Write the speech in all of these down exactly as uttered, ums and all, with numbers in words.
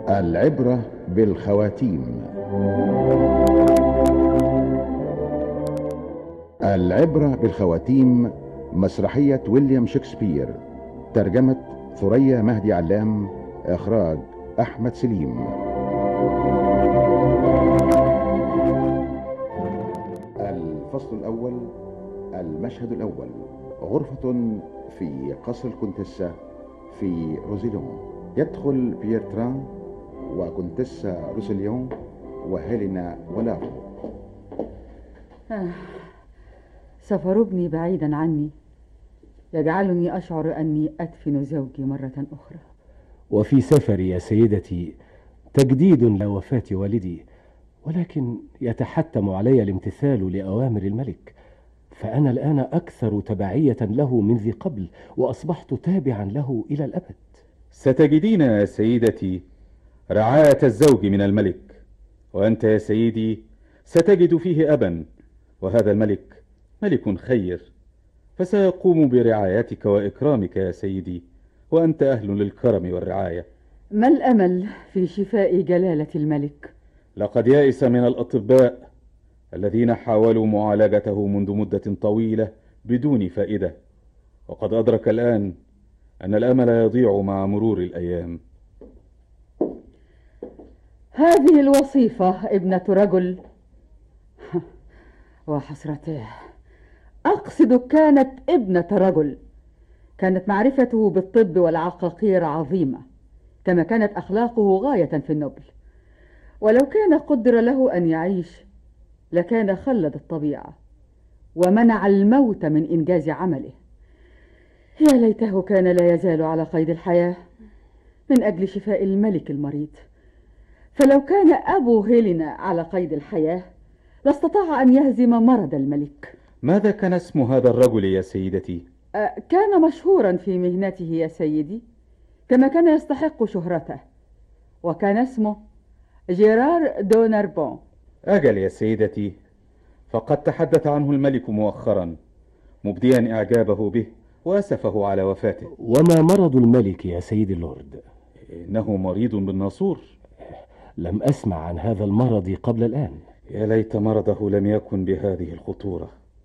العبرة بالخواتيم. العبرة بالخواتيم مسرحية ويليام شكسبير، ترجمة ثريا مهدي علام، إخراج أحمد سليم. الفصل الأول، المشهد الأول. غرفة في قصر الكونتيسا في روزيليون. يدخل بيرتران وكونتيسا روسيليون وهيلينا ولافو. آه. سفر ابني بعيدا عني يجعلني أشعر أني أدفن زوجي مرة أخرى. وفي سفري يا سيدتي تجديد لوفاة والدي، ولكن يتحتم علي الامتثال لأوامر الملك، فأنا الآن أكثر تبعية له من ذي قبل، وأصبحت تابعا له إلى الأبد. ستجدين يا سيدتي رعاية الزوج من الملك، وأنت يا سيدي ستجد فيه أبا، وهذا الملك ملك خير، فسيقوم برعايتك وإكرامك يا سيدي، وأنت أهل للكرم والرعاية. ما الأمل في شفاء جلالة الملك؟ لقد يئس من الأطباء الذين حاولوا معالجته منذ مدة طويلة بدون فائدة، وقد أدرك الآن أن الأمل يضيع مع مرور الأيام. هذه الوصيفة ابنة رجل وحسرته، أقصد كانت ابنة رجل، كانت معرفته بالطب والعقاقير عظيمة، كما كانت أخلاقه غاية في النبل. ولو كان قدر له أن يعيش لكان خلد الطبيعة ومنع الموت من إنجاز عمله. يا ليته كان لا يزال على قيد الحياة من أجل شفاء الملك المريض، فلو كان أبو هيلينا على قيد الحياة لاستطاع أن يهزم مرض الملك. ماذا كان اسم هذا الرجل يا سيدتي؟ أه كان مشهورا في مهنته يا سيدي، كما كان يستحق شهرته، وكان اسمه جيرار دو ناربون. أجل يا سيدتي، فقد تحدث عنه الملك مؤخرا مبديا إعجابه به وأسفه على وفاته. وما مرض الملك يا سيدي اللورد؟ إنه مريض بالناصور. لم أسمع عن هذا المرض قبل الآن. يا ليت مرضه لم يكن بهذه الخطورة.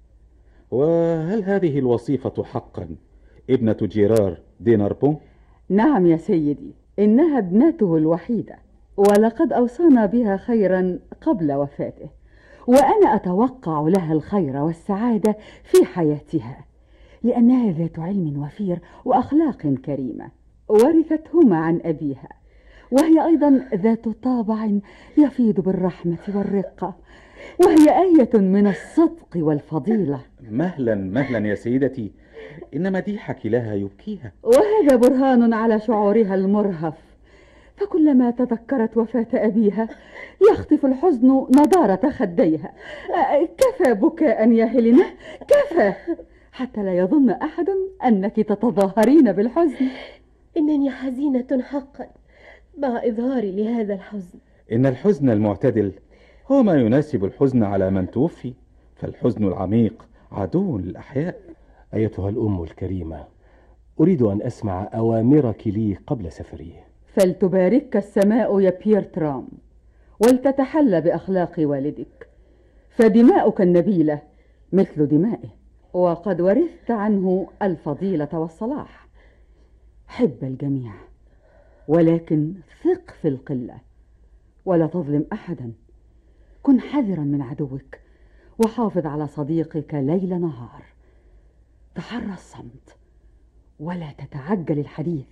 وهل هذه الوصيفة حقا ابنة جيرار دي ناربون؟ نعم يا سيدي، إنها ابنته الوحيدة، ولقد أوصانا بها خيرا قبل وفاته، وأنا أتوقع لها الخير والسعادة في حياتها، لأنها ذات علم وفير وأخلاق كريمة ورثتهما عن أبيها، وهي أيضا ذات طابع يفيض بالرحمة والرقة، وهي آية من الصدق والفضيلة. مهلا مهلا يا سيدتي، إن مديحك لها يبكيها، وهذا برهان على شعورها المرهف، فكلما تذكرت وفاة أبيها يخطف الحزن نضارة خديها. كفى بكاء يا هيلينا، كفى، حتى لا يظن أحد أنك تتظاهرين بالحزن. إنني حزينة حقا مع إظهاري لهذا الحزن. إن الحزن المعتدل هو ما يناسب الحزن على من توفي، فالحزن العميق عدو للأحياء. أيتها الأم الكريمة، أريد أن أسمع أوامرك لي قبل سفري. فلتباركك السماء يا بيرترام، ولتتحلى بأخلاق والدك، فدماؤك النبيلة مثل دمائه، وقد ورثت عنه الفضيلة والصلاح. حب الجميع، ولكن ثق في القلة، ولا تظلم أحدا. كن حذرا من عدوك، وحافظ على صديقك ليل نهار. تحرى الصمت ولا تتعجل الحديث،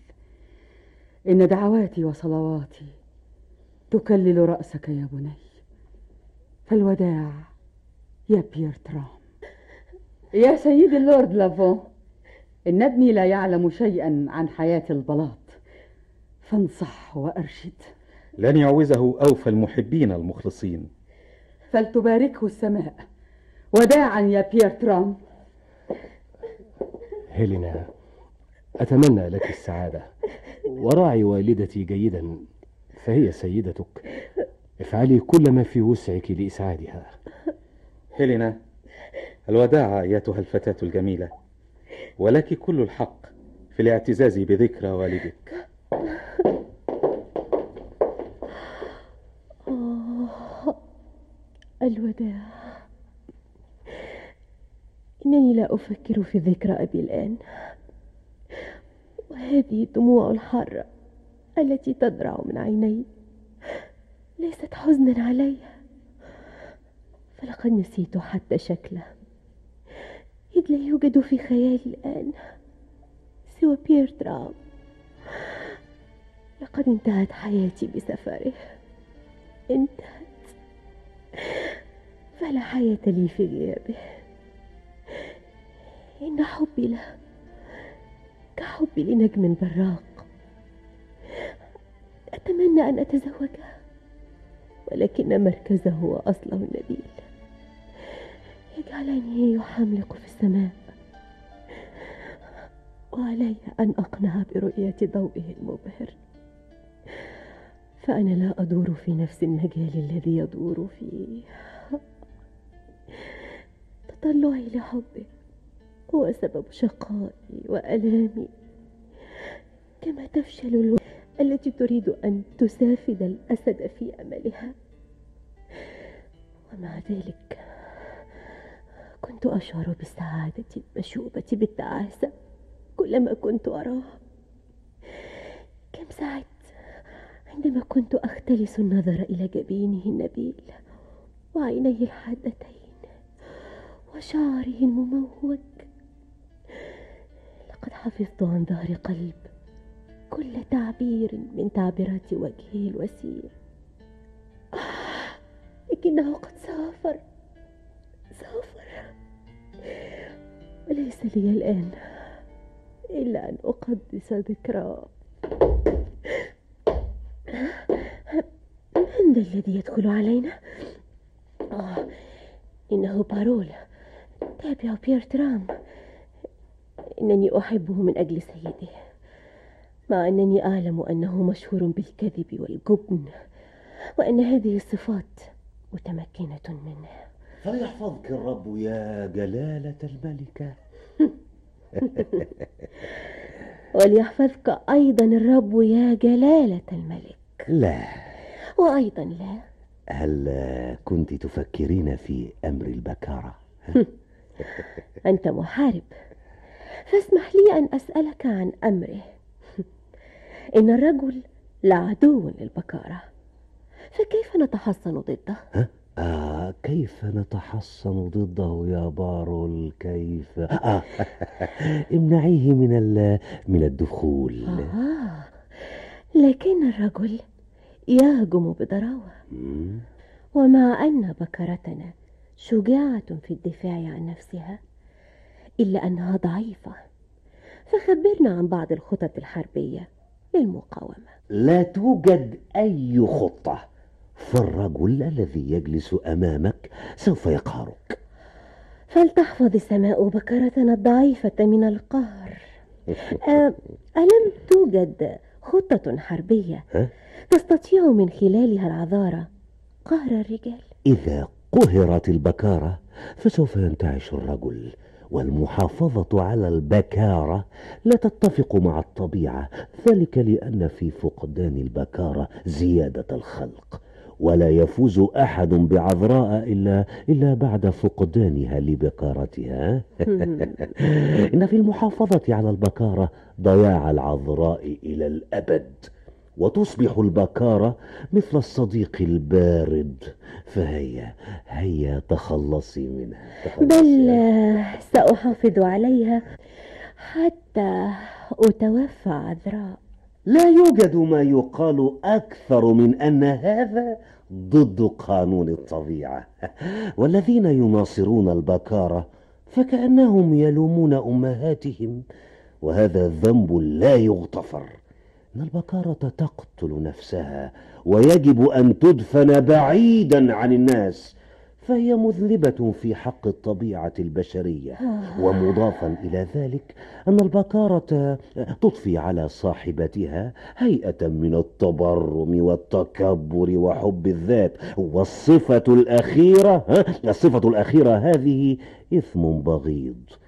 إن دعواتي وصلواتي تكلل رأسك يا بني. فالوداع يا بيرترام. يا سيدي اللورد لافون، إن ابني لا يعلم شيئا عن حياة البلاط، فانصح وأرشد. لن يعوزه أوفى المحبين المخلصين. فلتباركه السماء. وداعا يا بيرترام. هيلينا، أتمنى لك السعادة، وراعي والدتي جيدا، فهي سيدتك. افعلي كل ما في وسعك لإسعادها. هيلينا، الوداع أيتها الفتاة الجميلة، ولك كل الحق في الاعتزاز بذكرى والدك. الوداع. إنني لا أفكر في ذكرى أبي الآن، وهذه الدموع الحارة التي تضرع من عيني ليست حزنا علي، فلقد نسيت حتى شكله، إذ لا يوجد في خيالي الآن سوى بيرترام. لقد انتهت حياتي بسفره، انتهت، فلا حياة لي في غيابه. إن حبي له كحبي لنجم براق، أتمنى أن أتزوجه، ولكن مركزه وأصله النبيل يجعلني يحملق في السماء، وعلي أن أقنع برؤية ضوئه المبهر، فأنا لا أدور في نفس المجال الذي يدور فيه. تطلعي لحبه هو سبب شقائي وألامي، كما تفشل الو... التي تريد أن تسافد الأسد في أملها. ومع ذلك كنت أشعر بالسعادة المشوبة بالتعاسة كلما كنت أراه. كم سعدت عندما كنت أختلس النظر إلى جبينه النبيل وعينيه الحادتين وشعره المموج. لقد حفظت عن ظهر قلب كل تعبير من تعبيرات وجهه الوسيم، لكنه قد سافر سافر، وليس لي الآن إلا أن أقدس ذكراه. من ذا الذي يدخل علينا؟ آه إنه بارول، تابع بيرترام. إنني أحبه من أجل سيده، مع أنني أعلم أنه مشهور بالكذب والجبن، وأن هذه الصفات متمكنة منه. فليحفظك الرب يا جلالة الملكة. وليحفظك أيضا الرب يا جلالة الملك. لا، وأيضا لا. هل كنت تفكرين في أمر البكارة؟ أنت محارب، فاسمح لي أن أسألك عن أمره. إن الرجل لعدو للبكارة، فكيف نتحصن ضده؟ ها؟ آه كيف نتحصن ضده يا بارول؟ كيف؟ آه امنعيه من ال... من الدخول. آه لكن الرجل يهجم بضراوة، ومع أن بكرتنا شجاعة في الدفاع عن نفسها إلا أنها ضعيفة، فخبرنا عن بعض الخطط الحربية للمقاومة. لا توجد أي خطة، فالرجل الذي يجلس أمامك سوف يقهرك. فلتحفظ السماء بكرتنا الضعيفة من القهر. ألم توجد خطة حربية تستطيع من خلالها العذارى قهر الرجال؟ إذا قهرت البكارة فسوف ينتعش الرجل، والمحافظة على البكارة لا تتفق مع الطبيعة، ذلك لأن في فقدان البكارة زيادة الخلق، ولا يفوز أحد بعذراء إلا, إلا بعد فقدانها لبكارتها. إن في المحافظة على البكارة ضياع العذراء إلى الأبد، وتصبح البكارة مثل الصديق البارد، فهيا هيا تخلصي منها. تخلصي. بل سأحافظ عليها حتى أتوفى عذراء. لا يوجد ما يقال أكثر من أن هذا ضد قانون الطبيعة، والذين يناصرون البكارة فكأنهم يلومون أمهاتهم، وهذا ذنب لا يغتفر. إن البكارة تقتل نفسها، ويجب أن تدفن بعيدا عن الناس، فهي مذنبة في حق الطبيعة البشرية. ومضافا إلى ذلك أن البكارة تضفي على صاحبتها هيئة من التبرم والتكبر وحب الذات، والصفة الأخيرة الصفة الأخيرة هذه إثم بغيض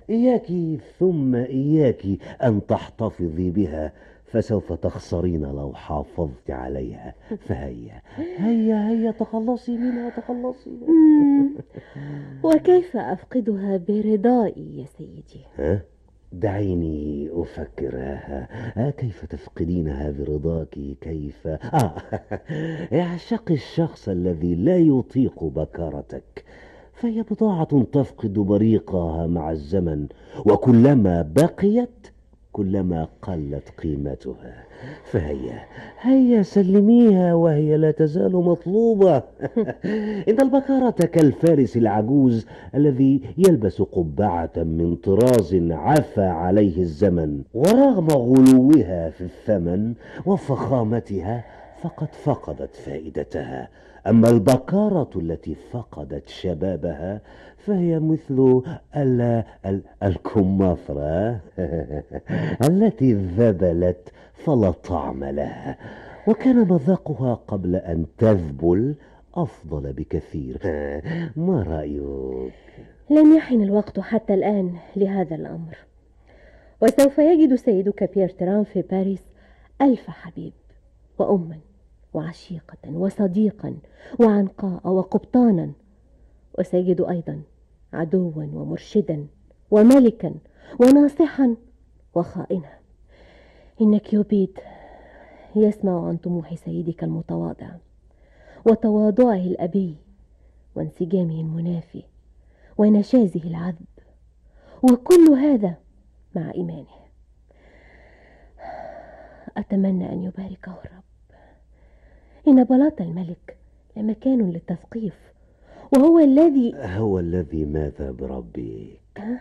إياك ثم إياك أن تحتفظي بها، فسوف تخسرين لو حافظت عليها. فهيا هيا هيا تخلصي منها، تخلصي. مم. وكيف أفقدها برضائي يا سيدي؟ ها؟ دعيني أفكر. ها ها كيف تفقدينها برضاك؟ كيف؟ آه اعشقي الشخص الذي لا يطيق بكارتك، فهي بضاعة تفقد بريقها مع الزمن، وكلما بقيت كلما قلت قيمتها. فهيا هيا سلميها وهي لا تزال مطلوبة. إن البكارة كالفارس العجوز الذي يلبس قبعة من طراز عفى عليه الزمن، ورغم غلوها في الثمن وفخامتها فقد فقدت فائدتها. أما البكارة التي فقدت شبابها فهي مثل ال ال الكمثرى التي ذبلت فلا طعم لها، وكان مذاقها قبل أن تذبل أفضل بكثير. ما رأيك؟ لم يحن الوقت حتى الآن لهذا الأمر، وسوف يجد سيدك بيرتران في باريس ألف حبيب وأما وعشيقة وصديقا وعنقاء وقبطانا، وسيجد أيضا عدوا ومرشدا وملكا وناصحا وخائنا. إن كيوبيد يسمع عن طموح سيدك المتواضع وتواضعه الأبي وانسجامه المنافي ونشازه العذب، وكل هذا مع إيمانه. أتمنى أن يباركه الرب. إن بلاط الملك لمكان للتثقيف، وهو الذي هو الذي ماذا بربي؟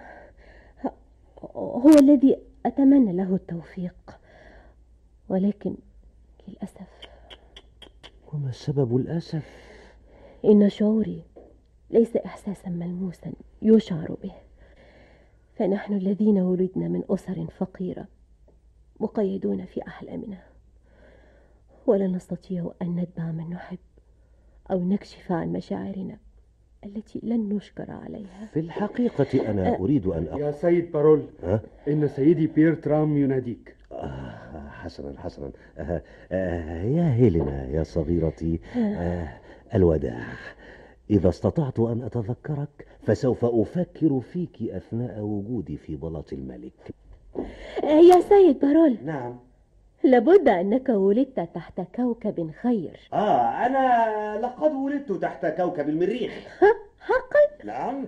هو الذي أتمنى له التوفيق، ولكن للأسف. وما سبب الأسف؟ إن شعوري ليس إحساسا ملموسا يشعر به، فنحن الذين ولدنا من أسر فقيرة مقيدون في أحلامنا، ولا نستطيع أن نتبع من نحب أو نكشف عن مشاعرنا التي لن نشكر عليها. في الحقيقة أنا أريد أن أقول يا سيد بارول، ها؟ إن سيدي بيرترام يناديك. آه حسنا حسنا. آه آه يا هيلينا يا صغيرتي، آه الوداع. إذا استطعت أن أتذكرك فسوف أفكر فيك أثناء وجودي في بلاط الملك. يا سيد بارول، نعم. لابد أنك ولدت تحت كوكب خير. آه أنا لقد ولدت تحت كوكب المريخ. حقا؟ نعم.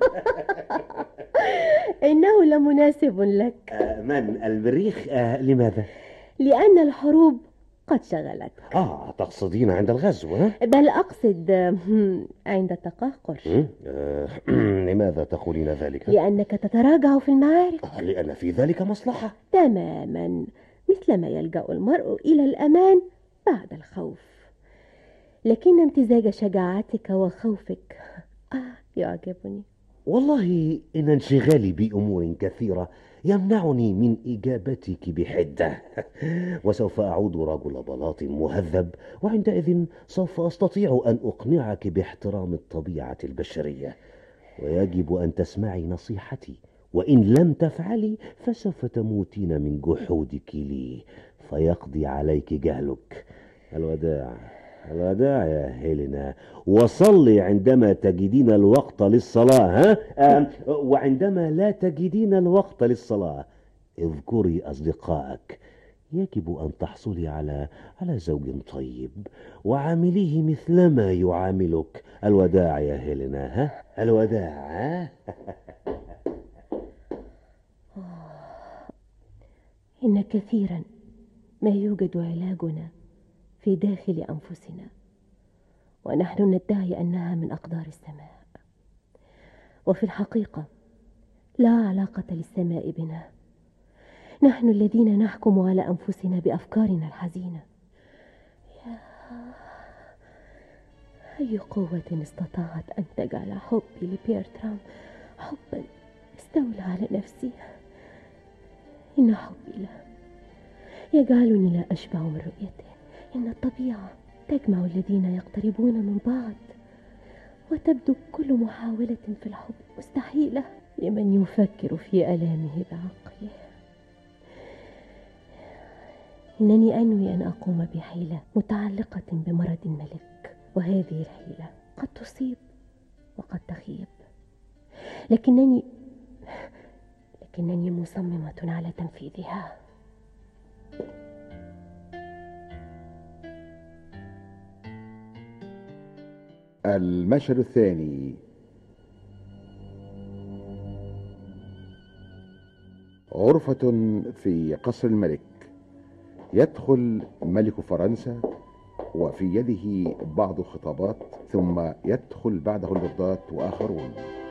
إنه لمناسب لك. آه من المريخ؟ آه لماذا؟ لأن الحروب قد شغلتك. آه تقصدين عند الغزو؟ ها؟ بل أقصد عند التقهقر. آه لماذا تقولين ذلك؟ لأنك تتراجع في المعارك. آه لأن في ذلك مصلحة. تماما مثلما يلجأ المرء إلى الأمان بعد الخوف. لكن امتزاج شجاعتك وخوفك آه يعجبني. والله إن انشغالي بأمور كثيرة يمنعني من إجابتك بحدة. وسوف أعود رجل بلاط مهذب، وعندئذ سوف أستطيع أن أقنعك باحترام الطبيعة البشرية. ويجب أن تسمعي نصيحتي، وإن لم تفعلي فسوف تموتين من جحودك لي، فيقضي عليك جهلك. الوداع الوداع يا هيلينا، وصلي عندما تجدين الوقت للصلاة. ها؟ وعندما لا تجدين الوقت للصلاة اذكري أصدقائك. يجب أن تحصلي على على زوج طيب، وعامليه مثلما يعاملك. الوداع يا هيلينا. ها؟ الوداع. إن كثيرا ما يوجد علاجنا في داخل أنفسنا، ونحن ندعي أنها من أقدار السماء، وفي الحقيقة لا علاقة للسماء بنا. نحن الذين نحكم على أنفسنا بأفكارنا الحزينة. يا أي قوة استطاعت أن تجعل حبي لبيرترام حبا استولى على نفسي. إن حبي له يجعلني لا أشبع من رؤيته. إن الطبيعة تجمع الذين يقتربون من بعض، وتبدو كل محاولة في الحب مستحيلة. لمن يفكر في ألامه بعقله. إنني أنوي أن أقوم بحيلة متعلقة بمرض الملك، وهذه الحيلة قد تصيب وقد تخيب، لكنني لكنني مصممة على تنفيذها. المشهد الثاني. غرفة في قصر الملك. يدخل ملك فرنسا وفي يده بعض الخطابات، ثم يدخل بعده اللوردات وآخرون.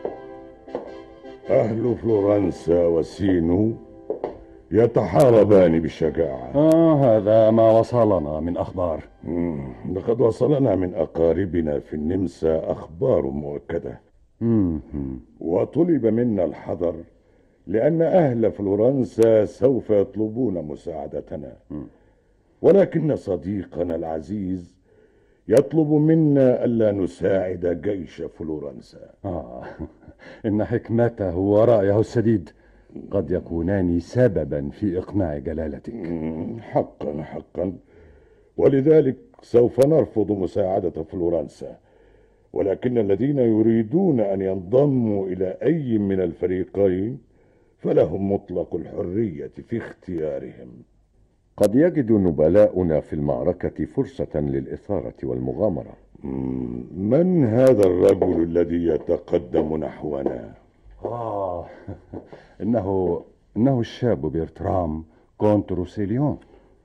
أهل فلورنسا وسينو يتحاربان بشجاعة. آه هذا ما وصلنا من أخبار. مم. لقد وصلنا من أقاربنا في النمسا أخبار مؤكدة. مم. وطلب منا الحذر لأن أهل فلورنسا سوف يطلبون مساعدتنا. مم. ولكن صديقنا العزيز يطلب منا ألا نساعد جيش فلورنسا. آه إن حكمته ورأيه السديد قد يكونان سببا في إقناع جلالتك. حقا حقا، ولذلك سوف نرفض مساعدة فلورنسا، ولكن الذين يريدون أن ينضموا إلى أي من الفريقين فلهم مطلق الحرية في اختيارهم. قد يجد نبلاؤنا في المعركة فرصة للإثارة والمغامرة. من هذا الرجل الذي يتقدم نحونا؟ آه إنه إنه الشاب بيرترام كونت روسيليون.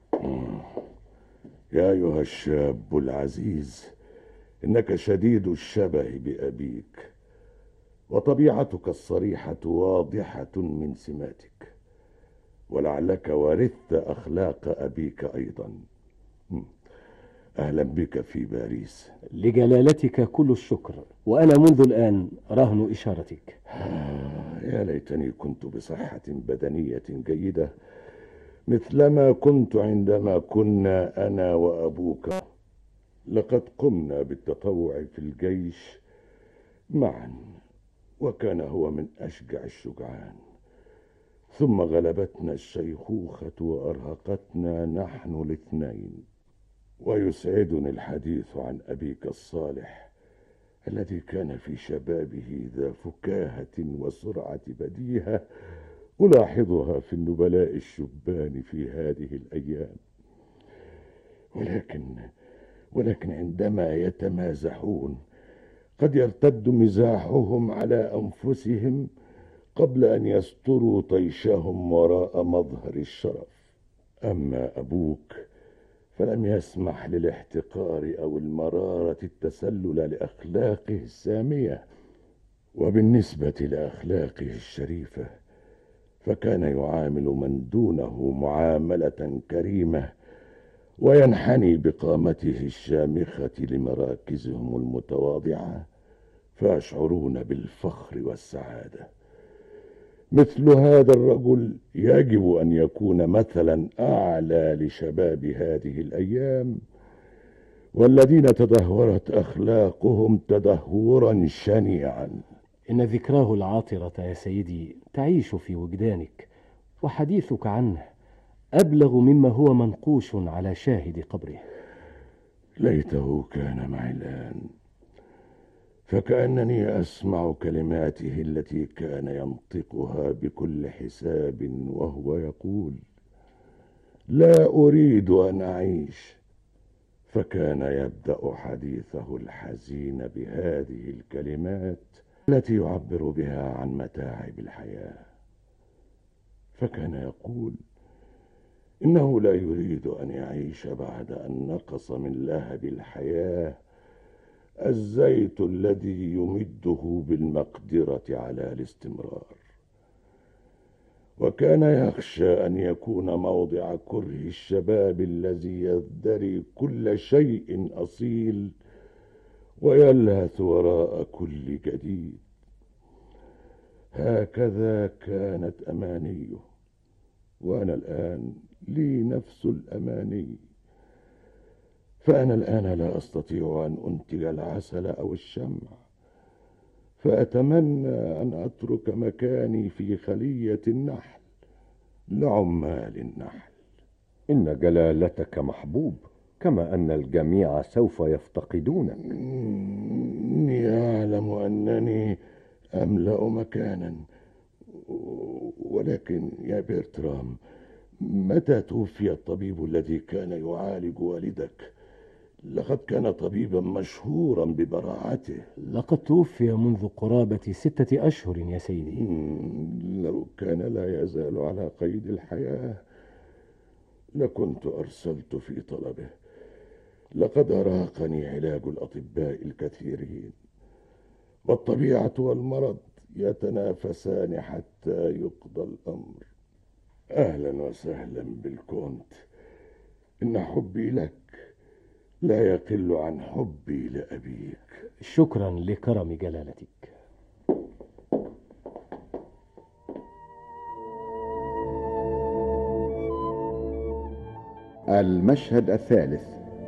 يا أيها الشاب العزيز، إنك شديد الشبه بأبيك، وطبيعتك الصريحة واضحة من سماتك، ولعلك ورثت أخلاق أبيك أيضا. أهلا بك في باريس. لجلالتك كل الشكر، وأنا منذ الآن رهن إشارتك. يا ليتني كنت بصحة بدنية جيدة مثلما كنت عندما كنا أنا وأبوك. لقد قمنا بالتطوع في الجيش معا، وكان هو من أشجع الشجعان، ثم غلبتنا الشيخوخة وأرهقتنا نحن الاثنين. ويسعدني الحديث عن أبيك الصالح الذي كان في شبابه ذا فكاهة وسرعة بديهة ألاحظها في النبلاء الشبان في هذه الأيام. ولكن ولكن عندما يتمازحون قد يرتد مزاحهم على أنفسهم قبل أن يستروا طيشهم وراء مظهر الشرف. أما أبوك فلم يسمح للاحتقار أو المرارة التسلل لأخلاقه السامية، وبالنسبة لأخلاقه الشريفة فكان يعامل من دونه معاملة كريمة، وينحني بقامته الشامخة لمراكزهم المتواضعة، فيشعرون بالفخر والسعادة. مثل هذا الرجل يجب أن يكون مثلا أعلى لشباب هذه الأيام، والذين تدهورت أخلاقهم تدهورا شنيعا. إن ذكراه العاطرة يا سيدي تعيش في وجدانك، وحديثك عنه أبلغ مما هو منقوش على شاهد قبره. ليته كان معي الآن، فكأنني أسمع كلماته التي كان ينطقها بكل حساب وهو يقول: لا أريد أن أعيش. فكان يبدأ حديثه الحزين بهذه الكلمات التي يعبر بها عن متاعب الحياة. فكان يقول إنه لا يريد أن يعيش بعد أن نقص من لهب الحياة الزيت الذي يمده بالمقدرة على الاستمرار. وكان يخشى أن يكون موضع كره الشباب الذي يزدري كل شيء أصيل ويلهث وراء كل جديد. هكذا كانت أمانيه، وأنا الآن لي نفس الأماني. فأنا الآن لا أستطيع أن أنتج العسل أو الشمع، فأتمنى أن أترك مكاني في خلية النحل لعمال النحل. إن جلالتك محبوب، كما أن الجميع سوف يفتقدونك. إني أعلم أنني أملأ مكانا، ولكن يا بيرترام، متى توفي الطبيب الذي كان يعالج والدك؟ لقد كان طبيبا مشهورا ببراعته. لقد توفي منذ قرابة ستة أشهر يا سيدي. لو كان لا يزال على قيد الحياة لكنت أرسلت في طلبه. لقد أراقني علاج الأطباء الكثيرين، والطبيعة والمرض يتنافسان حتى يقضى الأمر. أهلا وسهلا بالكونت، إن حبي لك لا يقل عن حبي لأبيك. شكرا لكرم جلالتك. المشهد الثالث.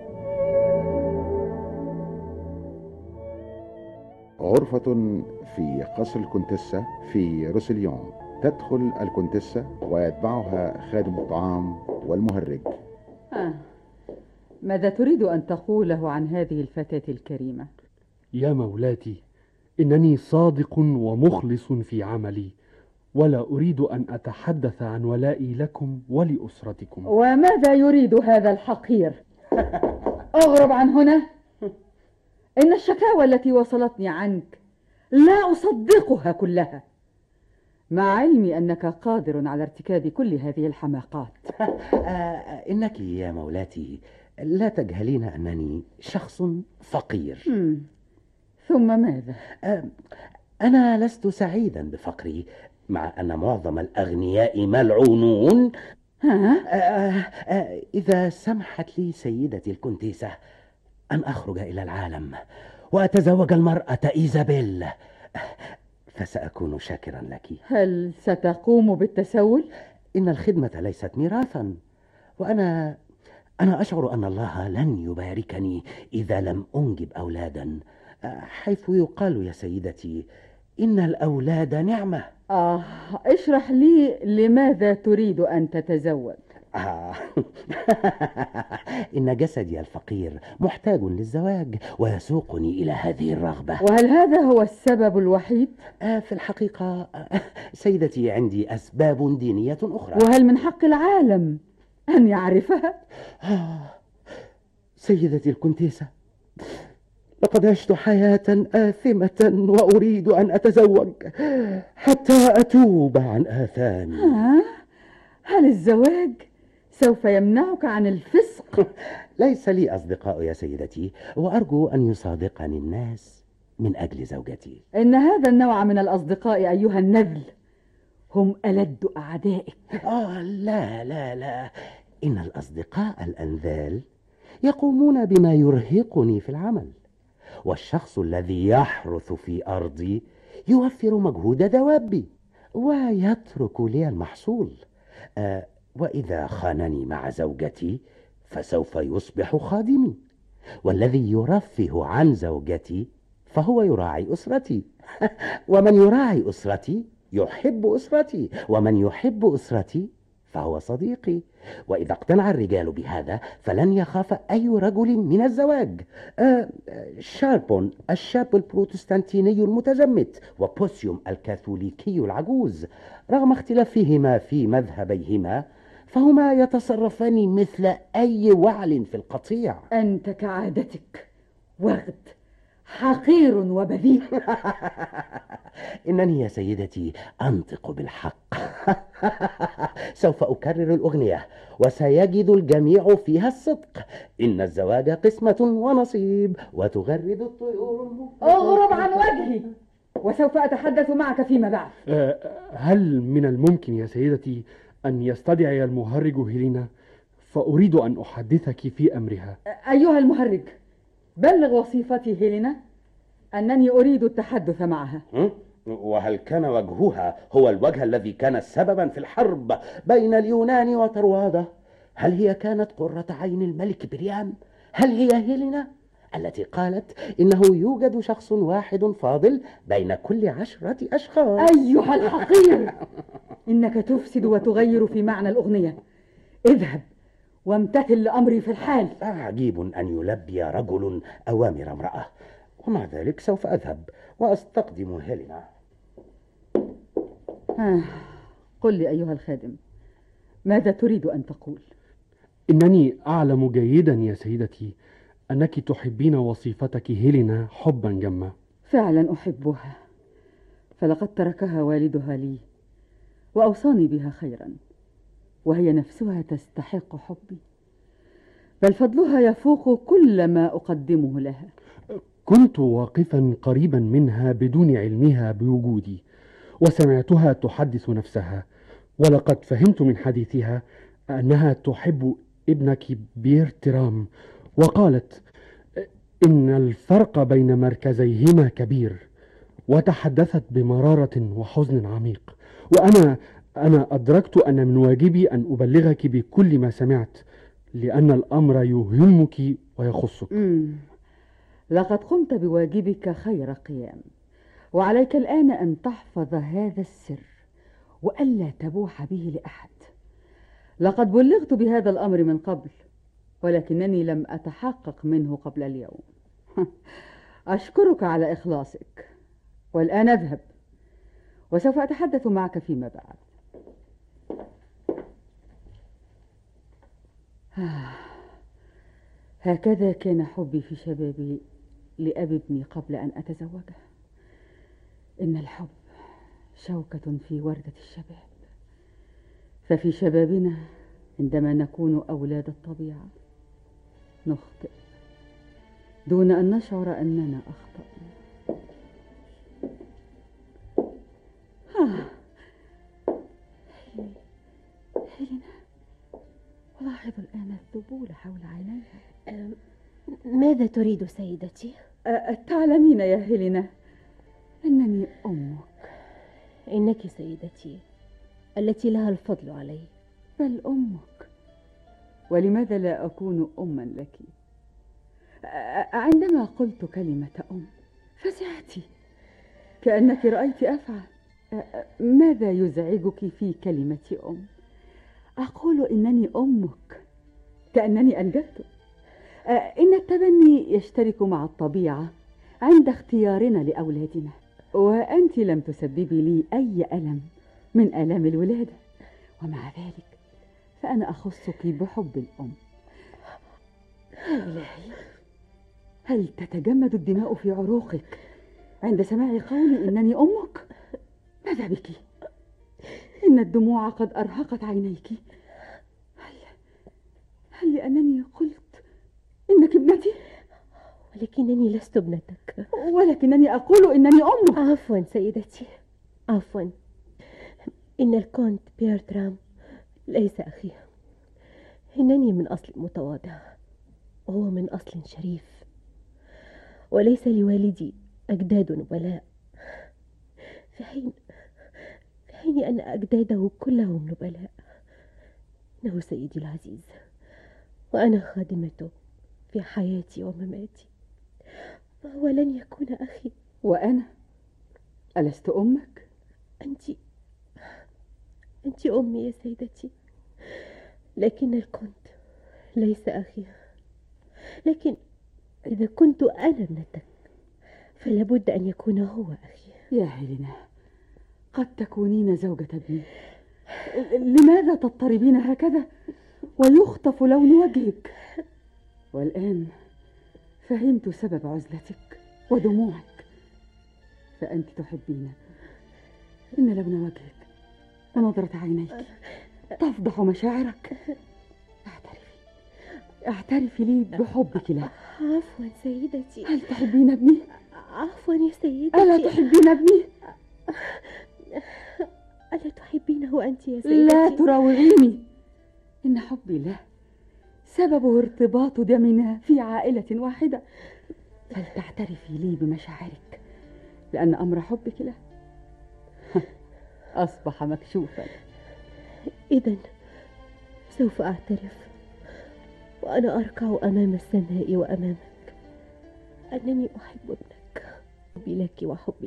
غرفة في قصر الكونتيسة في روسيليون. تدخل الكونتيسة ويتبعها خادم الطعام والمهرج. آه. ماذا تريد أن تقوله عن هذه الفتاة الكريمة؟ يا مولاتي، إنني صادق ومخلص في عملي، ولا أريد أن أتحدث عن ولائي لكم ولأسرتكم. وماذا يريد هذا الحقير؟ اغرب عن هنا. إن الشكاوى التي وصلتني عنك لا أصدقها كلها، مع علمي أنك قادر على ارتكاب كل هذه الحماقات. إنك يا مولاتي لا تجهلين أنني شخص فقير. مم. ثم ماذا؟ أنا لست سعيدا بفقري، مع أن معظم الأغنياء ملعونون. ها؟ إذا سمحت لي سيدتي الكونتيسة أن أخرج إلى العالم وأتزوج المرأة إيزابيل، فسأكون شاكرا لك. هل ستقوم بالتسول؟ إن الخدمة ليست ميراثا، وأنا أنا أشعر أن الله لن يباركني إذا لم أنجب أولادا، حيث يقال يا سيدتي إن الأولاد نعمة. آه، اشرح لي لماذا تريد أن تتزوج؟ آه. إن جسدي الفقير محتاج للزواج ويسوقني إلى هذه الرغبة. وهل هذا هو السبب الوحيد؟ آه في الحقيقة آه سيدتي عندي أسباب دينية أخرى. وهل من حق العالم أن يعرفها؟ آه سيدتي الكونتيسة، لقد عشت حياة آثمة وأريد أن أتزوج حتى أتوب عن آثامي. آه؟ هل الزواج سوف يمنعك عن الفسق؟ ليس لي أصدقاء يا سيدتي، وأرجو أن يصادقني الناس من أجل زوجتي. إن هذا النوع من الأصدقاء أيها النذل هم ألد أعدائك. آه لا لا لا، إن الأصدقاء الأنذال يقومون بما يرهقني في العمل، والشخص الذي يحرث في أرضي يوفر مجهود دوابي ويترك لي المحصول. آه وإذا خانني مع زوجتي فسوف يصبح خادمي، والذي يرفه عن زوجتي فهو يراعي أسرتي، ومن يراعي أسرتي يحب أسرتي، ومن يحب أسرتي فهو صديقي. وإذا اقتنع الرجال بهذا فلن يخاف أي رجل من الزواج. آه شاربون الشاب البروتستانتيني المتزمت، وبوسيوم الكاثوليكي العجوز، رغم اختلافهما في مذهبيهما فهما يتصرفان مثل أي وعل في القطيع. أنت كعادتك وغد حقير وبذيء. إنني يا سيدتي أنطق بالحق. سوف أكرر الأغنية وسيجد الجميع فيها الصدق. إن الزواج قسمة ونصيب وتغرد الطيور. اغرب عن وجهي وسوف أتحدث معك فيما بعد. هل من الممكن يا سيدتي أن يستدعي المهرج هيلينا؟ فأريد أن أحدثك في أمرها. أيها المهرج، بلغ وصيفتي هيلينا أنني أريد التحدث معها. وهل كان وجهها هو الوجه الذي كان سببا في الحرب بين اليونان وطروادة؟ هل هي كانت قرة عين الملك بريام؟ هل هي هيلينا؟ التي قالت إنه يوجد شخص واحد فاضل بين كل عشرة أشخاص. أيها الحقير، إنك تفسد وتغير في معنى الأغنية. اذهب وامتثل لأمري في الحال. عجيب أن يلبي رجل أوامر امرأة، ومع ذلك سوف أذهب وأستقدم هيلينا. آه. قل لي أيها الخادم، ماذا تريد أن تقول؟ إنني أعلم جيدا يا سيدتي أنك تحبين وصيفتك هيلينا حبا جما. فعلا أحبها، فلقد تركها والدها لي وأوصاني بها خيرا، وهي نفسها تستحق حبي، بل فضلها يفوق كل ما أقدمه لها. كنت واقفا قريبا منها بدون علمها بوجودي، وسمعتها تحدث نفسها، ولقد فهمت من حديثها أنها تحب ابنك بيرترام، وقالت إن الفرق بين مركزيهما كبير، وتحدثت بمرارة وحزن عميق. وأنا أنا أدركت أن من واجبي أن أبلغك بكل ما سمعت، لأن الأمر يهمك ويخصك. مم. لقد قمت بواجبك خير قيام، وعليك الآن أن تحفظ هذا السر وألا تبوح به لأحد. لقد بلغت بهذا الأمر من قبل، ولكنني لم أتحقق منه قبل اليوم. أشكرك على إخلاصك، والآن أذهب وسوف أتحدث معك فيما بعد. هكذا كان حبي في شبابي لأبي ابني قبل أن أتزوجه. إن الحب شوكة في وردة الشباب، ففي شبابنا عندما نكون أولاد الطبيعة نخطئ دون أن نشعر أننا أخطأنا. هيلينا، ألاحظ الآن الذبول حول عينيها. ماذا تريد سيدتي؟ تعلمين يا هيلينا أنني أمك. إنك سيدتي التي لها الفضل علي. بل أمك، ولماذا لا أكون أما لك؟ عندما قلت كلمة أم فزعتِ كأنك رأيت أفعى. ماذا يزعجك في كلمة أم؟ أقول إنني أمك كأنني أنجبت. إن التبني يشترك مع الطبيعة عند اختيارنا لأولادنا، وأنت لم تسببي لي أي ألم من آلام الولادة، ومع ذلك فأنا أخصك بحب الأم. يا إلهي، هل تتجمد الدماء في عروقك عند سماع قولي إنني أمك؟ ماذا بك؟ إن الدموع قد أرهقت عينيك. هل, هل لأنني قلت إنك ابنتي؟ ولكنني لست ابنتك، ولكنني أقول إنني أمك. عفوا سيدتي، عفوا. إن الكونت بيرترام ليس أخي. إنني من أصل متواضع وهو من أصل شريف، وليس لوالدي أجداد نبلاء، في حين في حين أن أجداده كلهم نبلاء. إنه سيدي العزيز، وأنا خادمته في حياتي ومماتي، فهو لن يكون أخي. وأنا ألست أمك؟ أنت أنت أمي يا سيدتي، لكن الكنت ليس أخي. لكن إذا كنت أنا ابنتك فلا بد أن يكون هو أخي. يا هيلينا، قد تكونين زوجة ابني، لماذا تضطربين هكذا ويخطف لون وجهك؟ والآن فهمت سبب عزلتك ودموعك، فأنت تحبين. إن لون وجهك ونظرة عينيك تفضح مشاعرك. اعترفي اعترفي لي بحبك له. عفوا سيدتي. هل تحبين ابني؟ عفوا يا سيدتي. ألا تحبين ابني؟ ألا تحبينه أنت يا سيدتي؟ لا تراوغيني. إن حبي له سببه ارتباط دمنا في عائلة واحدة، فلتعترفي لي بمشاعرك، لأن أمر حبك له أصبح مكشوفا. إذن سوف أعترف، وأنا أركع أمام السماء وأمامك أنني أحب ابنك، حبي لك وحبي.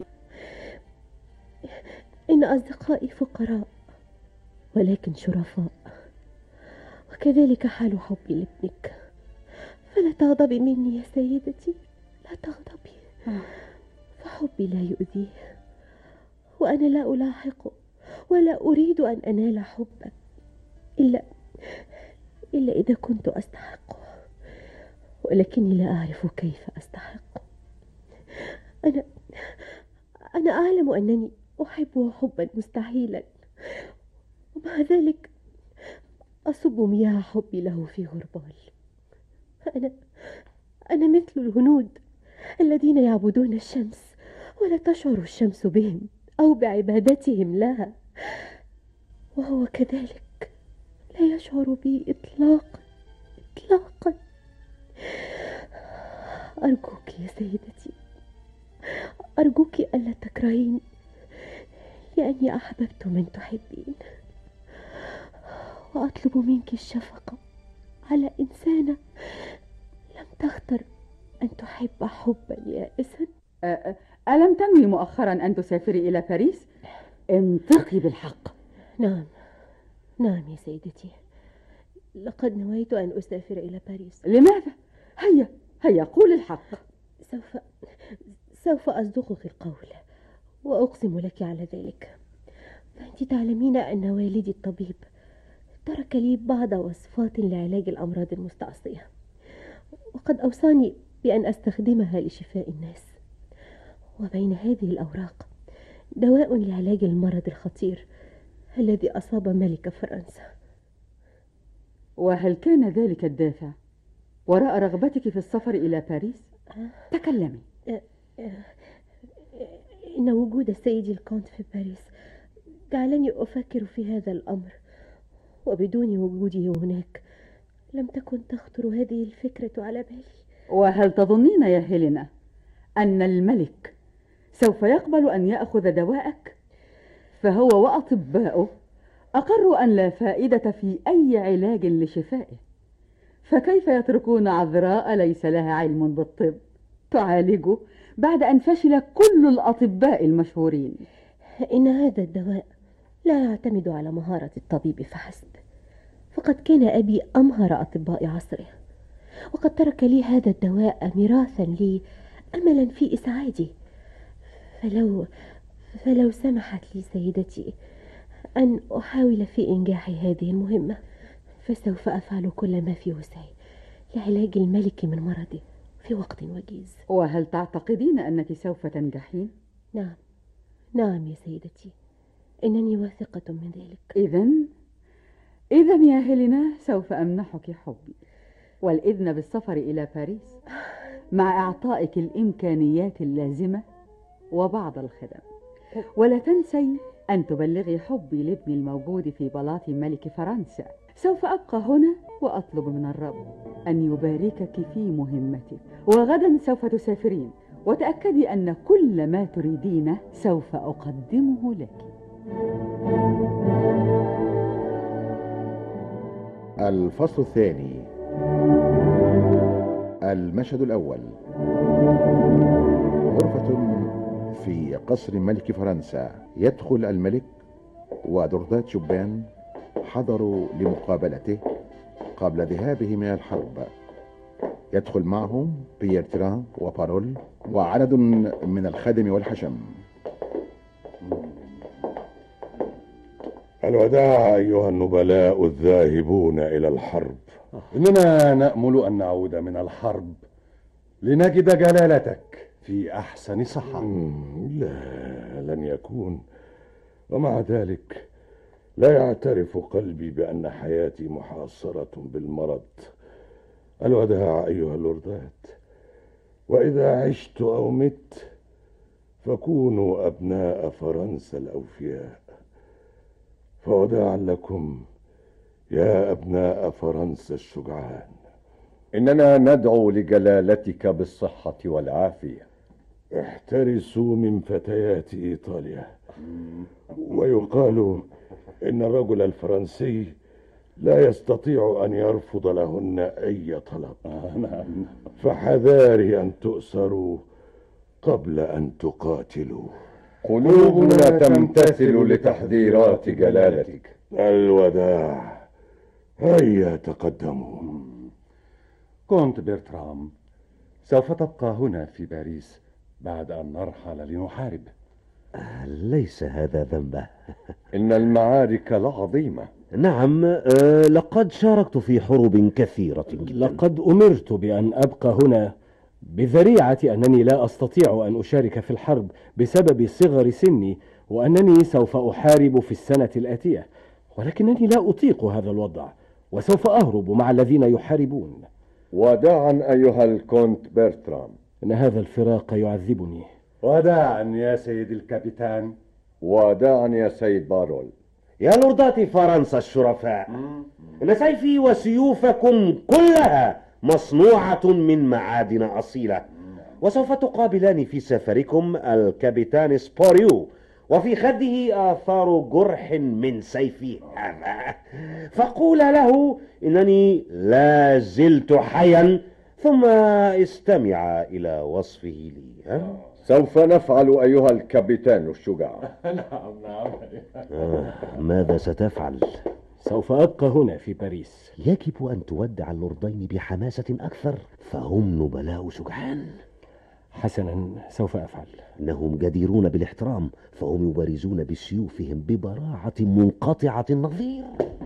إن أصدقائي فقراء ولكن شرفاء، وكذلك حال حبي لابنك. فلا تغضبي مني يا سيدتي، لا تغضبي، فحبي لا يؤذيه، وأنا لا ألاحقه ولا أريد أن أنال حبا إلا إلا إذا كنت أستحقه، ولكني لا أعرف كيف أستحقه. أنا أنا أعلم أنني أحبه حبا مستحيلا، ومع ذلك أصب مياه حبي له في غربال. أنا أنا مثل الهنود الذين يعبدون الشمس ولا تشعر الشمس بهم أو بعبادتهم لها، وهو كذلك لا يشعر بي إطلاقا إطلاقا. أرجوك يا سيدتي، أرجوك ألا تكرهيني لأني أحببت من تحبين، وأطلب منك الشفقة على إنسانة لم تختر أن تحب حبا يائسا. ألم تنوي مؤخرا أن تسافري إلى باريس؟ انطقي بالحق. نعم نعم يا سيدتي، لقد نويت أن أسافر إلى باريس. لماذا؟ هيا هيا قول الحق. سوف سوف أصدقك القول وأقسم لك على ذلك. فأنت تعلمين أن والدي الطبيب ترك لي بعض وصفات لعلاج الأمراض المستعصية، وقد أوصاني بأن أستخدمها لشفاء الناس. وبين هذه الأوراق دواء لعلاج المرض الخطير الذي أصاب ملك فرنسا. وهل كان ذلك الدافع وراء رغبتك في السفر إلى باريس؟ تكلمي. إن وجود السيد الكونت في باريس جعلني أفكر في هذا الأمر، وبدون وجوده هناك لم تكن تخطر هذه الفكرة على بالي. وهل تظنين يا هيلينا أن الملك سوف يقبل أن يأخذ دواءك؟ فهو وأطباؤه أقروا أن لا فائدة في أي علاج لشفائه، فكيف يتركون عذراء ليس لها علم بالطب تعالجه بعد أن فشل كل الأطباء المشهورين؟ إن هذا الدواء لا يعتمد على مهارة الطبيب فحسب، فقد كان أبي أمهر أطباء عصره، وقد ترك لي هذا الدواء ميراثا لي أملا في إسعادي. فلو فلو سمحت لي سيدتي أن أحاول في إنجاح هذه المهمة، فسوف أفعل كل ما في وسعي لعلاج الملك من مرضه في وقت وجيز. وهل تعتقدين أنك سوف تنجحين؟ نعم نعم يا سيدتي، إنني واثقة من ذلك. إذن إذن يا هيلينا سوف أمنحك حبي والإذن بالسفر إلى باريس مع إعطائك الإمكانيات اللازمة وبعض الخدم. ولا تنسي أن تبلغي حبي لابني الموجود في بلاط ملك فرنسا. سوف أبقى هنا وأطلب من الرب أن يباركك في مهمتك، وغدا سوف تسافرين، وتأكدي أن كل ما تريدينه سوف أقدمه لك. الفصل الثاني. المشهد الأول. غرفة في قصر ملك فرنسا. يدخل الملك ودردات شبان حضروا لمقابلته قبل ذهابه من الحرب. يدخل معهم بيير تيران وبارول وعدد من الخدم والحشم. الوداع أيها النبلاء الذاهبون إلى الحرب. إننا نأمل أن نعود من الحرب لنجد جلالتك في أحسن صحة. لا، لن يكون. ومع ذلك لا يعترف قلبي بأن حياتي محاصرة بالمرض. الوداع أيها اللوردات، وإذا عشت أو مت فكونوا أبناء فرنسا الأوفياء. فوداعا لكم يا أبناء فرنسا الشجعان. إننا ندعو لجلالتك بالصحة والعافية. احترسوا من فتيات إيطاليا. ويقال إن الرجل الفرنسي لا يستطيع أن يرفض لهن أي طلب. آه نعم. فحذاري أن تؤسروا قبل أن تقاتلوا. قلوبنا تمتثل لتحذيرات جلالتك. الوداع، هيا تقدموا. كونت برترام، سوف تبقى هنا في باريس بعد أن نرحل لنحارب. ليس هذا ذنبه. إن المعارك لعظيمة. نعم، أه لقد شاركت في حروب كثيرة جدا. لقد أمرت بأن أبقى هنا بذريعة أنني لا أستطيع أن أشارك في الحرب بسبب صغر سني، وأنني سوف أحارب في السنة الآتية، ولكنني لا أطيق هذا الوضع وسوف أهرب مع الذين يحاربون. وداعا أيها الكونت برترام. إن هذا الفراق يعذبني. وداعا يا سيد الكابيتان. وداعا يا سيد بارول. يا لوردات فرنسا الشرفاء، إن سيفي وسيوفكم كلها مصنوعة من معادن أصيلة، وسوف تقابلان في سفركم الكابيتان سبوريو، وفي خده آثار جرح من سيفي هذا، فقول له إنني لا زلت حيا، ثم استمع إلى وصفه لي. ها؟ سوف نفعل أيها الكابيتان الشجاع. نعم نعم. آه، ماذا ستفعل؟ سوف أبقى هنا في باريس. يجب أن تودع اللوردين بحماسة أكثر، فهم نبلاء شجعان. حسنا، سوف أفعل. إنهم جديرون بالاحترام، فهم يبارزون بسيوفهم ببراعة منقطعة النظير.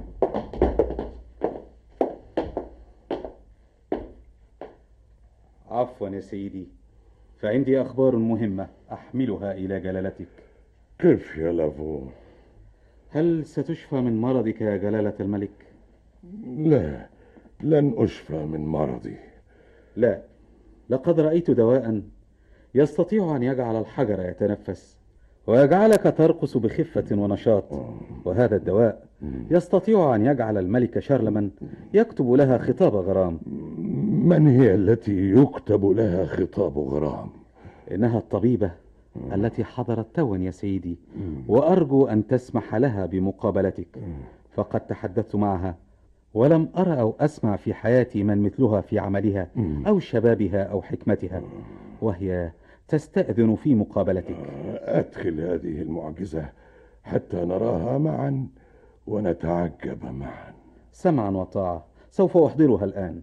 عفوا يا سيدي، فعندي أخبار مهمة أحملها إلى جلالتك. كيف يا لافو؟ هل ستشفى من مرضك يا جلالة الملك؟ لا، لن أشفى من مرضي. لا، لقد رأيت دواء يستطيع أن يجعل الحجر يتنفس ويجعلك ترقص بخفة ونشاط، وهذا الدواء يستطيع أن يجعل الملك شارلمان يكتب لها خطاب غرام. من هي التي يكتب لها خطاب غرام؟ إنها الطبيبة التي حضرت توا يا سيدي، وأرجو أن تسمح لها بمقابلتك، فقد تحدثت معها ولم أرى أو أسمع في حياتي من مثلها في عملها أو شبابها أو حكمتها، وهي تستأذن في مقابلتك. أدخل هذه المعجزة حتى نراها معا ونتعجب معا. سمعا وطاعة، سوف أحضرها الآن.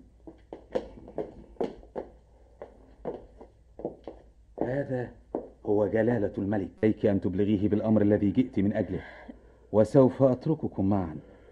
هذا هو جلالة الملك، عليك أن تبلغيه بالأمر الذي جئت من أجله، وسوف أترككم معا.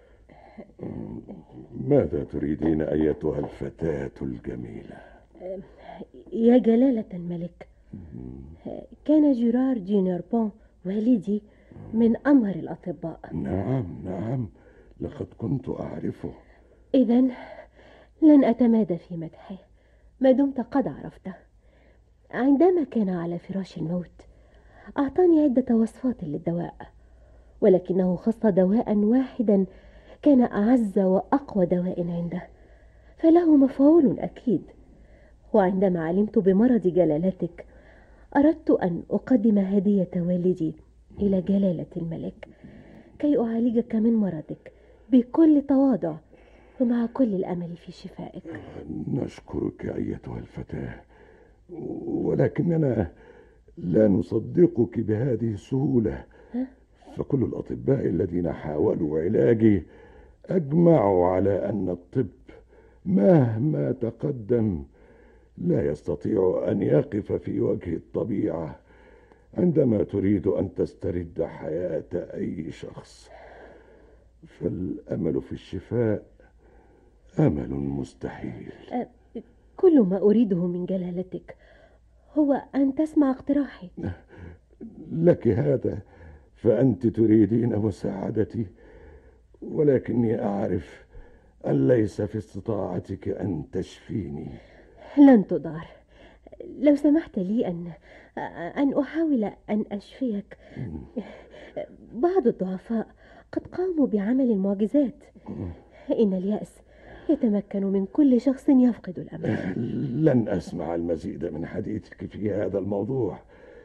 ماذا تريدين أيتها الفتاة الجميلة؟ يا جلالة الملك، كان جيرار دي نيربون والدي من أمهر الأطباء. نعم نعم، لقد كنت أعرفه. إذن لن أتمادى في مدحه ما دمت قد عرفته. عندما كان على فراش الموت أعطاني عدة وصفات للدواء، ولكنه خص دواء واحدا كان أعز وأقوى دواء عنده، فله مفعول أكيد. وعندما علمت بمرض جلالتك أردت أن أقدم هدية والدي إلى جلالة الملك كي أعالجك من مرضك بكل تواضع ومع كل الأمل في شفائك. نشكرك أيتها الفتاة، ولكننا لا نصدقك بهذه السهولة. فكل الأطباء الذين حاولوا علاجي أجمعوا على أن الطب مهما تقدم لا يستطيع أن يقف في وجه الطبيعة عندما تريد أن تسترد حياة أي شخص. فالأمل في الشفاء أمل مستحيل. كل ما أريده من جلالتك هو أن تسمع اقتراحي. لك هذا، فأنت تريدين مساعدتي، ولكني أعرف أن ليس في استطاعتك أن تشفيني. لن تضار. لو سمحت لي أن أن أحاول أن أشفيك. بعض الضعفاء قد قاموا بعمل المعجزات. إن اليأس يتمكن من كل شخص يفقد الأمل. لن أسمع المزيد من حديثك في هذا الموضوع،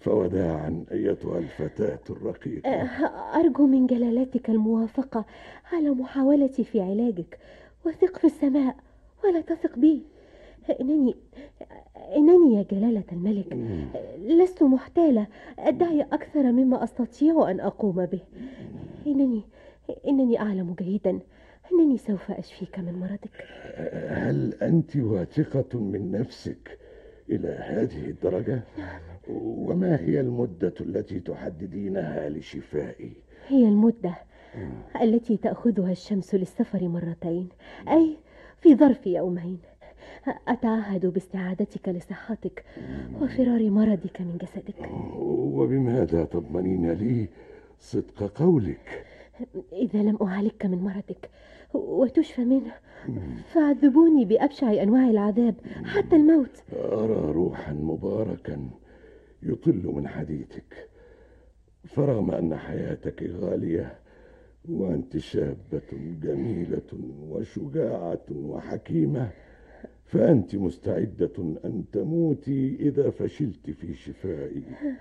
فوداعا أيتها الفتاة الرقيقة. أرجو من جلالتك الموافقة على محاولتي في علاجك، وثق في السماء ولا تثق بي. إنني إنني يا جلالة الملك لست محتالة أدعي أكثر مما أستطيع أن أقوم به. إنني إنني أعلم جيدا أنني سوف أشفيك من مرضك. هل أنت واثقة من نفسك إلى هذه الدرجة؟ وما هي المدة التي تحددينها لشفائي؟ هي المدة التي تأخذها الشمس للسفر مرتين، أي في ظرف يومين. أتعهد باستعادتك لصحتك وفرار مرضك من جسدك. وبماذا تضمنين لي صدق قولك؟ إذا لم أعالجك من مرضك وتشفى منه فعذبوني بأبشع أنواع العذاب حتى الموت. أرى روحا مباركا يطل من حديثك، فرغم أن حياتك غالية وأنت شابة جميلة وشجاعة وحكيمة، فأنت مستعدة أن تموتي إذا فشلت في شفائي.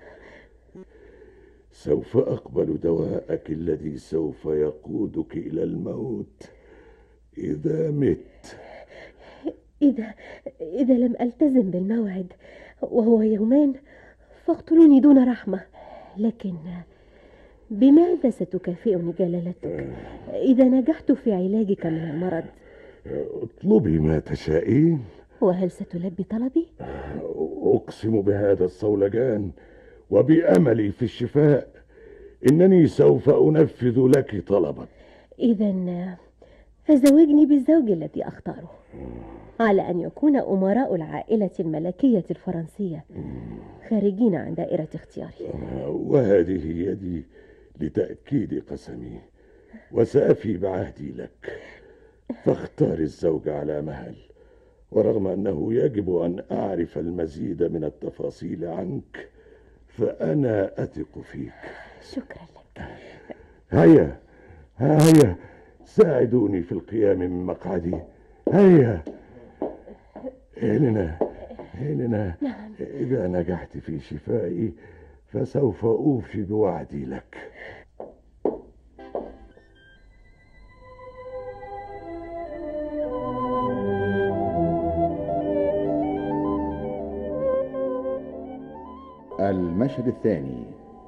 سوف أقبل دواءك الذي سوف يقودك إلى الموت إذا مت. إذا إذا لم ألتزم بالموعد وهو يومان فاقتلوني دون رحمة. لكن بماذا ستكافئني جلالتك إذا نجحت في علاجك من المرض؟ اطلبي ما تشائين. وهل ستلبي طلبي؟ أقسم بهذا الصولجان وبأملي في الشفاء إنني سوف أنفذ لك طلبك. إذن فزوجني بالزوج الذي أختاره، على أن يكون أمراء العائلة الملكية الفرنسية خارجين عن دائرة اختياري. وهذه يدي لتأكيد قسمي، وسأفي بعهدي لك. فاختار الزوج على مهل، ورغم أنه يجب أن أعرف المزيد من التفاصيل عنك فأنا أثق فيك. شكرا لك. هيا هيا ساعدوني في القيام من مقعدي. هيا هيلنا هيلنا. نعم. إذا نجحت في شفائي فسوف أوفي بوعدي لك. المشهد الثاني.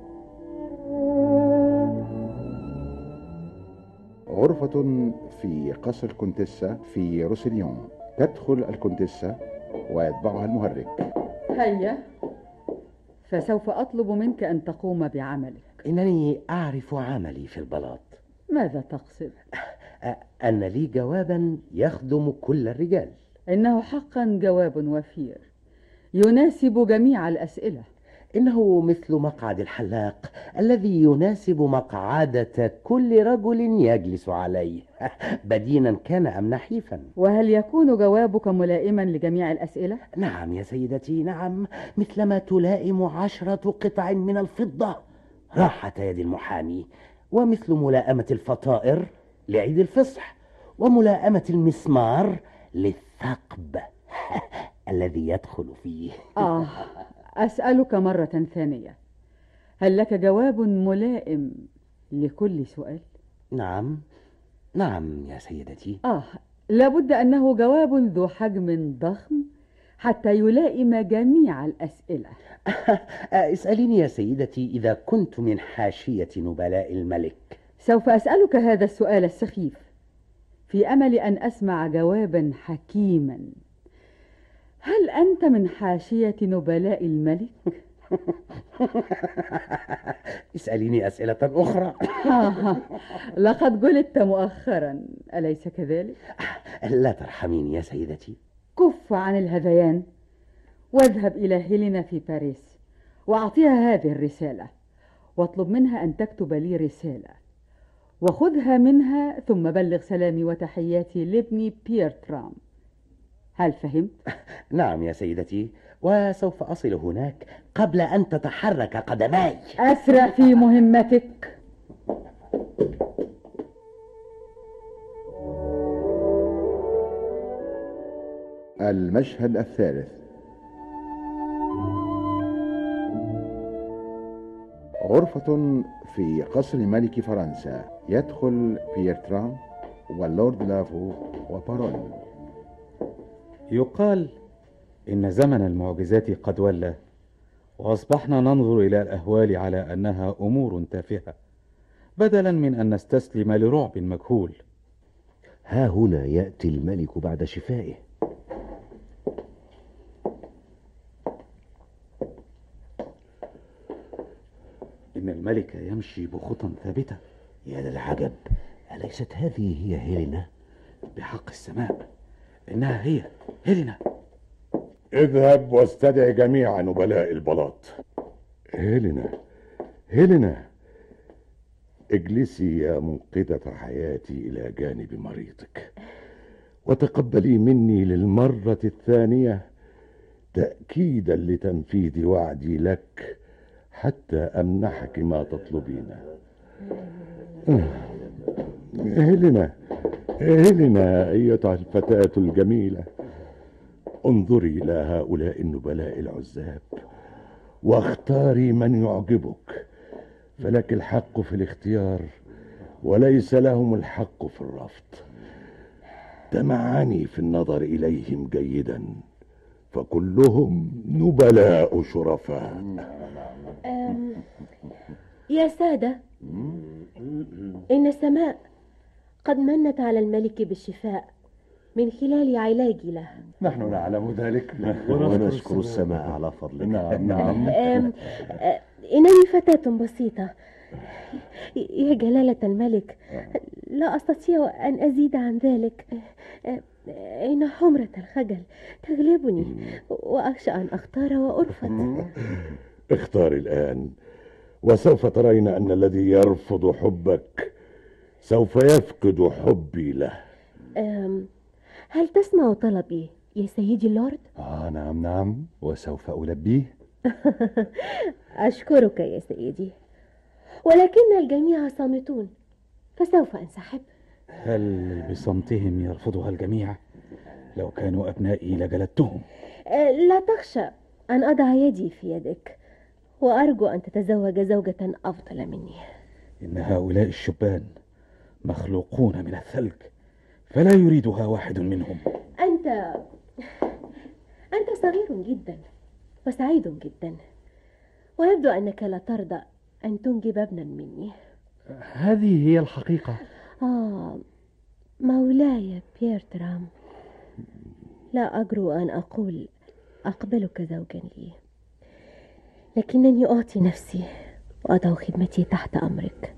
غرفة في قصر الكونتيسة في روسيليون. تدخل الكونتيسة ويتبعها المهرج. هيا، فسوف أطلب منك أن تقوم بعملك. إنني أعرف عملي في البلاط. ماذا تقصد؟ أن لي جوابا يخدم كل الرجال. إنه حقا جواب وفير يناسب جميع الأسئلة. إنه مثل مقعد الحلاق الذي يناسب مقعدة كل رجل يجلس عليه، بدينا كان أم نحيفا. وهل يكون جوابك ملائما لجميع الأسئلة؟ نعم يا سيدتي، نعم، مثلما تلائم عشرة قطع من الفضة راحة يد المحامي، ومثل ملائمة الفطائر لعيد الفصح، وملائمة المسمار للثقب الذي يدخل فيه. آه، أسألك مرة ثانية، هل لك جواب ملائم لكل سؤال؟ نعم نعم يا سيدتي. آه، لابد أنه جواب ذو حجم ضخم حتى يلائم جميع الأسئلة. اسأليني يا سيدتي إذا كنت من حاشية نبلاء الملك. سوف أسألك هذا السؤال السخيف في أمل أن أسمع جوابا حكيما. هل أنت من حاشية نبلاء الملك؟ اسأليني أسئلة أخرى. لقد جلدت مؤخرا، أليس كذلك؟ لا ترحميني يا سيدتي. كف عن الهذيان واذهب إلى هيلينا في باريس وأعطيها هذه الرسالة، واطلب منها أن تكتب لي رسالة، وخذها منها ثم بلغ سلامي وتحياتي لابني بيير ترام. هل فهمت؟ نعم يا سيدتي، وسوف أصل هناك قبل أن تتحرك قدماي. أسرع في مهمتك. المشهد الثالث. غرفة في قصر ملك فرنسا، يدخل بيرترام واللورد لافو وبارول. يقال إن زمن المعجزات قد ولى، وأصبحنا ننظر إلى الأهوال على أنها أمور تافهة بدلا من أن نستسلم لرعب مجهول. ها هنا يأتي الملك بعد شفائه. إن الملك يمشي بخطى ثابتة. يا للعجب، أليست هذه هي هيلينا؟ بحق السماء إنها هي هيلينا. اذهب واستدع جميع نبلاء البلاط. هيلينا، هيلينا، اجلسي يا منقذة حياتي إلى جانب مريضك، وتقبلي مني للمرة الثانية تأكيدا لتنفيذ وعدي لك حتى أمنحك ما تطلبينه. هيلينا، هيلينا أيتها الفتاة الجميلة، انظري إلى هؤلاء النبلاء العزاب واختاري من يعجبك، فلك الحق في الاختيار وليس لهم الحق في الرفض. تمعني في النظر إليهم جيدا، فكلهم نبلاء شرفاء. يا سادة، إن السماء قد منت على الملك بالشفاء من خلال علاجي له. نحن نعلم ذلك ونشكر السماء على فضلك. نعم نعم. إنني فتاة بسيطة يا جلالة الملك، لا أستطيع أن أزيد عن ذلك. إن حمرة الخجل تغلبني وأخشى أن أختار وأرفض. اختاري الآن، وسوف ترين أن الذي يرفض حبك سوف يفقد حبي له. هل تسمع طلبي يا سيدي اللورد؟ آه نعم نعم، وسوف ألبيه. أشكرك يا سيدي، ولكن الجميع صامتون، فسوف أنسحب. هل بصمتهم يرفضها الجميع؟ لو كانوا أبنائي لجلدتهم. لا تخشى أن أضع يدي في يدك، وأرجو أن تتزوج زوجة أفضل مني. إن هؤلاء الشبان مخلوقون من الثلج، فلا يريدها واحد منهم. أنت أنت صغير جدا وسعيد جدا، ويبدو أنك لا ترضى أن تنجب ابنا مني. هذه هي الحقيقة. آه مولاي بيرترام، لا أجرؤ أن أقول أقبلك زوجا لي، لكنني أعطي نفسي وأضع خدمتي تحت أمرك.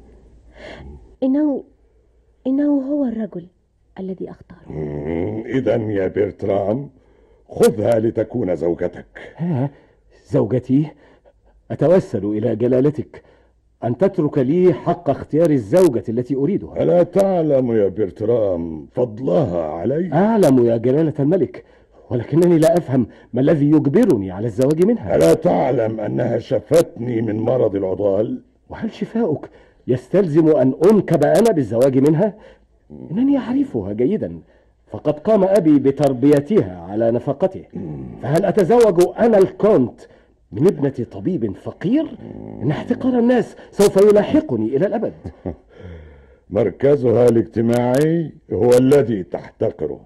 إنه إنه هو الرجل الذي أختاره. إذا يا بيرترام خذها لتكون زوجتك. ها، زوجتي؟ أتوسل إلى جلالتك أن تترك لي حق اختيار الزوجة التي أريدها. ألا تعلم يا بيرترام فضلها علي؟ أعلم يا جلالة الملك، ولكنني لا أفهم ما الذي يجبرني على الزواج منها. ألا تعلم أنها شفتني من مرض العضال؟ وهل شفاؤك يستلزم أن أنكب أنا بالزواج منها؟ إنني أعرفها جيدا، فقد قام أبي بتربيتها على نفقته، فهل أتزوج أنا الكونت من ابنة طبيب فقير؟ إن احتقار الناس سوف يلاحقني إلى الأبد. مركزها الاجتماعي هو الذي تحتقره،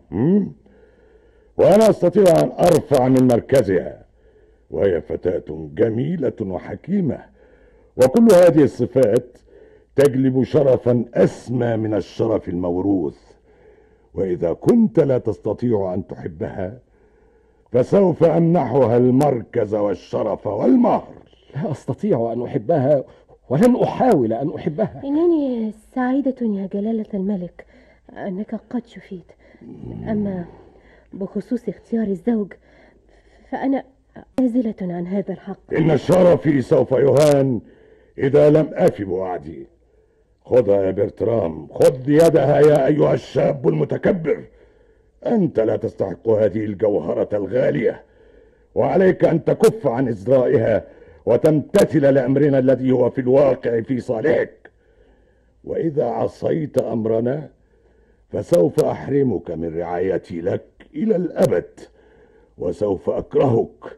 وأنا أستطيع أن أرفع من مركزها، وهي فتاة جميلة وحكيمة، وكل هذه الصفات تجلب شرفا أسمى من الشرف الموروث. وإذا كنت لا تستطيع أن تحبها فسوف أمنحها المركز والشرف والمهر. لا أستطيع أن أحبها ولن أحاول أن أحبها. إنني سعيدة يا جلالة الملك أنك قد شفيت، أما بخصوص اختيار الزوج فأنا نازلة عن هذا الحق. إن شرفي سوف يهان إذا لم أف بوعدي. خذها يا برترام، خذ يدها يا أيها الشاب المتكبر. أنت لا تستحق هذه الجوهرة الغالية، وعليك أن تكف عن إزرائها وتمتثل لأمرنا الذي هو في الواقع في صالحك. وإذا عصيت أمرنا فسوف أحرمك من رعايتي لك إلى الأبد، وسوف أكرهك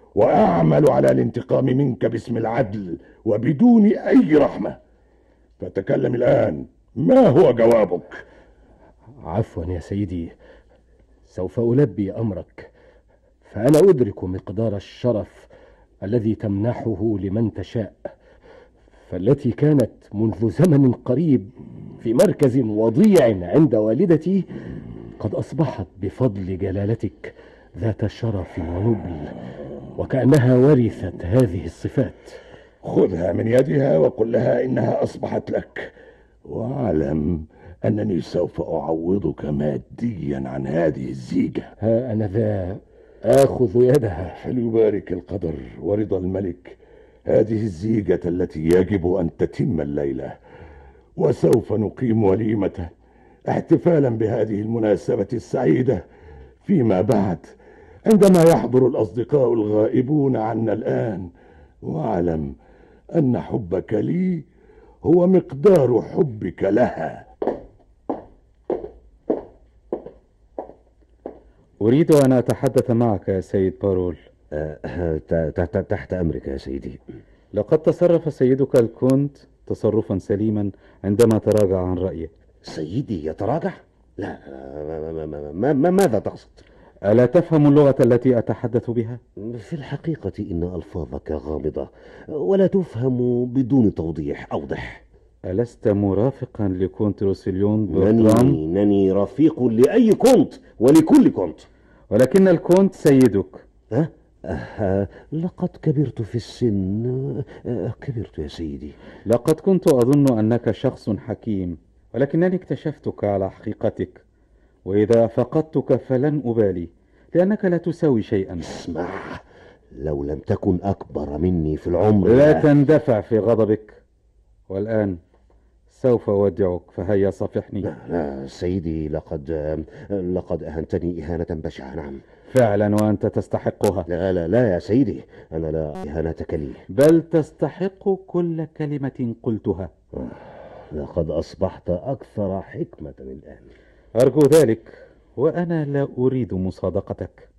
وأعمل على الانتقام منك باسم العدل وبدون أي رحمة. فتكلم الآن، ما هو جوابك؟ عفوا يا سيدي، سوف ألبي أمرك. فأنا أدرك مقدار الشرف الذي تمنحه لمن تشاء، فالتي كانت منذ زمن قريب في مركز وضيع عند والدتي قد أصبحت بفضل جلالتك ذات شرف ونبل، وكأنها ورثت هذه الصفات. خذها من يدها وقل لها إنها أصبحت لك، واعلم أنني سوف أعوضك ماديا عن هذه الزيجة. ها أنا ذا آخذ يدها. فليبارك القدر ورضا الملك هذه الزيجة التي يجب أن تتم الليلة، وسوف نقيم وليمة احتفالا بهذه المناسبة السعيدة فيما بعد عندما يحضر الأصدقاء الغائبون عنا الآن. واعلم أن حبك لي هو مقدار حبك لها. أريد أن أتحدث معك يا سيد بارول. أه تحت أمرك يا سيدي. لقد تصرف سيدك الكونت تصرفا سليما عندما تراجع عن رأيه. سيدي يتراجع؟ لا، ما ما ما ماذا تقصد؟ ألا تفهم اللغة التي أتحدث بها؟ في الحقيقة إن ألفاظك غامضة ولا تفهم بدون توضيح أوضح. ألست مرافقا لكونت روسيليون برترام؟ نني, نني رفيق لأي كونت ولكل كونت، ولكن الكونت سيدك. أه؟ أه لقد كبرت في السن. أه كبرت يا سيدي. لقد كنت أظن أنك شخص حكيم، ولكنني اكتشفتك على حقيقتك، وإذا فقدتك فلن أبالي، لأنك لا تساوي شيئا. اسمع، لو لم تكن أكبر مني في العمر لا تندفع في غضبك. والآن سوف أودعك، فهيا صافحني. لا, لا سيدي، لقد لقد أهنتني إهانة بشعة. نعم فعلا، وأنت تستحقها. لا لا لا يا سيدي، أنا لا إهانتك لي، بل تستحق كل كلمة قلتها. لقد أصبحت أكثر حكمة الآن. أرجو ذلك، وأنا لا أريد مصادقتك.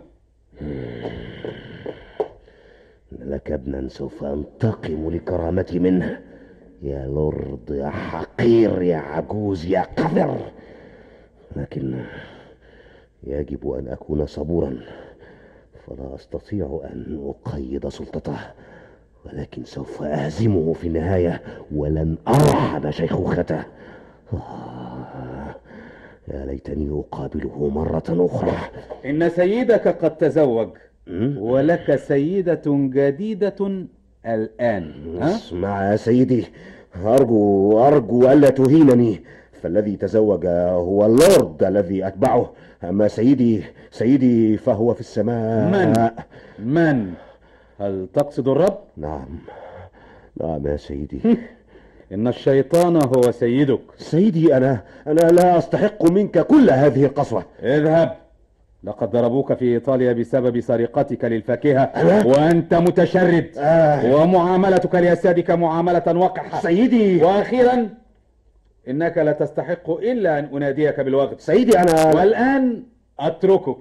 لك ابنا سوف أنتقم لكرامتي منه. يا لورد، يا حقير، يا عجوز، يا قذر. لكن يجب أن أكون صبورا، فلا أستطيع أن أقيد سلطته، ولكن سوف أهزمه في النهاية ولن أرحب شيخوخته. آه، يا ليتني أقابله مرة أخرى. إن سيدك قد تزوج، ولك سيدة جديدة الآن. اسمع يا سيدي، أرجو أرجو ألا تهينني، فالذي تزوج هو اللورد الذي أتبعه، أما سيدي سيدي فهو في السماء. من؟ من؟ هل تقصد الرب؟ نعم نعم يا سيدي. إن الشيطان هو سيدك. سيدي، أنا أنا لا أستحق منك كل هذه القسوة. اذهب، لقد ضربوك في إيطاليا بسبب سرقتك للفاكهة، وأنت متشرد. آه. ومعاملتك لأسيادك معاملة وقحة. سيدي، وأخيرا إنك لا تستحق إلا أن أناديك بالوقت. سيدي أنا، والآن أتركك.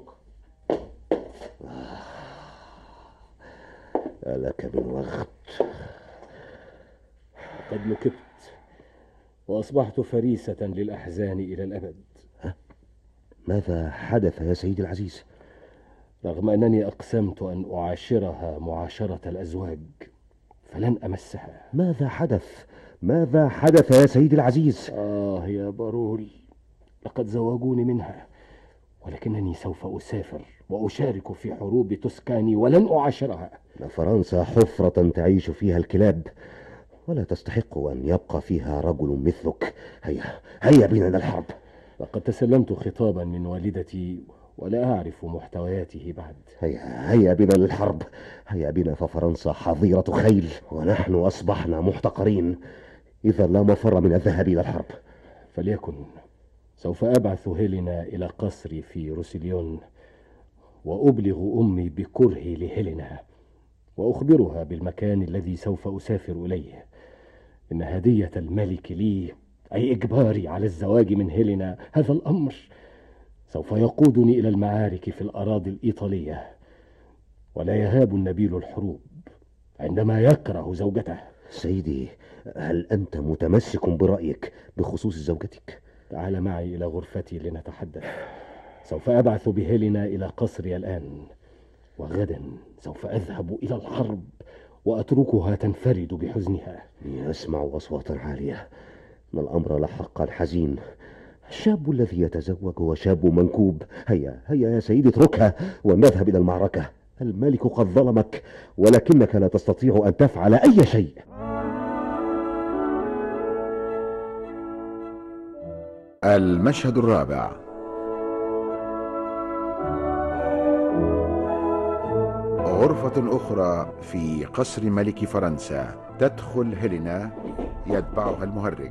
لك بالوقت. قد نكبت وأصبحت فريسة للأحزان إلى الأبد. ماذا حدث يا سيدي العزيز؟ رغم أنني أقسمت أن أعاشرها معاشرة الأزواج فلن أمسها. ماذا حدث؟ ماذا حدث يا سيدي العزيز؟ آه يا بارول، لقد زوجوني منها، ولكنني سوف أسافر وأشارك في حروب توسكاني ولن أعاشرها. فرنسا حفرة تعيش فيها الكلاب، ولا تستحق أن يبقى فيها رجل مثلك. هيا هيا بنا للحرب. لقد تسلمت خطابا من والدتي ولا أعرف محتوياته بعد. هيا هيا بنا للحرب. هيا بنا، ففرنسا حظيرة خيل ونحن أصبحنا محتقرين. إذا لا مفر من الذهاب إلى الحرب. فليكن. سوف أبعث هيلينا إلى قصري في روسيليون، وأبلغ أمي بكرهي لهيلينا، وأخبرها بالمكان الذي سوف أسافر إليه. إن هدية الملك لي، أي إجباري على الزواج من هيلينا، هذا الأمر سوف يقودني إلى المعارك في الأراضي الإيطالية. ولا يهاب النبيل الحروب عندما يكره زوجته. سيدي، هل أنت متمسك برأيك بخصوص زوجتك؟ تعال معي إلى غرفتي لنتحدث. سوف أبعث بهيلينا إلى قصري الآن، وغدا سوف أذهب إلى الحرب وأتركها تنفرد بحزنها. أسمع أصواتا عالية، إن الأمر لحقا حزين. الشاب الذي يتزوج هو شاب منكوب. هيا هيا يا سيدي، اتركها ونذهب إلى المعركة. الملك قد ظلمك، ولكنك لا تستطيع أن تفعل أي شيء. المشهد الرابع. غرفة أخرى في قصر ملك فرنسا. تدخل هيلينا، يتبعها المهرج.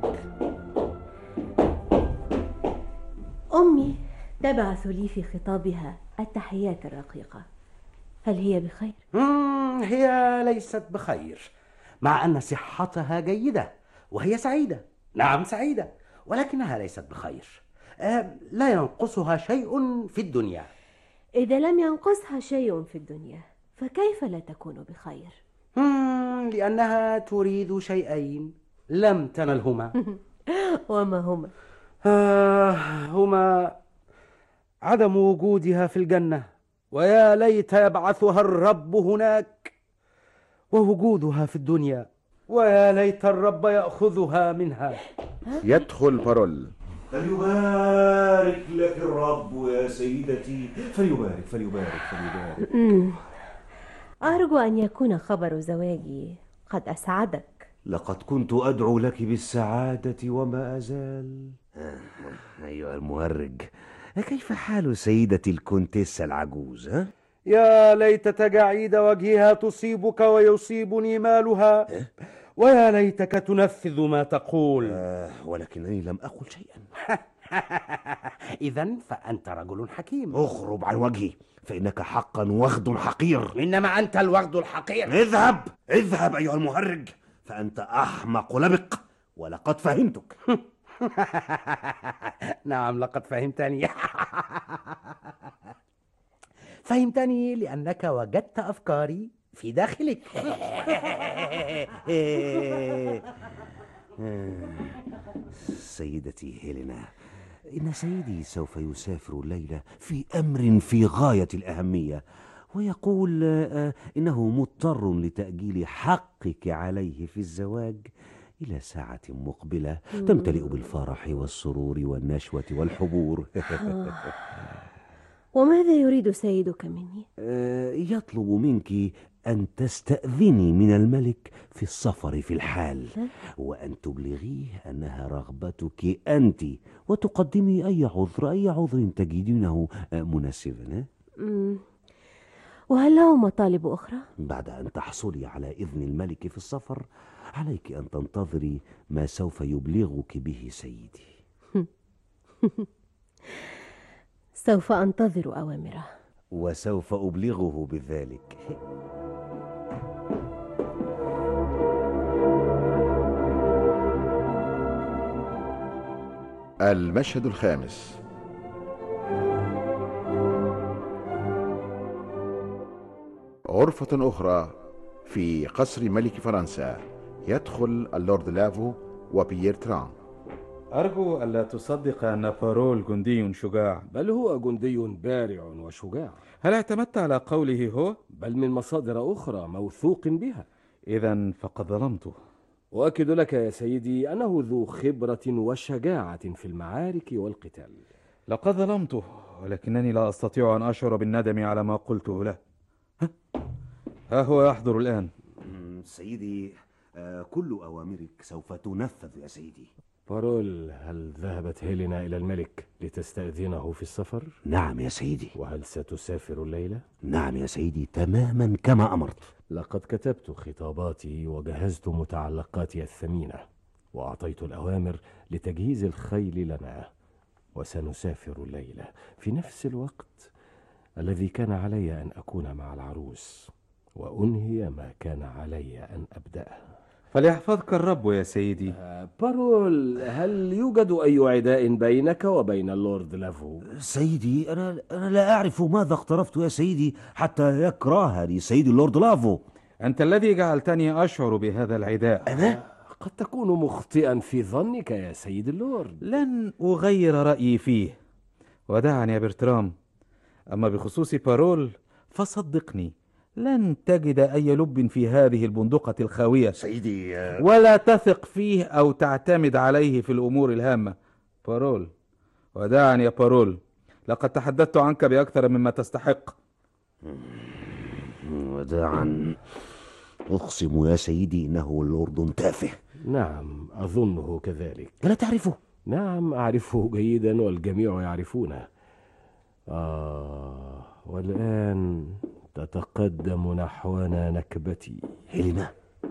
أمي تبعث لي في خطابها التحيات الرقيقة. هل هي بخير؟ مم هي ليست بخير، مع أن صحتها جيدة وهي سعيدة. نعم سعيدة، ولكنها ليست بخير. آه لا ينقصها شيء في الدنيا. إذا لم ينقصها شيء في الدنيا فكيف لا تكون بخير؟ مم لأنها تريد شيئين لم تنلهما. وما هما؟ آه هما عدم وجودها في الجنة، ويا ليت يبعثها الرب هناك، ووجودها في الدنيا، ويا ليت الرب يأخذها منها. يدخل بارول. فليبارك لك الرب يا سيدتي، فليبارك فليبارك فليبارك. أرجو أن يكون خبر زواجي قد أسعدك. لقد كنت أدعو لك بالسعادة وما أزال. أيها المهرج، كيف حال سيدتي الكونتيسة العجوز؟ ها؟ يا ليت تجاعيد وجهها تصيبك ويصيبني مالها، ويا ليتك تنفذ ما تقول. آه ولكنني لم أقل شيئا. إذن فأنت رجل حكيم. اغرب عن وجهي، فإنك حقا وغد حقير. إنما أنت الوغد الحقير. اذهب اذهب أيها المهرج، فأنت أحمق لبق، ولقد فهمتك. نعم لقد فهمتني. فهمتني لأنك وجدت أفكاري في داخلك. سيدتي هيلينا، إن سيدي سوف يسافر الليلة في أمر في غاية الأهمية، ويقول إنه مضطر لتأجيل حقك عليه في الزواج إلى ساعة مقبلة تمتلئ بالفرح والسرور والنشوة والحبور. وماذا يريد سيدك مني؟ يطلب منك أن تستأذني من الملك في السفر في الحال، وأن تبلغيه أنها رغبتك أنت، وتقدمي أي عذر أي عذر تجدينه مناسبا. وهل له مطالب أخرى؟ بعد أن تحصلي على إذن الملك في السفر، عليك أن تنتظري ما سوف يبلغك به سيدي. سوف أنتظر أوامره، وسوف أبلغه بذلك. المشهد الخامس. غرفة أخرى في قصر ملك فرنسا. يدخل اللورد لافو وبيير تران. أرجو ألا تصدق أن بارول جندي شجاع. بل هو جندي بارع وشجاع. هل اعتمدت على قوله هو؟ بل من مصادر أخرى موثوق بها. إذن فقد ظلمته. وأكد لك يا سيدي أنه ذو خبرة وشجاعة في المعارك والقتال. لقد ظلمته، ولكنني لا أستطيع أن أشعر بالندم على ما قلته له. ها, ها هو يحضر الآن. سيدي، كل أوامرك سوف تنفذ يا سيدي. بارول، هل ذهبت هيلينا إلى الملك لتستأذنه في السفر؟ نعم يا سيدي. وهل ستسافر الليلة؟ نعم يا سيدي، تماما كما أمرت. لقد كتبت خطاباتي وجهزت متعلقاتي الثمينة، وأعطيت الأوامر لتجهيز الخيل لنا، وسنسافر الليلة في نفس الوقت الذي كان علي أن أكون مع العروس وأنهي ما كان علي أن أبدأه. فليحفظك الرب يا سيدي. آه بارول، هل يوجد أي عداء بينك وبين اللورد لافو؟ سيدي، أنا, أنا لا أعرف ماذا اقترفت يا سيدي حتى يكرهني سيدي اللورد لافو. أنت الذي جعلتني أشعر بهذا العداء. أنا؟ قد تكون مخطئا في ظنك يا سيد اللورد. لن أغير رأيي فيه، ودعني يا برترام. أما بخصوص بارول فصدقني، لن تجد أي لب في هذه البندقة الخاوية سيدي. ولا تثق فيه أو تعتمد عليه في الأمور الهامة. بارول، ودعني يا بارول، لقد تحدثت عنك بأكثر مما تستحق. وداعا. أقسم يا سيدي إنه اللورد تافه. نعم، أظنه كذلك. ألا تعرفه؟ نعم، أعرفه جيدا والجميع يعرفونه. آه والآن تتقدم نحونا نكبتي. هيلينا،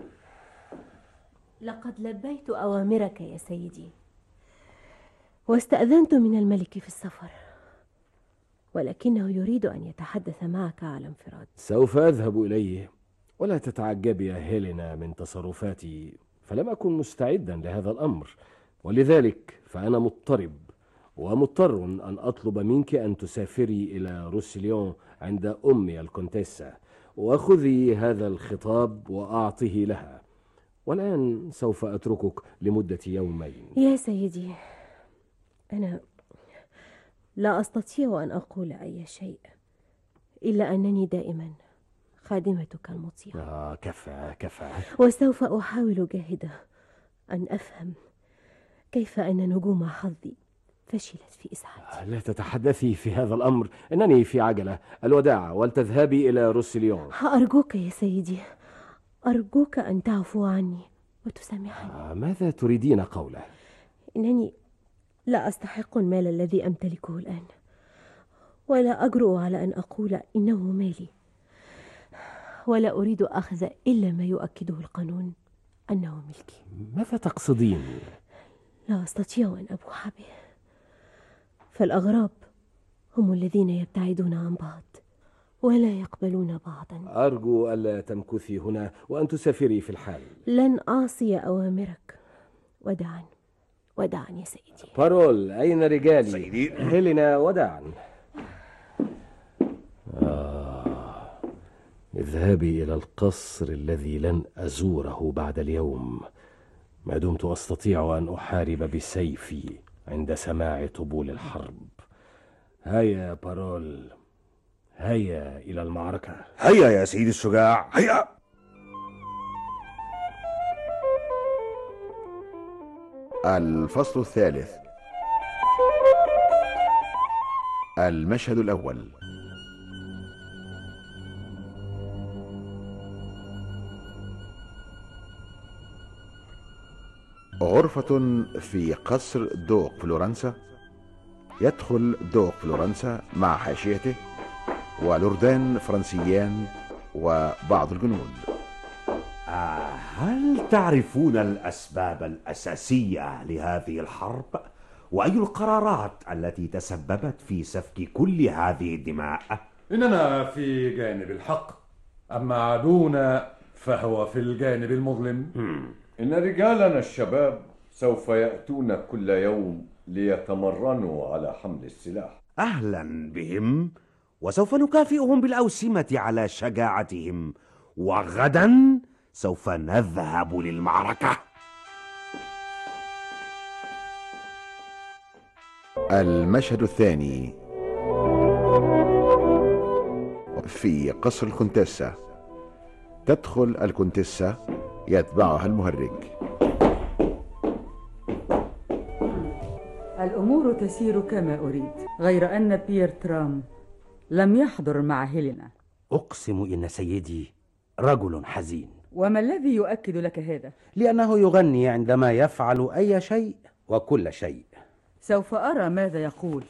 لقد لبيت أوامرك يا سيدي، واستأذنت من الملك في السفر، ولكنه يريد أن يتحدث معك على انفراد. سوف أذهب إليه، ولا تتعجبي يا هيلينا من تصرفاتي، فلم أكن مستعدا لهذا الأمر، ولذلك فأنا مضطرب ومضطر أن أطلب منك أن تسافري إلى روسيليون عند أمي الكونتيسة، وخذي هذا الخطاب وأعطيه لها. والآن سوف أتركك لمدة يومين. يا سيدي، أنا لا أستطيع أن أقول أي شيء إلا أنني دائما خادمتك المطيعة. آه كفى كفى. وسوف أحاول جاهدة أن أفهم كيف أن نجوم حظي فشلت في إسعادي. لا تتحدثي في هذا الأمر، إنني في عجلة. الوداع، ولتذهبي إلى روسيليون. أرجوك يا سيدي، أرجوك أن تعفو عني وتسامحني. آه ماذا تريدين قوله؟ إنني لا أستحق المال الذي أمتلكه الآن، ولا أجرؤ على أن أقول إنه مالي، ولا أريد أخذ إلا ما يؤكده القانون أنه ملكي. ماذا تقصدين؟ لا أستطيع أن أبوح به، فالأغراب هم الذين يبتعدون عن بعض ولا يقبلون بعضا. أرجو ألا تمكثي هنا وأن تسافري في الحال. لن أعصي أوامرك. وداعا وداعا يا سيدي. بارول، أين رجالي؟ سيدي. هيلينا، وداعا. آه. اذهبي إلى القصر الذي لن أزوره بعد اليوم، ما دمت أستطيع أن أحارب بسيفي عند سماع طبول الحرب. هيا بارول، هيا إلى المعركة. هيا يا سيدي الشجاع، هيا. الفصل الثالث. المشهد الأول. غرفة في قصر دوق فلورنسا. يدخل دوق فلورنسا مع حاشيته ولوردان فرنسيان وبعض الجنود. آه هل تعرفون الأسباب الأساسية لهذه الحرب؟ وأي القرارات التي تسببت في سفك كل هذه الدماء؟ إننا في جانب الحق، أما عدونا فهو في الجانب المظلم. إن رجالنا الشباب سوف يأتون كل يوم ليتمرنوا على حمل السلاح. أهلا بهم، وسوف نكافئهم بالأوسمة على شجاعتهم، وغدا سوف نذهب للمعركة. المشهد الثاني. في قصر الكونتيسة. تدخل الكونتيسة يتبعها المهرج. الأمور تسير كما أريد، غير أن بيير ترام لم يحضر مع هيلينا. أقسم إن سيدي رجل حزين. وما الذي يؤكد لك هذا؟ لأنه يغني عندما يفعل أي شيء وكل شيء. سوف أرى ماذا يقول،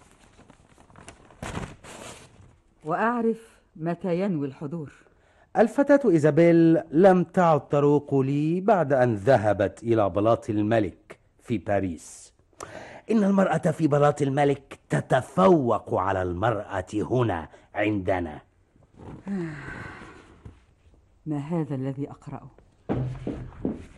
وأعرف متى ينوي الحضور. الفتاة إيزابيل لم تعد تروق لي بعد أن ذهبت إلى بلاط الملك في باريس. إن المرأة في بلاط الملك تتفوق على المرأة هنا عندنا. ما هذا الذي أقرأه؟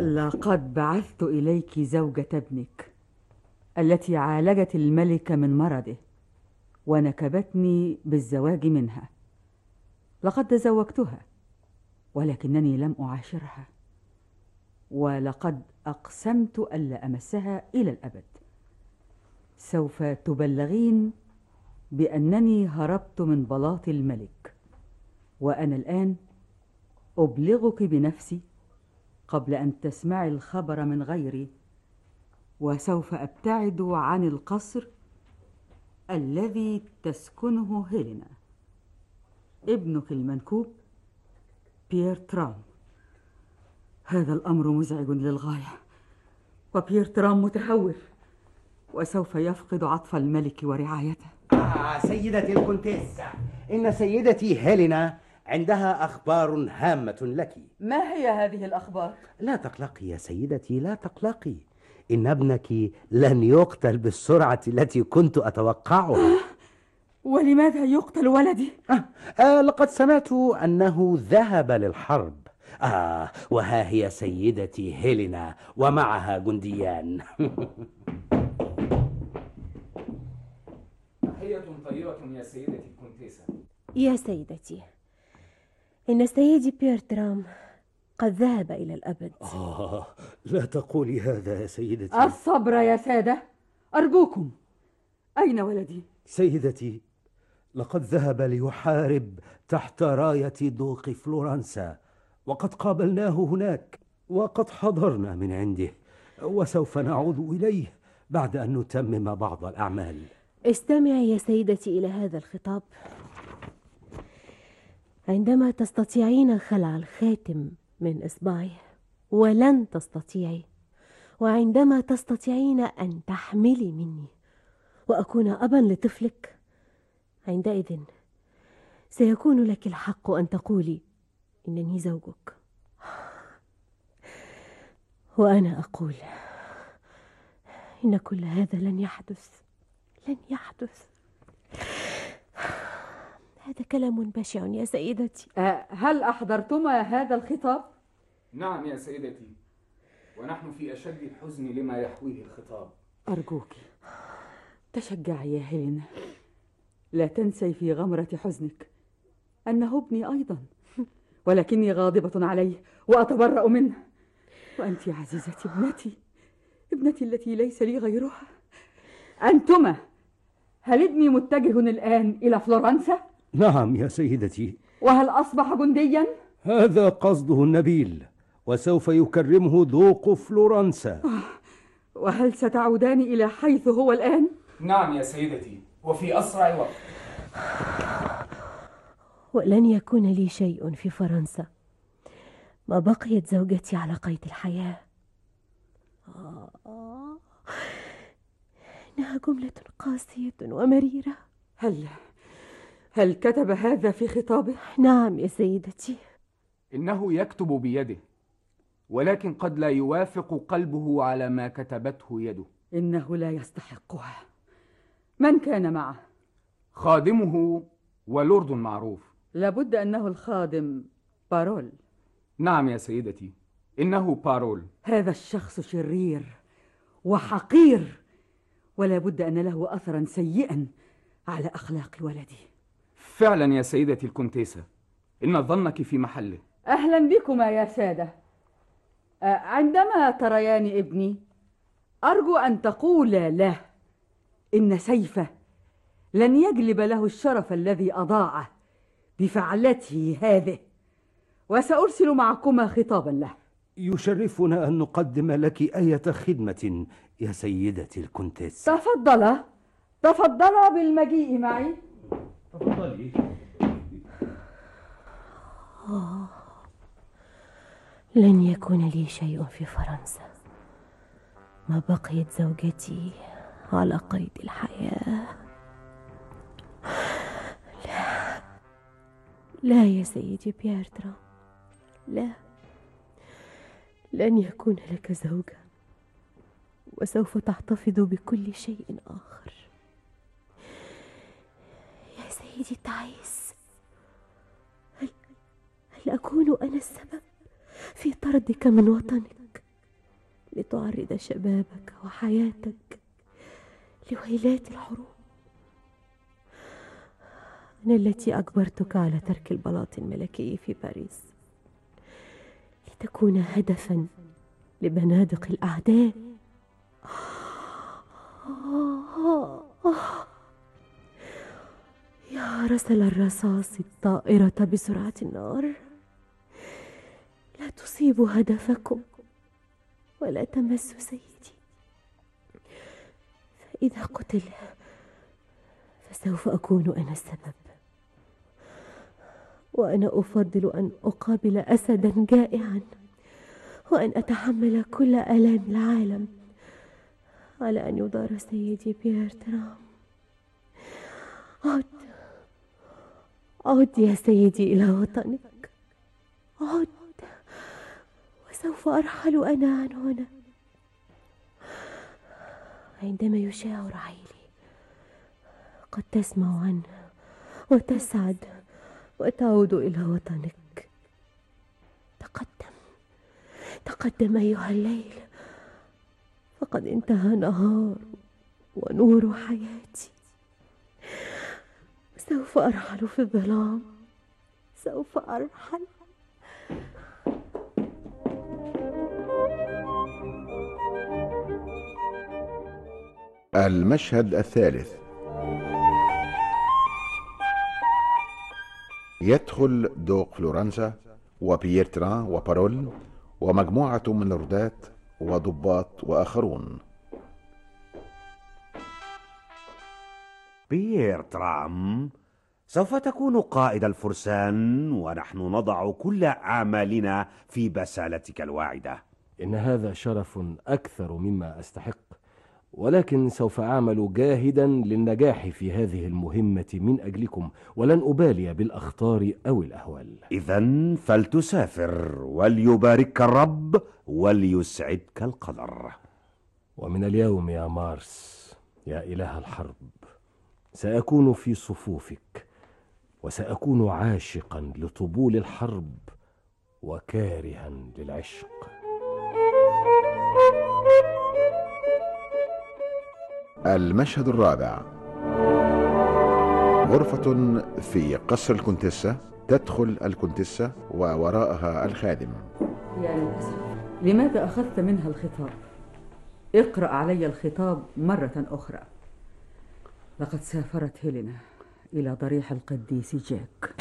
لقد بعثت إليك زوجة ابنك التي عالجت الملك من مرضه ونكبتني بالزواج منها. لقد تزوجتها ولكنني لم أعاشرها، ولقد أقسمت ألا أمسها إلى الأبد. سوف تبلغين بأنني هربت من بلاط الملك، وأنا الآن أبلغك بنفسي قبل أن تسمعي الخبر من غيري، وسوف أبتعد عن القصر الذي تسكنه هيلينا. ابنك المنكوب بيير ترام. هذا الأمر مزعج للغاية، وبيير ترام متهور وسوف يفقد عطف الملك ورعايته. آه سيدتي الكونتيسة، إن سيدتي هيلينا عندها أخبار هامة لك. ما هي هذه الأخبار؟ لا تقلقي يا سيدتي، لا تقلقي. إن ابنك لن يقتل بالسرعة التي كنت أتوقعها. ولماذا يقتل ولدي؟ آه آه لقد سمعت أنه ذهب للحرب. آه وها هي سيدتي هيلينا ومعها جنديان. تحية طيبة يا سيدتي الكونتيسة. يا سيدتي، إن سيدي بيير ترام قد ذهب إلى الأبد. آه لا تقولي هذا يا سيدتي. الصبر يا سادة أرجوكم. أين ولدي؟ سيدتي، لقد ذهب ليحارب تحت راية دوق فلورنسا، وقد قابلناه هناك وقد حضرنا من عنده، وسوف نعود إليه بعد أن نتمم بعض الأعمال. استمعي يا سيدتي إلى هذا الخطاب. عندما تستطيعين خلع الخاتم من إصبعه ولن تستطيعي، وعندما تستطيعين أن تحملي مني وأكون أبا لطفلك، عندئذ سيكون لك الحق أن تقولي إنني زوجك. وأنا أقول إن كل هذا لن يحدث، لن يحدث. هذا كلام بشع يا سيدتي. أه هل أحضرتما هذا الخطاب؟ نعم يا سيدتي، ونحن في أشد الحزن لما يحويه الخطاب. أرجوك تشجعي يا هيلينا، لا تنسي في غمرة حزنك أنه ابني أيضا، ولكني غاضبة عليه وأتبرأ منه. وأنت يا عزيزتي ابنتي، ابنتي التي ليس لي غيرها. أنتما، هل ابني متجه الآن إلى فلورنسا؟ نعم يا سيدتي. وهل أصبح جنديا؟ هذا قصده النبيل، وسوف يكرمه ذوق فلورنسا. وهل ستعودان إلى حيث هو الآن؟ نعم يا سيدتي، وفي أسرع وقت. ولن يكون لي شيء في فرنسا ما بقيت زوجتي على قيد الحياة. آه. إنها جملة قاسية ومريرة. هل هل كتب هذا في خطابه؟ نعم يا سيدتي. إنه يكتب بيده، ولكن قد لا يوافق قلبه على ما كتبته يده. إنه لا يستحقها. من كان معه؟ خادمه ولورد معروف. لابد أنه الخادم بارول. نعم يا سيدتي، إنه بارول. هذا الشخص شرير وحقير، ولا بد أن له أثرا سيئا على أخلاق ولدي. فعلا يا سيدتي الكونتيسة، إن ظنك في محله. أهلا بكما يا سادة. عندما تريان ابني أرجو أن تقولا له إن سيفه لن يجلب له الشرف الذي أضاعه بفعلته هذه، وسأرسل معكما خطابا له. يشرفنا أن نقدم لك أية خدمة يا سيدتي الكونتيسة. تفضلا تفضلا بالمجيء معي. تفضلي. آه. لن يكون لي شيء في فرنسا ما بقيت زوجتي على قيد الحياة. لا لا يا سيدي بيير ترام، لا، لن يكون لك زوجة، وسوف تحتفظ بكل شيء آخر. يا سيدي التعيس، هل, هل أكون أنا السبب في طردك من وطنك لتعرض شبابك وحياتك لويلات الحروب. أنا التي أجبرتك على ترك البلاط الملكي في باريس لتكون هدفا لبنادق الأعداء. يا رسل الرصاص الطائرة بسرعة النار، لا تصيبوا هدفكم ولا تمسوا سيدي، فإذا قتل فسوف أكون أنا السبب، وأنا أفضل أن أقابل أسدا جائعا وأن أتحمل كل آلام العالم على أن يدار سيدي بيرترام. عد عد يا سيدي إلى وطنك، عد وسوف أرحل أنا عن هنا. عندما يشاع رحيلي قد تسمع عنه وتسعد وتعود إلى وطنك. تقدم تقدم أيها الليل، فقد انتهى نهار ونور حياتي. سوف أرحل في الظلام، سوف أرحل. المشهد الثالث. يدخل دوق فلورنسا وبيرتران وبارول ومجموعة من الردات وضباط وآخرون. بيرترام، سوف تكون قائد الفرسان ونحن نضع كل آمالنا في بسالتك الواعدة. إن هذا شرف أكثر مما أستحق، ولكن سوف أعمل جاهدا للنجاح في هذه المهمة من أجلكم، ولن أبالي بالأخطار أو الأهوال. إذن فلتسافر، وليبارك الرب وليسعدك القدر. ومن اليوم يا مارس يا إله الحرب سأكون في صفوفك، وسأكون عاشقا لطبول الحرب وكارها للعشق. المشهد الرابع. غرفة في قصر الكونتيسة. تدخل الكونتيسة ووراءها الخادم. يا نفسي، لماذا أخذت منها الخطاب؟ اقرأ علي الخطاب مرة أخرى. لقد سافرت هيلينا إلى ضريح القديس جاك.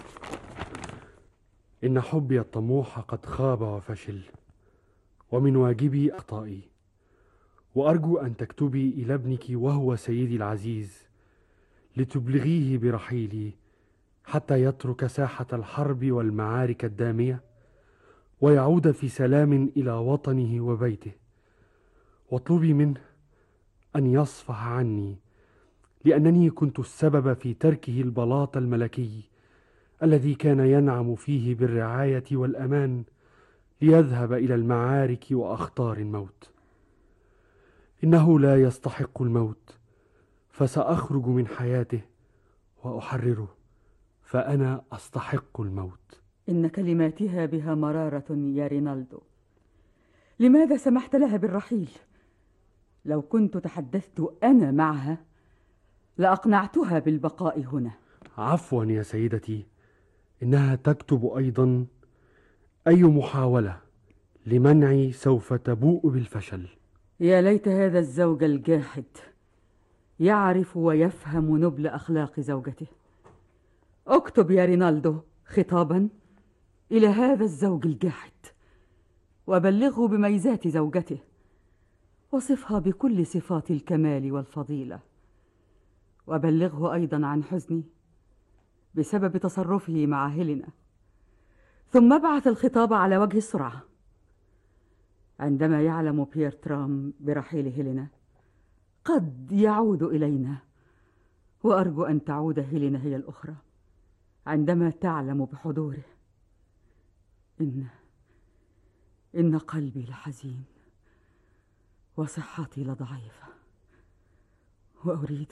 إن حبي الطموح قد خاب وفشل، ومن واجبي أخطائي، وأرجو أن تكتبي إلى ابنك وهو سيدي العزيز لتبلغيه برحيلي حتى يترك ساحة الحرب والمعارك الدامية ويعود في سلام إلى وطنه وبيته. واطلبي منه أن يصفح عني، لأنني كنت السبب في تركه البلاط الملكي الذي كان ينعم فيه بالرعاية والأمان ليذهب إلى المعارك وأخطار الموت. إنه لا يستحق الموت، فسأخرج من حياته وأحرره، فأنا أستحق الموت. إن كلماتها بها مرارة يا رينالدو. لماذا سمحت لها بالرحيل؟ لو كنت تحدثت أنا معها لأقنعتها بالبقاء هنا. عفوا يا سيدتي، إنها تكتب أيضا: أي محاولة لمنعي سوف تبوء بالفشل. يا ليت هذا الزوج الجاحد يعرف ويفهم نبل أخلاق زوجته. اكتب يا رينالدو خطابا إلى هذا الزوج الجاحد، وبلغه بميزات زوجته، وصفها بكل صفات الكمال والفضيلة، وبلغه أيضا عن حزني بسبب تصرفه مع هيلينا. ثم ابعث الخطاب على وجه السرعة. عندما يعلم بيرترام برحيل هيلينا قد يعود إلينا، وأرجو أن تعود هيلينا هي الأخرى عندما تعلم بحضوره. إن إن قلبي لحزين وصحتي لضعيفة، وأريد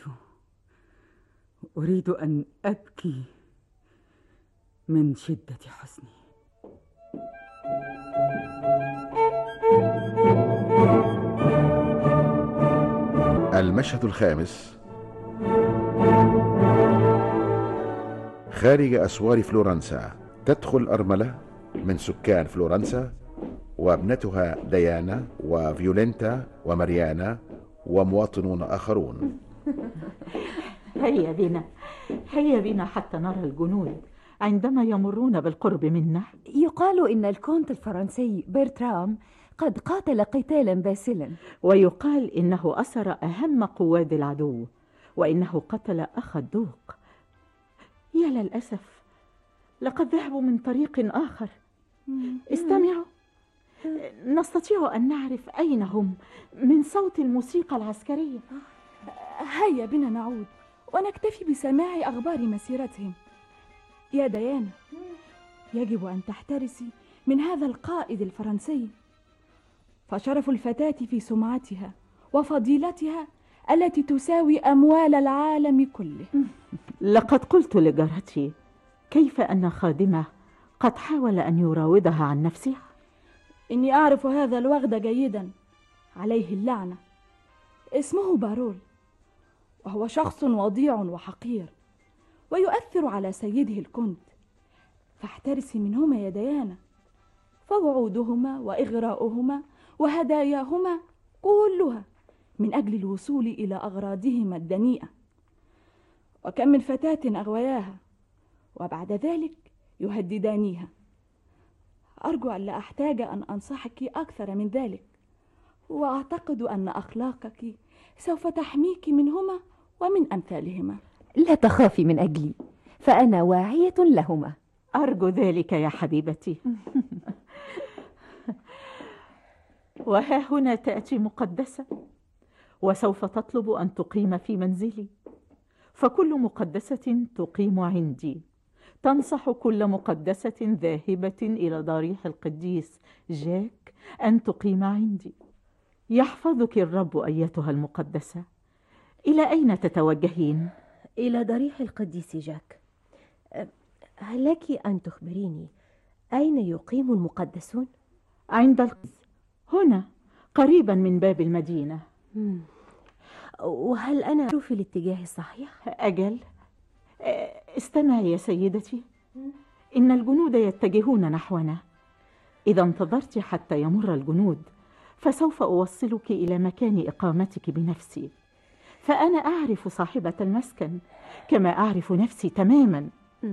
أريد أن أبكي من شدة حزني. المشهد الخامس. خارج أسوار فلورنسا تدخل أرملة من سكان فلورنسا وابنتها ديانا وفيولنتا وماريانا ومواطنون آخرون. هيا بنا هيا بنا حتى نرى الجنود عندما يمرون بالقرب منا. يقال إن الكونت الفرنسي برترام قد قاتل قتالا باسلا، ويقال إنه أسر أهم قواد العدو، وإنه قتل أخ الدوق. يا للأسف لقد ذهبوا من طريق آخر. استمعوا، نستطيع أن نعرف أين هم من صوت الموسيقى العسكرية. هيا بنا نعود ونكتفي بسماع أخبار مسيرتهم. يا ديانا، يجب أن تحترسي من هذا القائد الفرنسي، فشرف الفتاة في سمعتها وفضيلتها التي تساوي أموال العالم كله. لقد قلت لجارتي كيف أن خادمة قد حاول أن يراودها عن نفسها. إني أعرف هذا الوغد جيدا، عليه اللعنة. اسمه بارول، وهو شخص وضيع وحقير ويؤثر على سيده الكونت، فاحترسي منهما يا ديانا، فوعودهما وإغراؤهما وهداياهما كلها من أجل الوصول إلى أغراضهما الدنيئة. وكم من فتاة أغوياها وبعد ذلك يهددانيها. أرجو أن لا أحتاج أن أنصحك أكثر من ذلك، وأعتقد أن أخلاقك سوف تحميك منهما ومن أمثالهما. لا تخافي من أجلي، فأنا واعية لهما. أرجو ذلك يا حبيبتي. وها هنا تأتي مقدسة، وسوف تطلب أن تقيم في منزلي، فكل مقدسة تقيم عندي تنصح كل مقدسة ذاهبة إلى ضريح القديس جاك أن تقيم عندي. يحفظك الرب أيتها المقدسة. إلى أين تتوجهين؟ إلى ضريح القديس جاك. هل لك أن تخبريني أين يقيم المقدسون؟ عند القدس، هنا قريبا من باب المدينة. مم. وهل أنا في الاتجاه الصحيح؟ أجل. استمعي يا سيدتي، إن الجنود يتجهون نحونا. إذا انتظرت حتى يمر الجنود فسوف أوصلك إلى مكان إقامتك بنفسي، فأنا أعرف صاحبة المسكن كما أعرف نفسي تماما.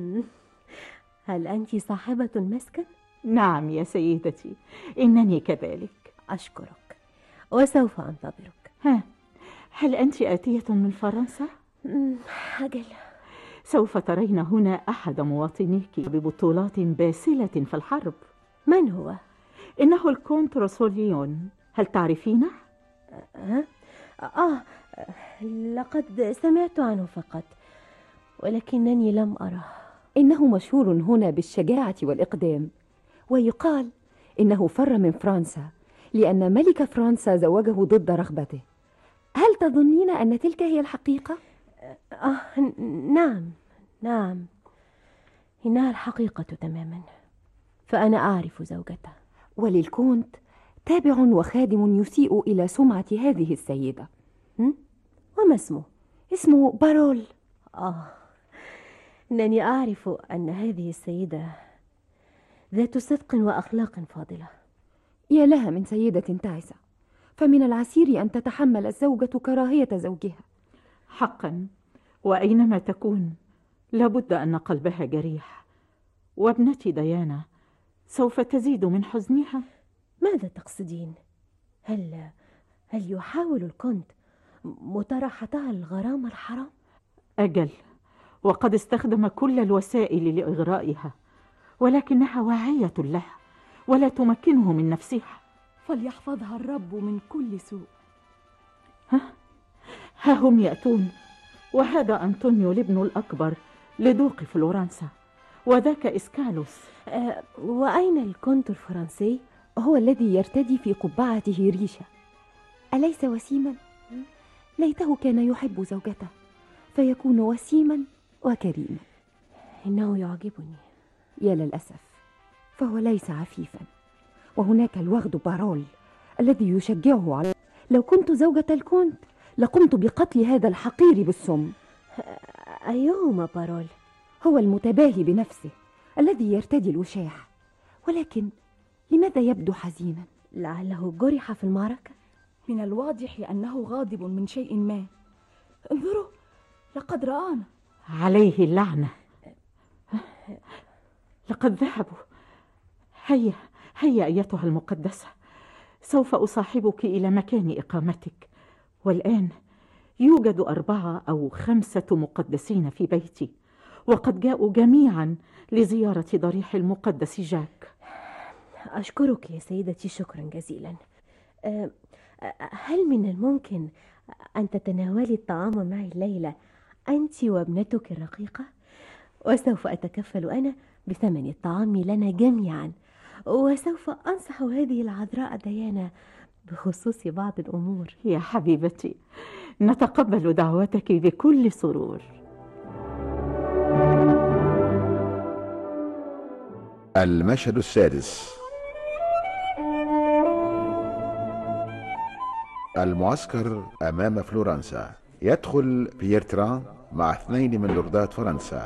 هل أنت صاحبة المسكن؟ نعم يا سيدتي، إنني كذلك. أشكرك وسوف أنتظرك. ها، هل أنت آتية من فرنسا؟ أجل. سوف ترين هنا أحد مواطنيك ببطولات باسلة في الحرب. من هو؟ إنه الكونت روسوليون. هل تعرفينه؟ أه؟ آه لقد سمعت عنه فقط، ولكنني لم أره. إنه مشهور هنا بالشجاعة والإقدام، ويقال إنه فر من فرنسا لأن ملك فرنسا زوجه ضد رغبته. هل تظنين أن تلك هي الحقيقة؟ آه نعم نعم، إنها الحقيقة تماما، فأنا أعرف زوجته. وللكونت تابع وخادم يسيء إلى سمعة هذه السيدة. وما اسمه؟ اسمه بارول. آه إنني أعرف أن هذه السيدة ذات صدق وأخلاق فاضلة. يا لها من سيدة تعسة، فمن العسير أن تتحمل الزوجة كراهية زوجها. حقا، وأينما تكون لابد أن قلبها جريح، وابنتي ديانا سوف تزيد من حزنها. ماذا تقصدين؟ هل هل يحاول الكونت مطارحتها الغرام الحرام؟ أجل، وقد استخدم كل الوسائل لإغرائها، ولكنها واعية له ولا تمكنه من نفسها. فليحفظها الرب من كل سوء. ها, ها هم يأتون، وهذا أنطونيو الابن الأكبر لدوق فلورنسا، وذاك إسكالوس. أه وأين الكونت الفرنسي؟ هو الذي يرتدي في قبعته ريشة. أليس وسيما؟ ليته كان يحب زوجته فيكون وسيما وكريما. إنه يعجبني. يا للأسف، فهو ليس عفيفا. وهناك الوغد بارول الذي يشجعه على. لو كنت زوجة الكونت لقمت بقتل هذا الحقير بالسم. أيهما بارول؟ هو المتباهي بنفسه الذي يرتدي الوشاح، ولكن لماذا يبدو حزينا؟ لعله جرح في المعركة. من الواضح أنه غاضب من شيء ما. انظروا، لقد رآنا. عليه اللعنة، لقد ذهبوا. هيا هيا أيتها المقدسة، سوف أصاحبك إلى مكان إقامتك. والآن يوجد أربعة أو خمسة مقدسين في بيتي، وقد جاءوا جميعا لزيارة ضريح المقدس جاك. أشكرك يا سيدتي شكرا جزيلا. هل من الممكن أن تتناولي الطعام معي الليلة أنت وابنتك الرقيقة؟ وسوف أتكفل أنا بثمن الطعام لنا جميعا، وسوف أنصح هذه العذراء ديانا بخصوص بعض الأمور. يا حبيبتي، نتقبل دعوتك بكل سرور. المشهد السادس. المعسكر أمام فلورنسا. يدخل بيرتران مع اثنين من لوردات فرنسا.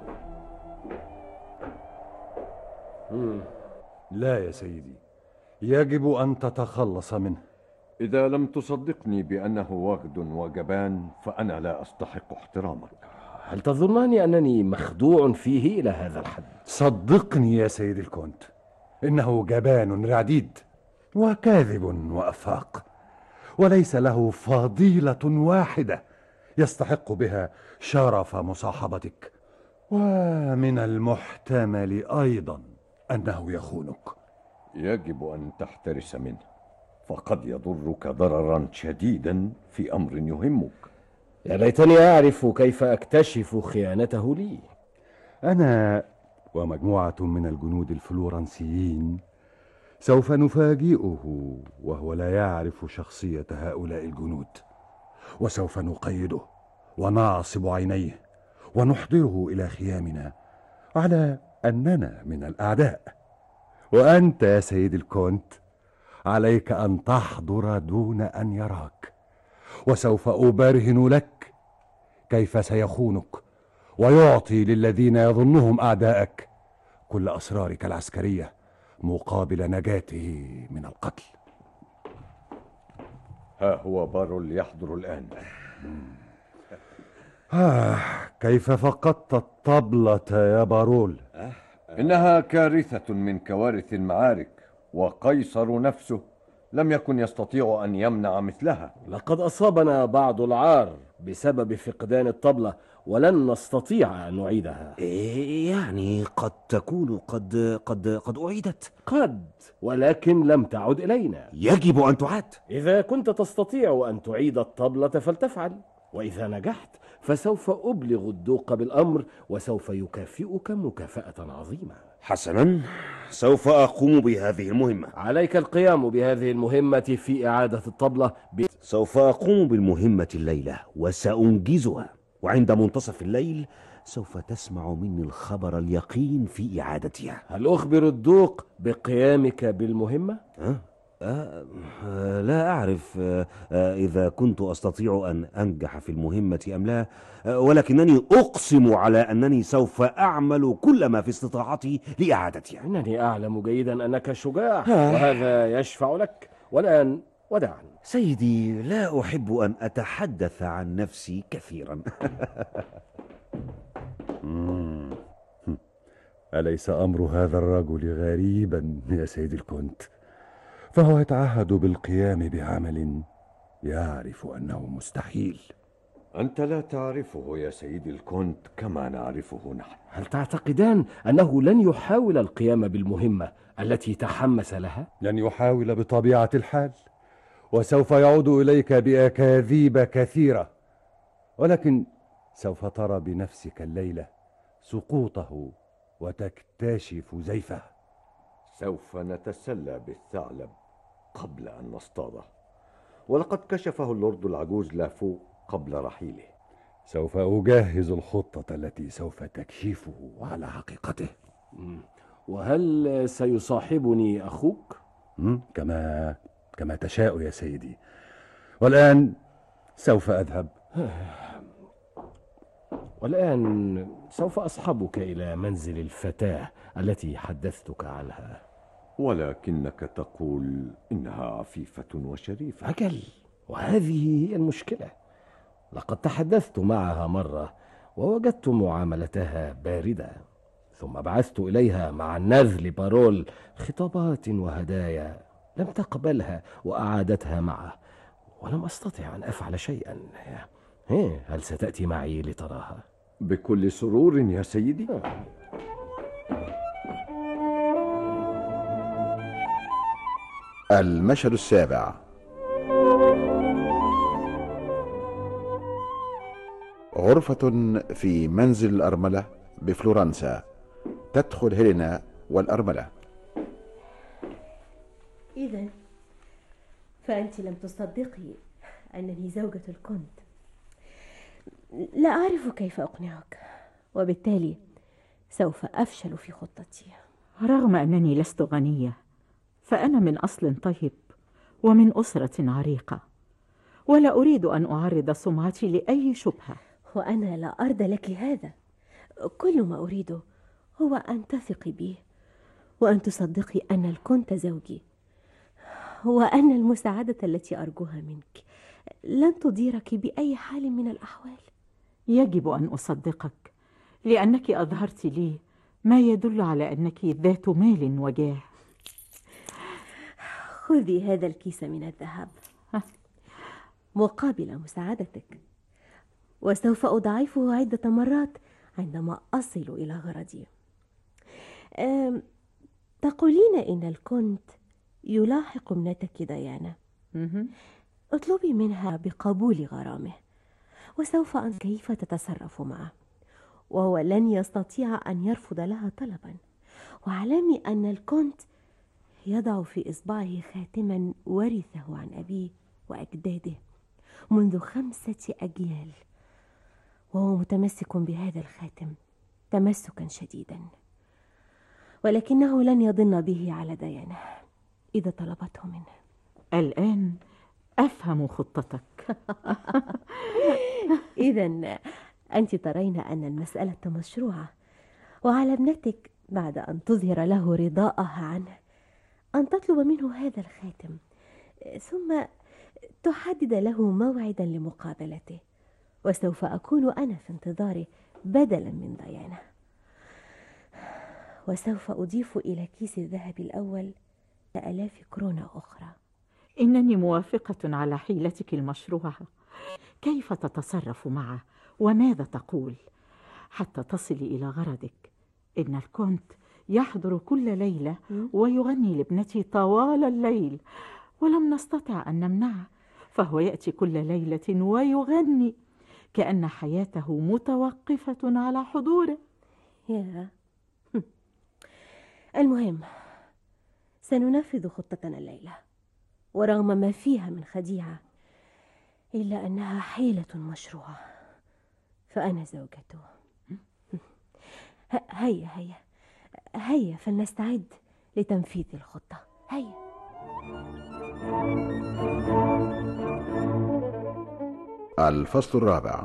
لا يا سيدي، يجب أن تتخلص منه. إذا لم تصدقني بأنه وغد وجبان فأنا لا أستحق احترامك. هل تظنني أنني مخدوع فيه إلى هذا الحد؟ صدقني يا سيد الكونت، إنه جبان رعديد وكاذب وأفاق، وليس له فضيلة واحدة يستحق بها شرف مصاحبتك، ومن المحتمل أيضا أنه يخونك. يجب أن تحترس منه، فقد يضرك ضررا شديدا في أمر يهمك. يا ليتني أعرف كيف أكتشف خيانته لي. أنا ومجموعة من الجنود الفلورنسيين سوف نفاجئه وهو لا يعرف شخصية هؤلاء الجنود، وسوف نقيده ونعصب عينيه ونحضره إلى خيامنا على أننا من الأعداء. وأنت يا سيد الكونت عليك أن تحضر دون أن يراك، وسوف أبرهن لك كيف سيخونك ويعطي للذين يظنهم أعداءك كل أسرارك العسكرية مقابل نجاته من القتل. ها هو بارول يحضر الآن. آه كيف فقدت الطبلة يا بارول؟ إنها كارثة من كوارث المعارك، وقيصر نفسه لم يكن يستطيع أن يمنع مثلها. لقد أصابنا بعض العار بسبب فقدان الطبلة، ولن نستطيع أن نعيدها. يعني قد تكون قد قد قد أعيدت. قد، ولكن لم تعد إلينا. يجب أن تعاد. إذا كنت تستطيع أن تعيد الطبلة فلتفعل، وإذا نجحت فسوف أبلغ الدوق بالأمر، وسوف يكافئك مكافأة عظيمة. حسنا، سوف أقوم بهذه المهمة. عليك القيام بهذه المهمة في إعادة الطبلة ب... سوف أقوم بالمهمة الليلة وسأنجزها، وعند منتصف الليل سوف تسمع مني الخبر اليقين في إعادتها. هل أخبر الدوق بقيامك بالمهمة؟ أه؟ أه أه لا أعرف أه إذا كنت أستطيع أن أنجح في المهمة أم لا، أه ولكنني أقسم على أنني سوف أعمل كل ما في استطاعتي لإعادتها. إنني أعلم جيدا أنك شجاع، وهذا يشفع لك. والآن وداعا. سيدي، لا أحب أن أتحدث عن نفسي كثيرا. أليس أمر هذا الرجل غريبا يا سيد الكونت؟ فهو يتعهد بالقيام بعمل يعرف أنه مستحيل. أنت لا تعرفه يا سيدي الكونت كما نعرفه نحن. هل تعتقدان أنه لن يحاول القيام بالمهمة التي تحمس لها؟ لن يحاول بطبيعة الحال، وسوف يعود إليك بأكاذيب كثيرة، ولكن سوف ترى بنفسك الليلة سقوطه وتكتشف زيفه. سوف نتسلى بالثعلب قبل أن نصطاده، ولقد كشفه اللورد العجوز لافو قبل رحيله. سوف أجهز الخطة التي سوف تكشفه على حقيقته. وهل سيصاحبني أخوك؟ كما كما تشاء يا سيدي. والآن سوف أذهب. والآن سوف أصحبك إلى منزل الفتاة التي حدثتك عنها. ولكنك تقول إنها عفيفة وشريفة. أجل، وهذه هي المشكلة. لقد تحدثت معها مرة ووجدت معاملتها باردة، ثم بعثت إليها مع النذل بارول خطابات وهدايا، لم تقبلها وأعادتها معه، ولم أستطع أن أفعل شيئا. هل ستأتي معي لتراها؟ بكل سرور يا سيدي. المشهد السابع. غرفة في منزل الأرملة بفلورنسا. تدخل هيلينا والأرملة. إذا فأنت لم تصدقي أنني زوجة الكونت. لا أعرف كيف أقنعك، وبالتالي سوف أفشل في خطتي. رغم أنني لست غنية، فأنا من أصل طيب ومن أسرة عريقة، ولا أريد أن أعرض سمعتي لأي شبهة. وأنا لا أرضى لك هذا. كل ما أريده هو أن تثقي بي، وأن تصدقي أن الكونت زوجي، وأن المساعدة التي أرجوها منك لن تضيرك بأي حال من الأحوال. يجب أن أصدقك، لأنك أظهرت لي ما يدل على أنك ذات مال وجاه. خذي هذا الكيس من الذهب مقابل مساعدتك، وسوف أضاعفه عدة مرات عندما أصل إلى غرضي. تقولين إن الكونت يلاحق ابنتك ديانا. اطلبي منها بقبول غرامه، وسوف أن كيف تتصرف معه، وهو لن يستطيع أن يرفض لها طلبا. واعلمي أن الكونت يضع في إصبعه خاتما ورثه عن أبيه وأجداده منذ خمسة أجيال، وهو متمسك بهذا الخاتم تمسكا شديدا، ولكنه لن يضن به على ديانة إذا طلبته منه. الآن أفهم خطتك. إذن أنت ترين أن المسألة مشروعة، وعلى ابنتك بعد أن تظهر له رضاءها عنه أن تطلب منه هذا الخاتم، ثم تحدد له موعدا لمقابلته، وسوف أكون أنا في انتظاره بدلا من ديانة، وسوف أضيف إلى كيس الذهب الأول آلاف كرونة أخرى. إنني موافقة على حيلتك المشروعة. كيف تتصرف معه وماذا تقول حتى تصلي إلى غرضك؟ إن الكونت يحضر كل ليلة ويغني لابنتي طوال الليل، ولم نستطع أن نمنعه، فهو يأتي كل ليلة ويغني كأن حياته متوقفة على حضوره. يا المهم سننفذ خطتنا الليلة، ورغم ما فيها من خديعة إلا أنها حيلة مشروعة، فأنا زوجته. هيا هيا هيا فلنستعد لتنفيذ الخطة. هيا. الفصل الرابع.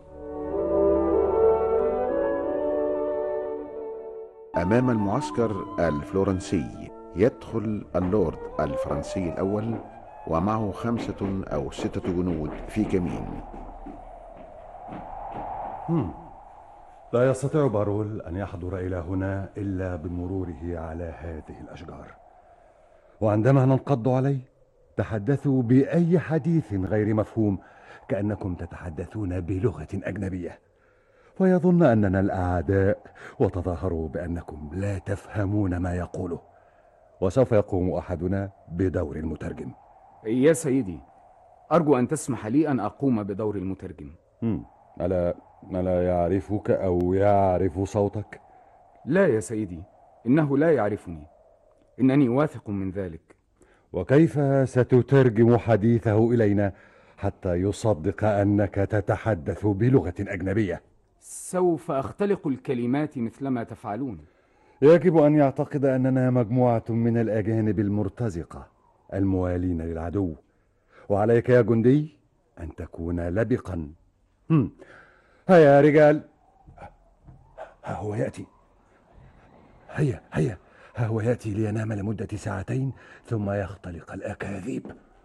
أمام المعسكر الفلورنسي يدخل اللورد الفرنسي الأول ومعه خمسة أو ستة جنود في كمين. هم. لا يستطيع بارول أن يحضر إلى هنا إلا بمروره على هذه الأشجار، وعندما ننقض عليه تحدثوا بأي حديث غير مفهوم كأنكم تتحدثون بلغة أجنبية، ويظن أننا الأعداء وتظاهروا بأنكم لا تفهمون ما يقوله، وسوف يقوم أحدنا بدور المترجم. يا سيدي، أرجو أن تسمح لي أن أقوم بدور المترجم. هم. ألا ألا يعرفك أو يعرف صوتك؟ لا يا سيدي، إنه لا يعرفني، إنني واثق من ذلك. وكيف ستترجم حديثه إلينا حتى يصدق أنك تتحدث بلغة أجنبية؟ سوف أختلق الكلمات مثلما تفعلون. يجب أن يعتقد أننا مجموعة من الأجانب المرتزقة الموالين للعدو، وعليك يا جندي أن تكون لبقا. هم. هيا يا رجال، ها هو يأتي. هيا هيا، ها هو يأتي لينام لمدة ساعتين ثم يختلق الأكاذيب.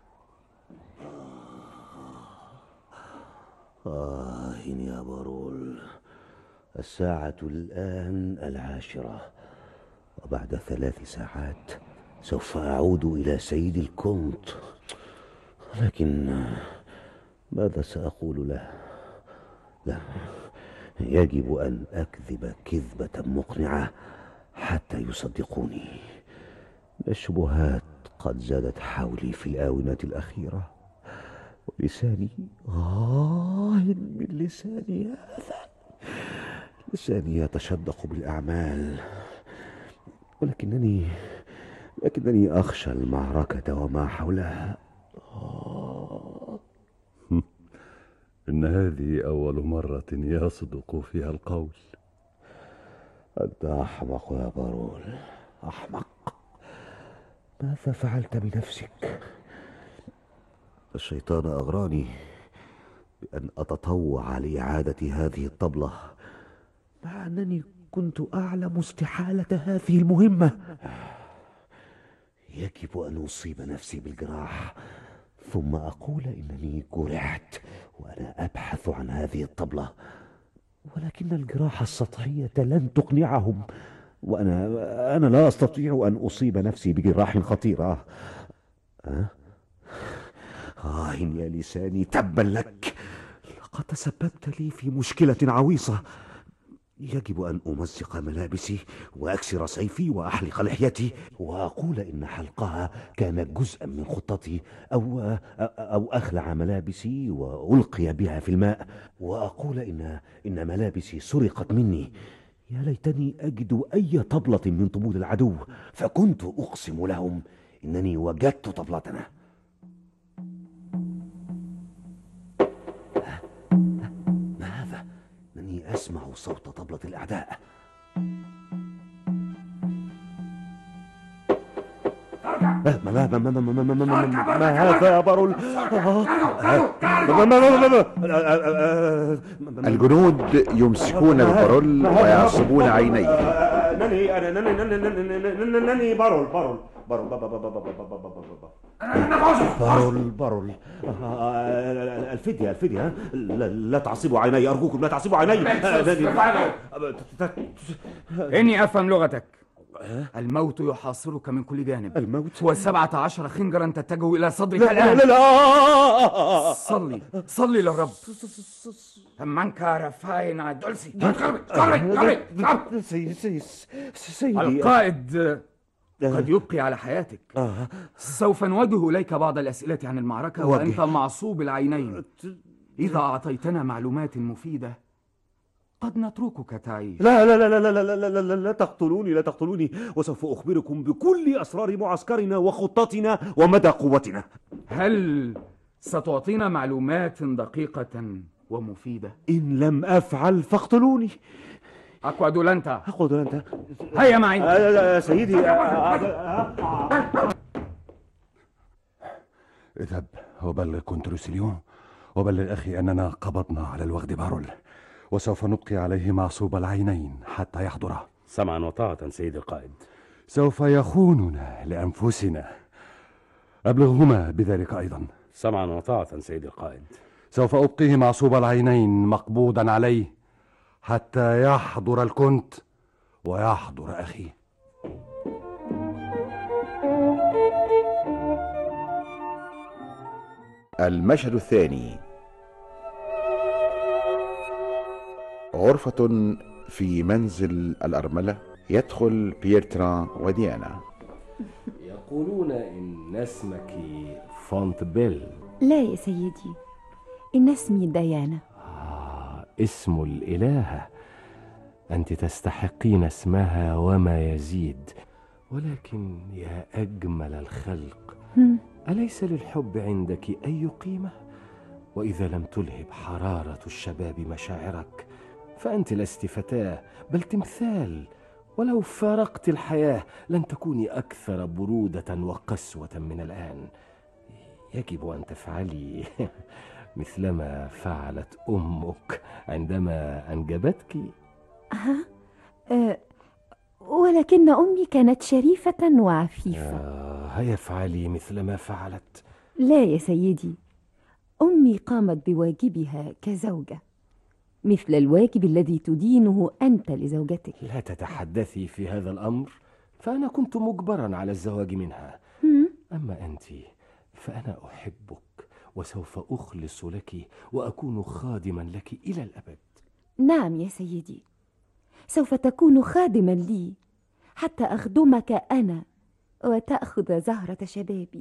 آه يا بارول، الساعة الآن العاشرة، وبعد ثلاث ساعات سوف أعود إلى سيد الكونت، لكن ماذا سأقول له؟ لا، يجب أن أكذب كذبة مقنعة حتى يصدقوني. الشبهات قد زادت حولي في الآونة الأخيرة، ولساني آه من لساني هذا، لساني يتشدق بالأعمال، ولكنني لكنني أخشى المعركة وما حولها. آه. إن هذه أول مرة يصدق فيها القول. أنت أحمق يا بارول، أحمق. ماذا فعلت بنفسك؟ الشيطان أغراني بأن أتطوع لإعادة هذه الطبلة، مع أنني كنت أعلم استحالة هذه المهمة. يجب أن أصيب نفسي بالجراح ثم أقول إنني جرحت وأنا أبحث عن هذه الطبلة، ولكن الجراح السطحية لن تقنعهم، وأنا أنا لا أستطيع أن أصيب نفسي بجراح خطيرة. أه؟ آه يا لساني، تبا لك، لقد تسببت لي في مشكلة عويصة. يجب أن أمزق ملابسي وأكسر سيفي وأحلق لحيتي وأقول إن حلقها كان جزءا من خطتي، أو أو أخلع ملابسي وألقي بها في الماء، وأقول إن إن ملابسي سرقت مني. يا ليتني أجد أي طبلة من طبول العدو، فكنت أقسم لهم إنني وجدت طبلتنا. أسمع صوت طبلة الأعداء. ما ما ما ما ما ما ما ما ما هذا يا بارول؟ الجنود يمسكون ببارول ويعصبون عينيه. نني أنا نني نني نني بارول بارول بارول بارول بارول الفدية الفدية، لا, لا تعصبوا عيني أرجوكم، لا تعصبوا عيني. إني أفهم لغتك. الموت يحاصرك من كل جانب. الموت والسبعة عشر خنجرا تتجه إلى صدرك الآن. لا لا لا صلي صلي للرب. منك رفاينا دولسي. قرب قرب سيدي القائد قد يبقي على حياتك. آه. سوف نوجه إليك بعض الأسئلة عن المعركة وجه. وأنت معصوب العينين. إذا أعطيتنا معلومات مفيدة قد نتركك تعيش. لا لا لا لا لا لا لا لا, لا تقتلوني لا تقتلوني، وسوف أخبركم بكل أسرار معسكرنا وخطتنا ومدى قوتنا. هل ستعطينا معلومات دقيقة ومفيدة؟ إن لم أفعل فاقتلوني. أقعد لنت أقعد لنت هيا معي. آه سيدي. اذهب وبلغ كونتروسيليون وبلغ أخي أننا قبضنا على الوغد بارول، وسوف نبقي عليه معصوب العينين حتى يحضر. سمعا وطاعة سيد القائد. سوف يخوننا لأنفسنا، أبلغهما بذلك أيضا. سمعا وطاعة سيد القائد. سوف أبقيه معصوب العينين مقبوضا عليه حتى يحضر الكونت ويحضر أخي. المشهد الثاني. غرفة في منزل الأرملة، يدخل بيرتران وديانا. يقولون إن اسمك فونتبيل. لا يا سيدي، إن اسمي ديانا. آه، اسم الإلهة. أنت تستحقين اسمها وما يزيد، ولكن يا أجمل الخلق، أليس للحب عندك أي قيمة؟ وإذا لم تلهب حرارة الشباب مشاعرك فأنت لست فتاة بل تمثال، ولو فارقت الحياة لن تكوني أكثر برودة وقسوة من الآن. يجب أن تفعلي مثلما فعلت أمك عندما أنجبتك. ها؟ أه ولكن أمي كانت شريفة وعفيفة. آه هيا افعلي مثلما فعلت. لا يا سيدي، أمي قامت بواجبها كزوجة مثل الواجب الذي تدينه أنت لزوجتك. لا تتحدثي في هذا الأمر، فأنا كنت مجبرا على الزواج منها. أما أنت فأنا أحبك وسوف أخلص لك وأكون خادما لك إلى الأبد. نعم يا سيدي، سوف تكون خادما لي حتى أخدمك أنا وتأخذ زهرة شبابي،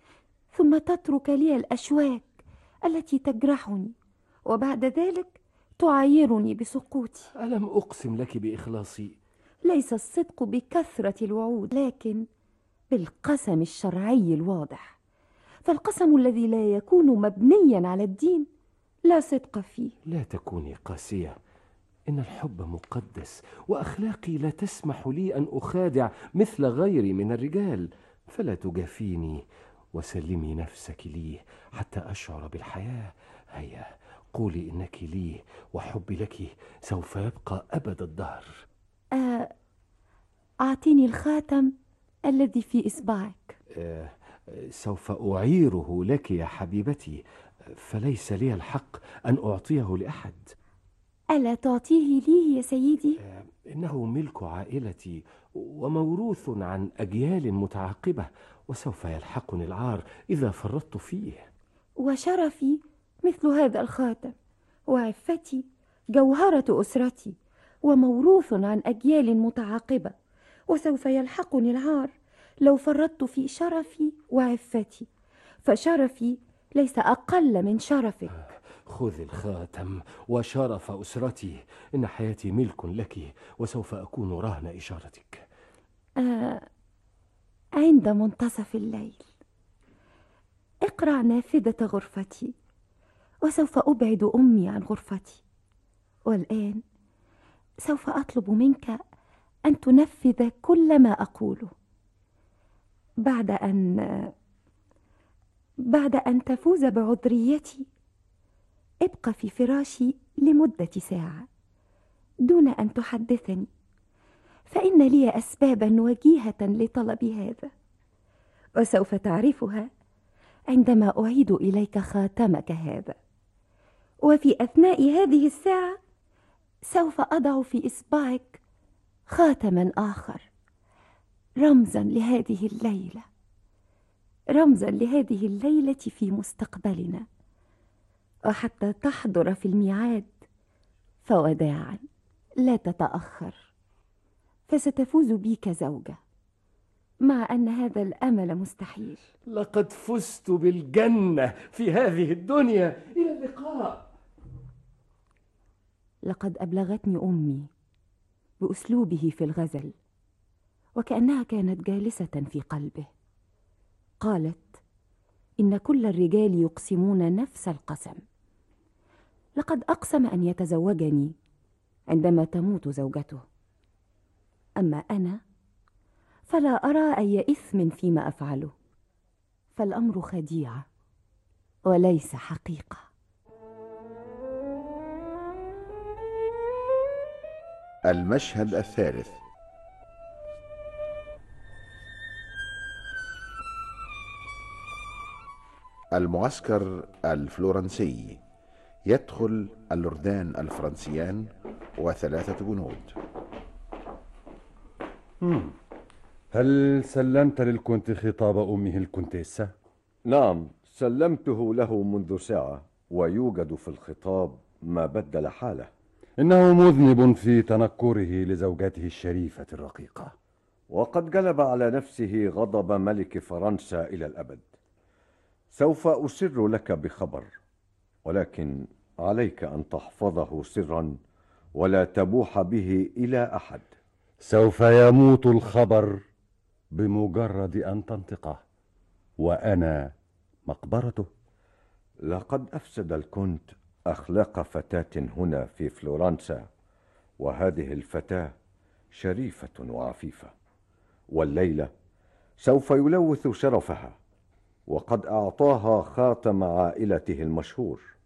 ثم تترك لي الأشواك التي تجرحني، وبعد ذلك تعايرني بسقوطي. ألم أقسم لك بإخلاصي؟ ليس الصدق بكثرة الوعود، لكن بالقسم الشرعي الواضح، فالقسم الذي لا يكون مبنيا على الدين لا صدق فيه. لا تكوني قاسية، إن الحب مقدس، وأخلاقي لا تسمح لي أن أخادع مثل غيري من الرجال، فلا تجافيني وسلمي نفسك لي حتى أشعر بالحياة. هيا قولي إنك لي وحبي لك سوف يبقى أبد الدهر. آه أعطيني الخاتم الذي في إصبعك. آه سوف أعيره لك يا حبيبتي، فليس لي الحق أن أعطيه لأحد. ألا تعطيه لي يا سيدي؟ آه إنه ملك عائلتي وموروث عن أجيال متعاقبة، وسوف يلحقني العار إذا فرطت فيه. وشرفي مثل هذا الخاتم، وعفتي جوهرة أسرتي، وموروث عن أجيال متعاقبة، وسوف يلحقني العار لو فرطت في شرفي وعفتي، فشرفي ليس أقل من شرفك. خذ الخاتم وشرف أسرتي، إن حياتي ملك لك وسوف أكون رهن إشارتك. آه عند منتصف الليل اقرع نافذة غرفتي، وسوف أبعد أمي عن غرفتي. والآن سوف أطلب منك أن تنفذ كل ما أقوله. بعد أن بعد أن تفوز بعذريتي ابقى في فراشي لمدة ساعة دون أن تحدثني، فإن لي أسبابا وجيهة لطلب هذا، وسوف تعرفها عندما أعيد إليك خاتمك هذا. وفي أثناء هذه الساعة سوف أضع في إصبعك خاتما آخر، رمزا لهذه الليلة، رمزا لهذه الليلة في مستقبلنا، وحتى تحضر في الميعاد فوداعا لا تتأخر، فستفوز بي كزوجة، مع أن هذا الأمل مستحيل. لقد فزت بالجنة في هذه الدنيا. إلى اللقاء. لقد أبلغتني أمي بأسلوبه في الغزل، وكأنها كانت جالسة في قلبه. قالت إن كل الرجال يقسمون نفس القسم. لقد أقسم أن يتزوجني عندما تموت زوجته، أما أنا فلا أرى أي إثم فيما أفعله، فالأمر خديعة وليس حقيقة. المشهد الثالث. المعسكر الفلورنسي. يدخل اللوردان الفرنسيان وثلاثة جنود. مم. هل سلمت للكونت خطاب أمه الكونتيسة؟ نعم، سلمته له منذ ساعة، ويوجد في الخطاب ما بدل حاله. إنه مذنب في تنكره لزوجته الشريفة الرقيقة، وقد جلب على نفسه غضب ملك فرنسا إلى الأبد. سوف أسر لك بخبر، ولكن عليك أن تحفظه سرا ولا تبوح به إلى أحد. سوف يموت الخبر بمجرد أن تنطقه، وأنا مقبرته. لقد أفسد الكونت أخلاق فتاة هنا في فلورنسا، وهذه الفتاة شريفة وعفيفة، والليلة سوف يلوث شرفها، وقد أعطاها خاتم عائلته المشهور.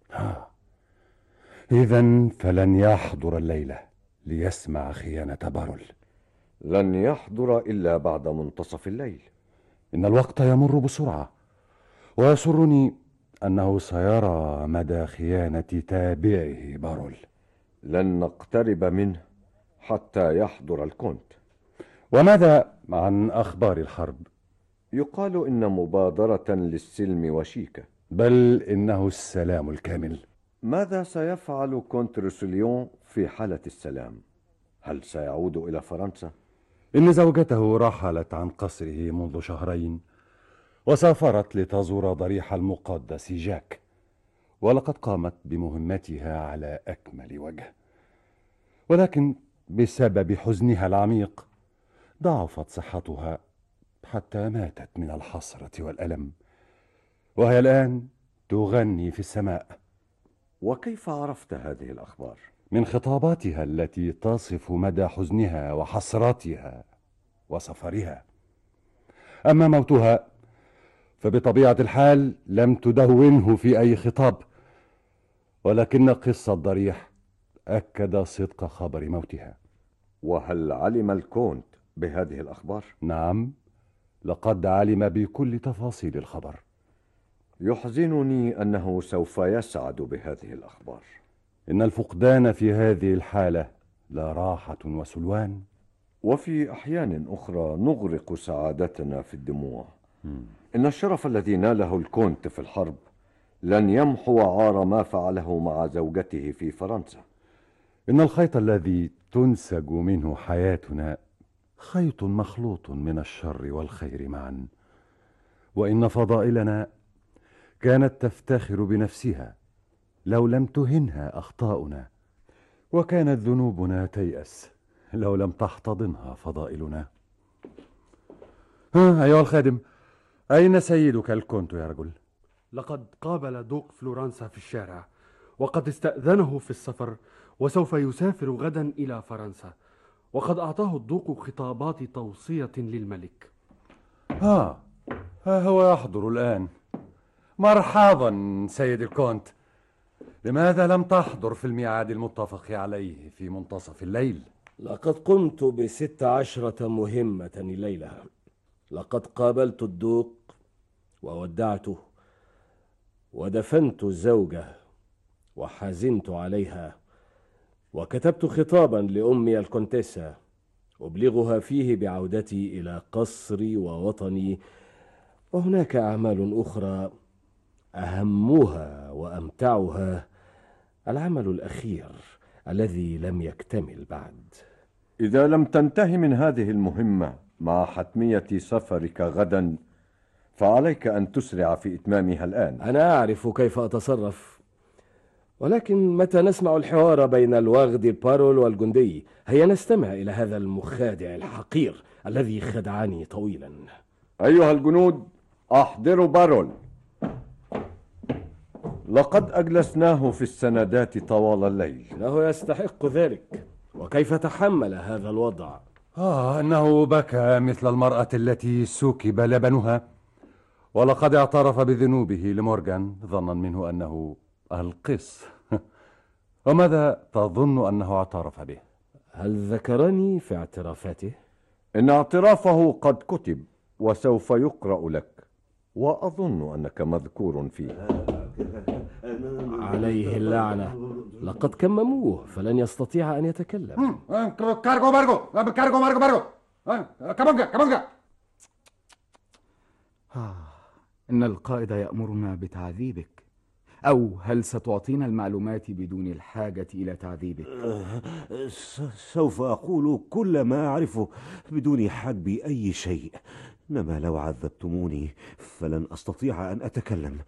إذن فلن يحضر الليلة ليسمع خيانة بارول. لن يحضر إلا بعد منتصف الليل. إن الوقت يمر بسرعة، ويسرني أنه سيرى مدى خيانة تابعه بارول. لن نقترب منه حتى يحضر الكونت. وماذا عن أخبار الحرب؟ يقال إن مبادرة للسلم وشيكة، بل إنه السلام الكامل. ماذا سيفعل كونت روسليون في حالة السلام؟ هل سيعود إلى فرنسا؟ إن زوجته رحلت عن قصره منذ شهرين، وسافرت لتزور ضريح المقدس جاك، ولقد قامت بمهمتها على أكمل وجه، ولكن بسبب حزنها العميق ضعفت صحتها حتى ماتت من الحسرة والألم، وهي الآن تغني في السماء. وكيف عرفت هذه الأخبار؟ من خطاباتها التي تصف مدى حزنها وحسرتها وسفرها. أما موتها فبطبيعة الحال لم تدونه في أي خطاب، ولكن قصة ضريح أكد صدق خبر موتها. وهل علم الكونت بهذه الأخبار؟ نعم، لقد علم بكل تفاصيل الخبر. يحزنني أنه سوف يسعد بهذه الأخبار. إن الفقدان في هذه الحالة لا راحة وسلوان، وفي أحيان أخرى نغرق سعادتنا في الدموع. إن الشرف الذي ناله الكونت في الحرب لن يمحو عار ما فعله مع زوجته في فرنسا. إن الخيط الذي تنسج منه حياتنا خيط مخلوط من الشر والخير معا، وإن فضائلنا كانت تفتخر بنفسها لو لم تهنها أخطاؤنا، وكانت ذنوبنا تيأس لو لم تحتضنها فضائلنا. ها أيها الخادم، أين سيدك الكونت يا رجل؟ لقد قابل دوق فلورنسا في الشارع، وقد استأذنه في السفر، وسوف يسافر غدا إلى فرنسا، وقد أعطاه الدوق خطابات توصية للملك. ها ها هو يحضر الآن. مرحبا سيد الكونت. لماذا لم تحضر في الميعاد المتفق عليه في منتصف الليل؟ لقد قمت بست عشرة مهمة الليلة. لقد قابلت الدوق وودعته، ودفنت الزوجة وحزنت عليها، وكتبت خطابا لأمي الكونتيسا أبلغها فيه بعودتي إلى قصري ووطني، وهناك أعمال أخرى أهمها وأمتعها العمل الأخير الذي لم يكتمل بعد. إذا لم تنتهي من هذه المهمة مع حتمية سفرك غدا، فعليك أن تسرع في إتمامها الآن. أنا أعرف كيف أتصرف، ولكن متى نسمع الحوار بين الوغد بارول والجندي؟ هيا نستمع إلى هذا المخادع الحقير الذي خدعني طويلا. أيها الجنود، أحضروا بارول. لقد أجلسناه في السندات طوال الليل. إنه يستحق ذلك، وكيف تحمل هذا الوضع؟ آه أنه بكى مثل المرأة التي سكب لبنها، ولقد اعترف بذنوبه لمورغان ظنا منه أنه القس. وماذا تظن أنه اعترف به؟ هل ذكرني في اعترافاته؟ إن اعترافه قد كتب وسوف يقرأ لك، وأظن أنك مذكور فيه. عليه اللعنة، لقد كمموه فلن يستطيع أن يتكلم. كارغو مارغو كارغو مارغو مارغو كابونجا كابونجا. إن القائد يأمرنا بتعذيبك، أو هل ستعطينا المعلومات بدون الحاجة إلى تعذيبك؟ سوف أقول كل ما أعرفه بدون حجب أي شيء، إنما لو عذبتموني فلن أستطيع أن أتكلم.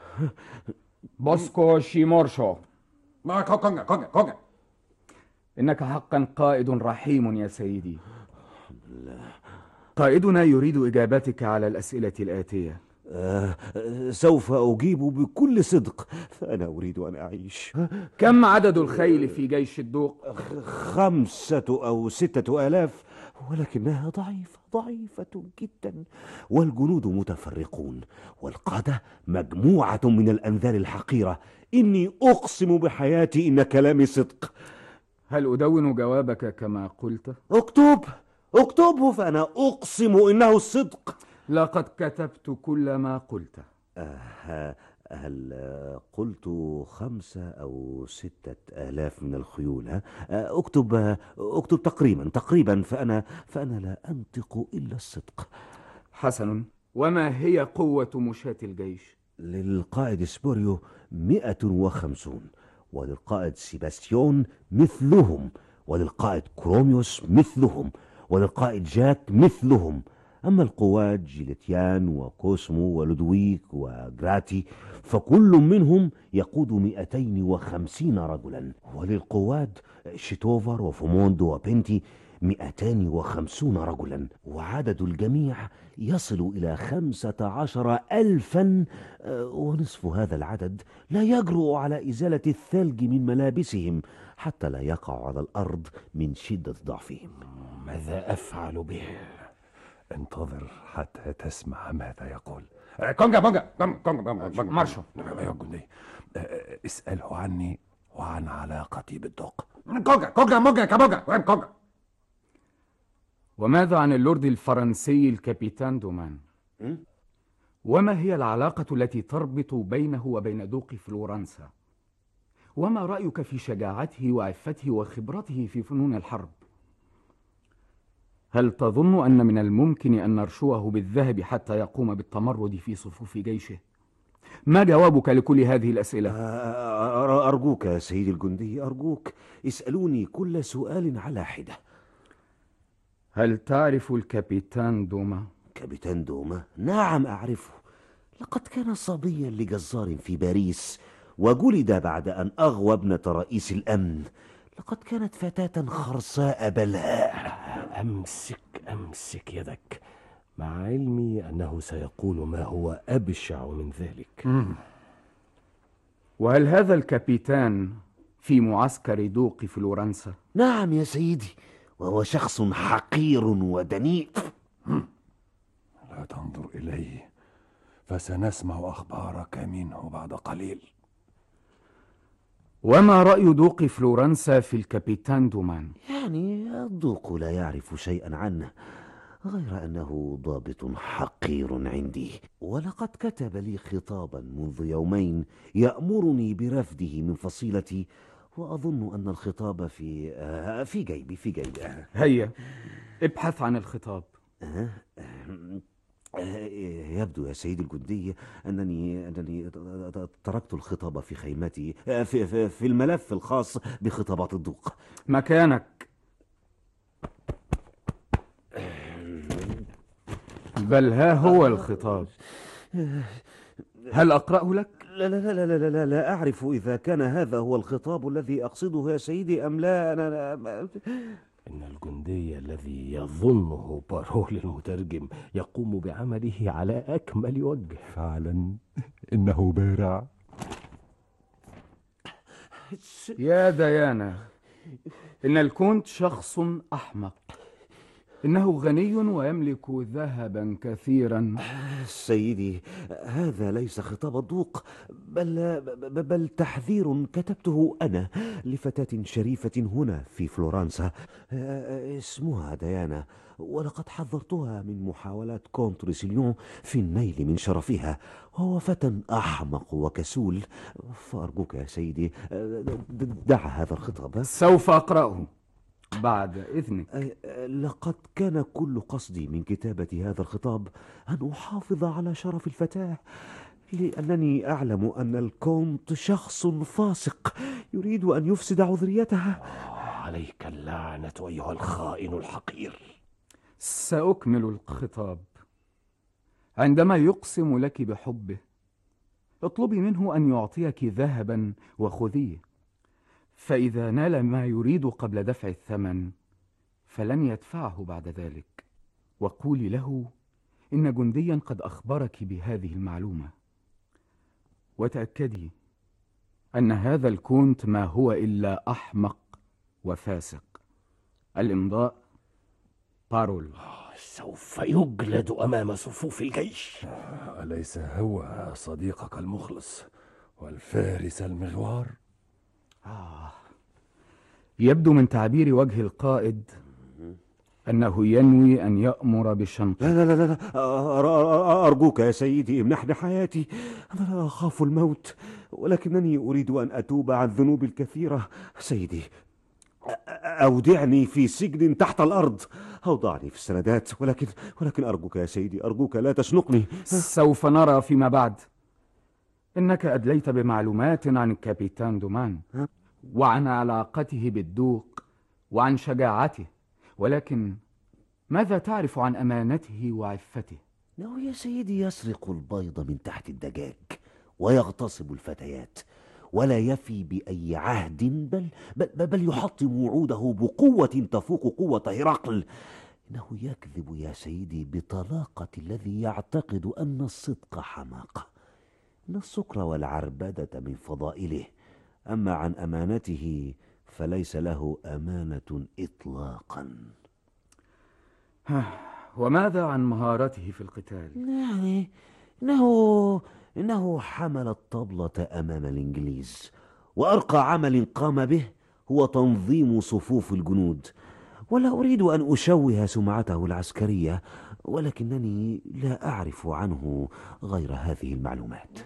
بوسكو شيمورشو. ما كونجا كونجا كونجا. إنك حقا قائد رحيم يا سيدي. لا. قائدنا يريد إجابتك على الأسئلة الآتية. آه سوف أجيب بكل صدق، فأنا أريد أن أعيش. كم عدد الخيل في جيش الدوق؟ خمسة أو ستة آلاف، ولكنها ضعيفة ضعيفة جدا، والجنود متفرقون، والقادة مجموعة من الأنذال الحقيرة. إني أقسم بحياتي إن كلامي صدق. هل أدون جوابك كما قلت؟ اكتب اكتبه، فأنا أقسم إنه الصدق. لقد كتبت كل ما قلت. آه هل قلت خمسة أو ستة آلاف من الخيول؟ ها؟ اكتب اكتب تقريبا تقريبا فأنا فأنا لا أنطق إلا الصدق. حسن، وما هي قوة مشاة الجيش؟ للقائد سبوريو مئة وخمسون، وللقائد سيباستيون مثلهم، وللقائد كروميوس مثلهم، وللقائد جاك مثلهم. أما القوات جيليتيان وكوسمو ولودويك وغراتي فكل منهم يقود مئتين وخمسين رجلا، وللقوات شيتوفر وفوموند وبنتي مئتان وخمسون رجلا، وعدد الجميع يصل إلى خمسة عشر ألفا، ونصف هذا العدد لا يجرؤ على إزالة الثلج من ملابسهم حتى لا يقع على الأرض من شدة ضعفهم. ماذا أفعل به؟ انتظر حتى تسمع ماذا يقول. كونجا بونجا كونجا بونجا مارشو. اسأله عني وعن علاقتي بالدق. كونجا كونجا مونجا كابونجا وين كونجا. وماذا عن اللورد الفرنسي الكابيتان دومان؟ وما هي العلاقة التي تربط بينه وبين دوق فلورنسا؟ وما رأيك في شجاعته وعفته وخبرته في فنون الحرب؟ هل تظن أن من الممكن أن نرشوه بالذهب حتى يقوم بالتمرد في صفوف جيشه؟ ما جوابك لكل هذه الأسئلة؟ أرجوك يا سيدي الجندي، أرجوك اسألوني كل سؤال على حدة. هل تعرف الكابيتان دوما؟ كابيتان دوما؟ نعم أعرفه. لقد كان صبيا لجزار في باريس، وجلد بعد أن أغوى ابنة رئيس الأمن. لقد كانت فتاة خرصاء بلهاء. أمسك أمسك يدك، مع علمي أنه سيقول ما هو أبشع من ذلك. مم. وهل هذا الكابيتان في معسكر دوق فلورنسا؟ نعم يا سيدي، وهو شخص حقير ودنيء. لا تنظر إليه، فسنسمع أخبارك منه بعد قليل. وما رأي دوق فلورنسا في الكابيتان دومان؟ يعني الدوق لا يعرف شيئا عنه، غير أنه ضابط حقير عندي، ولقد كتب لي خطابا منذ يومين يأمرني برفده من فصيلتي، وأظن أن الخطاب في آه في جيبي في جيبي. هيا ابحث عن الخطاب. أه؟ يبدو يا سيدي الجندي أنني أنني تركت الخطاب في خيمتي، في, في, في الملف الخاص بخطابات الدوق. مكانك. بل ها هو الخطاب. هل أقرأه لك؟ لا لا لا لا لا لا أعرف إذا كان هذا هو الخطاب الذي أقصده يا سيدي أم لا. أنا, أنا إن الجندي الذي يظنه بارول المترجم يقوم بعمله على أكمل وجه. فعلا إنه بارع. يا ديانا، إن الكونت شخص أحمق. إنه غني ويملك ذهبا كثيرا. سيدي، هذا ليس خطاب الدوق، بل, بل تحذير كتبته أنا لفتاة شريفة هنا في فلورنسا اسمها ديانا، ولقد حذرتها من محاولات كونت ريسيليون في النيل من شرفها، وهو فتى أحمق وكسول. فأرجوك يا سيدي دع هذا الخطاب. سوف أقرأه بعد إذنك. لقد كان كل قصدي من كتابة هذا الخطاب أن أحافظ على شرف الفتاة، لأنني أعلم أن الكونت شخص فاسق يريد أن يفسد عذريتها. عليك اللعنة أيها الخائن الحقير. سأكمل الخطاب. عندما يقسم لك بحبه، اطلبي منه أن يعطيك ذهبا وخذيه، فإذا نال ما يريد قبل دفع الثمن فلن يدفعه بعد ذلك. وقولي له إن جنديا قد أخبرك بهذه المعلومة، وتأكدي أن هذا الكونت ما هو إلا أحمق وفاسق. الإمضاء بارول سوف يجلد أمام صفوف الجيش. أليس هو صديقك المخلص والفارس المغوار؟ آه. يبدو من تعبير وجه القائد أنه ينوي أن يأمر بشنق. لا لا لا لا أرجوك يا سيدي امنحني حياتي. أنا لا أخاف الموت، ولكنني أريد أن أتوب عن ذنوب الكثيرة. سيدي أودعني في سجن تحت الأرض أو ضعني في السندات، ولكن ولكن أرجوك يا سيدي، أرجوك لا تشنقني. سوف نرى فيما بعد. إنك أدليت بمعلومات عن الكابيتان دومان وعن علاقته بالدوق وعن شجاعته، ولكن ماذا تعرف عن أمانته وعفته؟ إنه يا سيدي يسرق البيض من تحت الدجاج ويغتصب الفتيات، ولا يفي بأي عهد، بل, بل, بل يحطم وعوده بقوة تفوق قوة هرقل. إنه يكذب يا سيدي بطلاقة الذي يعتقد أن الصدق حماقة. إن السكر والعربدة من فضائله، أما عن أمانته فليس له أمانة إطلاقا. وماذا عن مهارته في القتال؟ يعني إنه إنه حمل الطبلة أمام الإنجليز، وأرقى عمل قام به هو تنظيم صفوف الجنود. ولا أريد أن أشوه سمعته العسكرية، ولكنني لا أعرف عنه غير هذه المعلومات.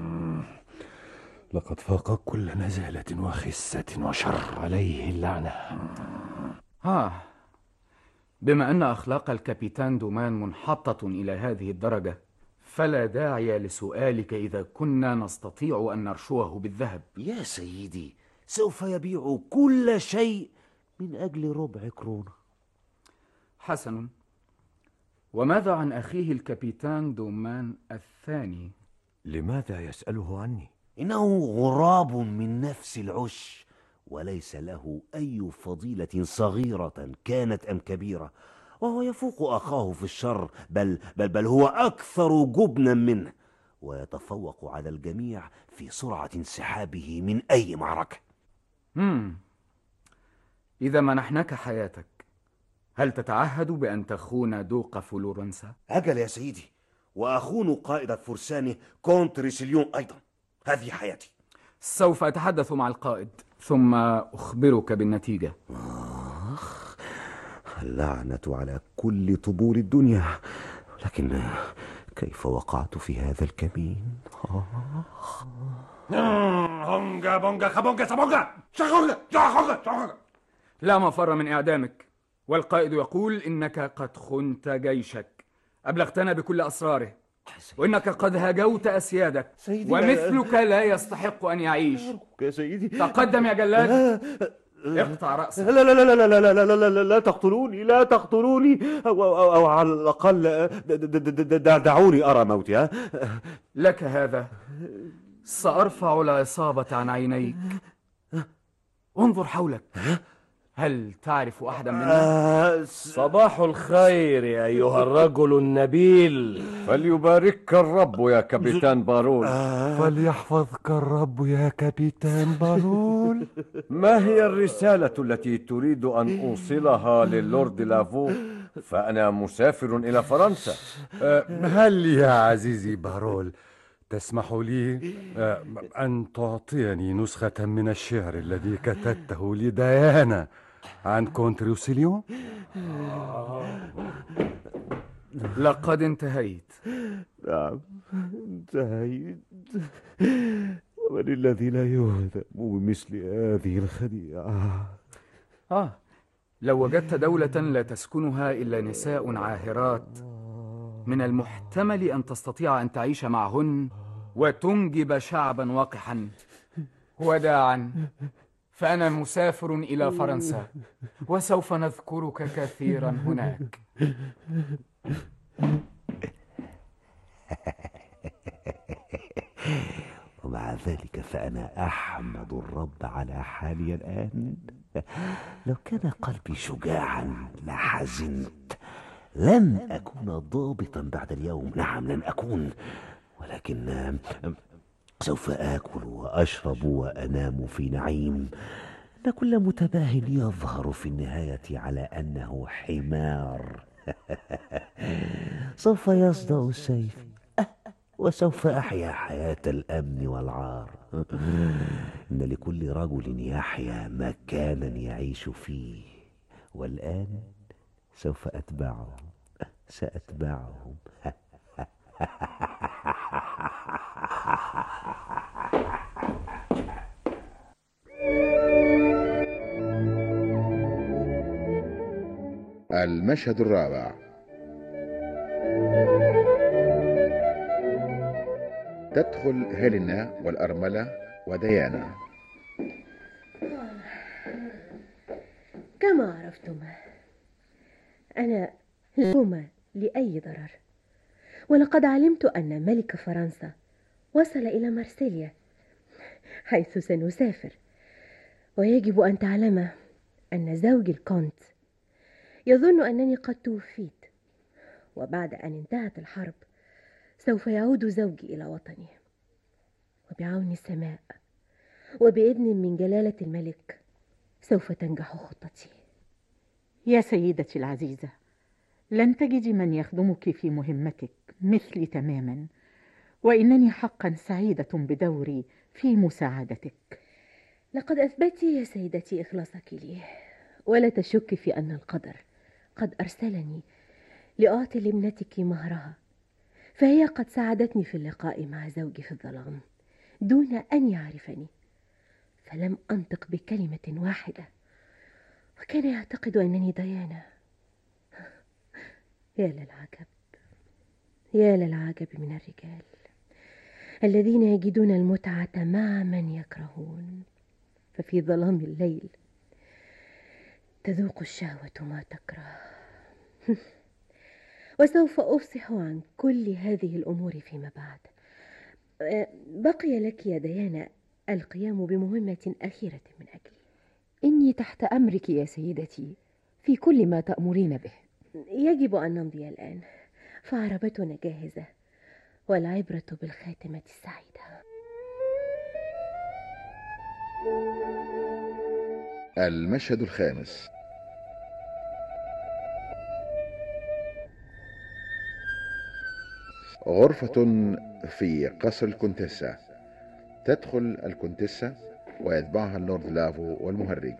لقد فاق كل نزالة وخسة وشر، عليه اللعنة. ها، بما أن أخلاق الكابيتان دومان منحطة إلى هذه الدرجة، فلا داعي لسؤالك إذا كنا نستطيع أن نرشوه بالذهب. يا سيدي، سوف يبيع كل شيء من أجل ربع كرونة. حسن، وماذا عن أخيه الكابيتان دومان الثاني؟ لماذا يسأله عني؟ إنه غراب من نفس العش، وليس له أي فضيلة صغيرة كانت أم كبيرة، وهو يفوق أخاه في الشر، بل, بل, بل هو أكثر جبنا منه، ويتفوق على الجميع في سرعة انسحابه من أي معركة. مم. إذا منحناك حياتك، هل تتعهد بأن تخون دوق فلورنسا؟ أجل يا سيدي، وأخون قائد الفرسان كونت ريسيليون أيضا. هذه حياتي. سوف أتحدث مع القائد ثم أخبرك بالنتيجة. آخ، اللعنة على كل طبول الدنيا، لكن كيف وقعت في هذا الكمين؟ هونجا بونجا خبونجا سبونجا شخونجا شخونجا شخونجا. لا مفر من إعدامك، والقائد يقول إنك قد خنت جيشك، أبلغتنا بكل أسراره، وإنك قد هجوت أسيادك، ومثلك لا يستحق أن يعيش. يا سيدي تقدم يا جلاد، اقطع رأسك. لا لا لا لا لا لا لا لا لا لا تقتلوني، لا تقتلوني، أو, أو, أو على الأقل دعوني أرى موتي. ها؟ لك هذا، سأرفع العصابة عن عينيك. انظر حولك، هل تعرف أحدا منا؟ صباح الخير يا أيها الرجل النبيل. فليباركك الرب يا كابيتان بارول. فليحفظك الرب يا كابيتان بارول. ما هي الرسالة التي تريد أن أوصلها للورد لافو؟ فأنا مسافر إلى فرنسا. هل يا عزيزي بارول تسمح لي أن تعطيني نسخة من الشعر الذي كتبته لديانا عن كونت ريسيليون؟ لقد انتهيت. نعم انتهيت. ومن الذي لا يهزم بمثل هذه الخديعة؟ آه لو وجدت دولة لا تسكنها إلا نساء عاهرات، من المحتمل أن تستطيع أن تعيش معهن وتنجب شعبا وقحا. وداعا، فأنا مسافر إلى فرنسا، وسوف نذكرك كثيرا هناك. ومع ذلك فأنا أحمد الرب على حالي الآن. لو كان قلبي شجاعا لحزنت. لن أكون ضابطا بعد اليوم، نعم لن أكون، ولكن سوف آكل وأشرب وأنام في نعيم. أن كل متباه يظهر في النهاية على أنه حمار. سوف يصدأ السيف وسوف أحيا حياة الأمن والعار. إن لكل رجل يحيا مكانا يعيش فيه، والآن سوف أتبعهم، سأتبعهم. المشهد الرابع. تدخل هيلينا والأرملة وديانا. كما عرفتما أنا لوما لأي ضرر، ولقد علمت أن ملك فرنسا وصل إلى مارسيليا حيث سنسافر، ويجب أن تعلم أن زوجي الكونت يظن أنني قد توفيت، وبعد أن انتهت الحرب سوف يعود زوجي إلى وطنه، وبعون السماء وبإذن من جلالة الملك سوف تنجح خطتي. يا سيدتي العزيزة، لن تجدي من يخدمك في مهمتك مثلي تماما، وإنني حقا سعيدة بدوري في مساعدتك. لقد أثبتي يا سيدتي إخلاصك لي، ولا تشك في أن القدر قد أرسلني لأعطي لابنتك مهرها، فهي قد ساعدتني في اللقاء مع زوجي في الظلام دون أن يعرفني، فلم أنطق بكلمة واحدة، وكان يعتقد أنني ديانا. يا للعجب، يا للعجب من الرجال الذين يجدون المتعة مع من يكرهون، ففي ظلام الليل تذوق الشهوة ما تكره. وسوف أفصح عن كل هذه الأمور فيما بعد. بقي لك يا ديانا القيام بمهمة أخيرة من أجلي. إني تحت أمرك يا سيدتي في كل ما تأمرين به. يجب أن نمضي الآن، فعربتنا جاهزة، والعبرة بالخاتمة السعيدة. المشهد الخامس. غرفة في قصر الكونتيسا. تدخل الكونتيسا ويتبعها اللورد لافو والمهرج.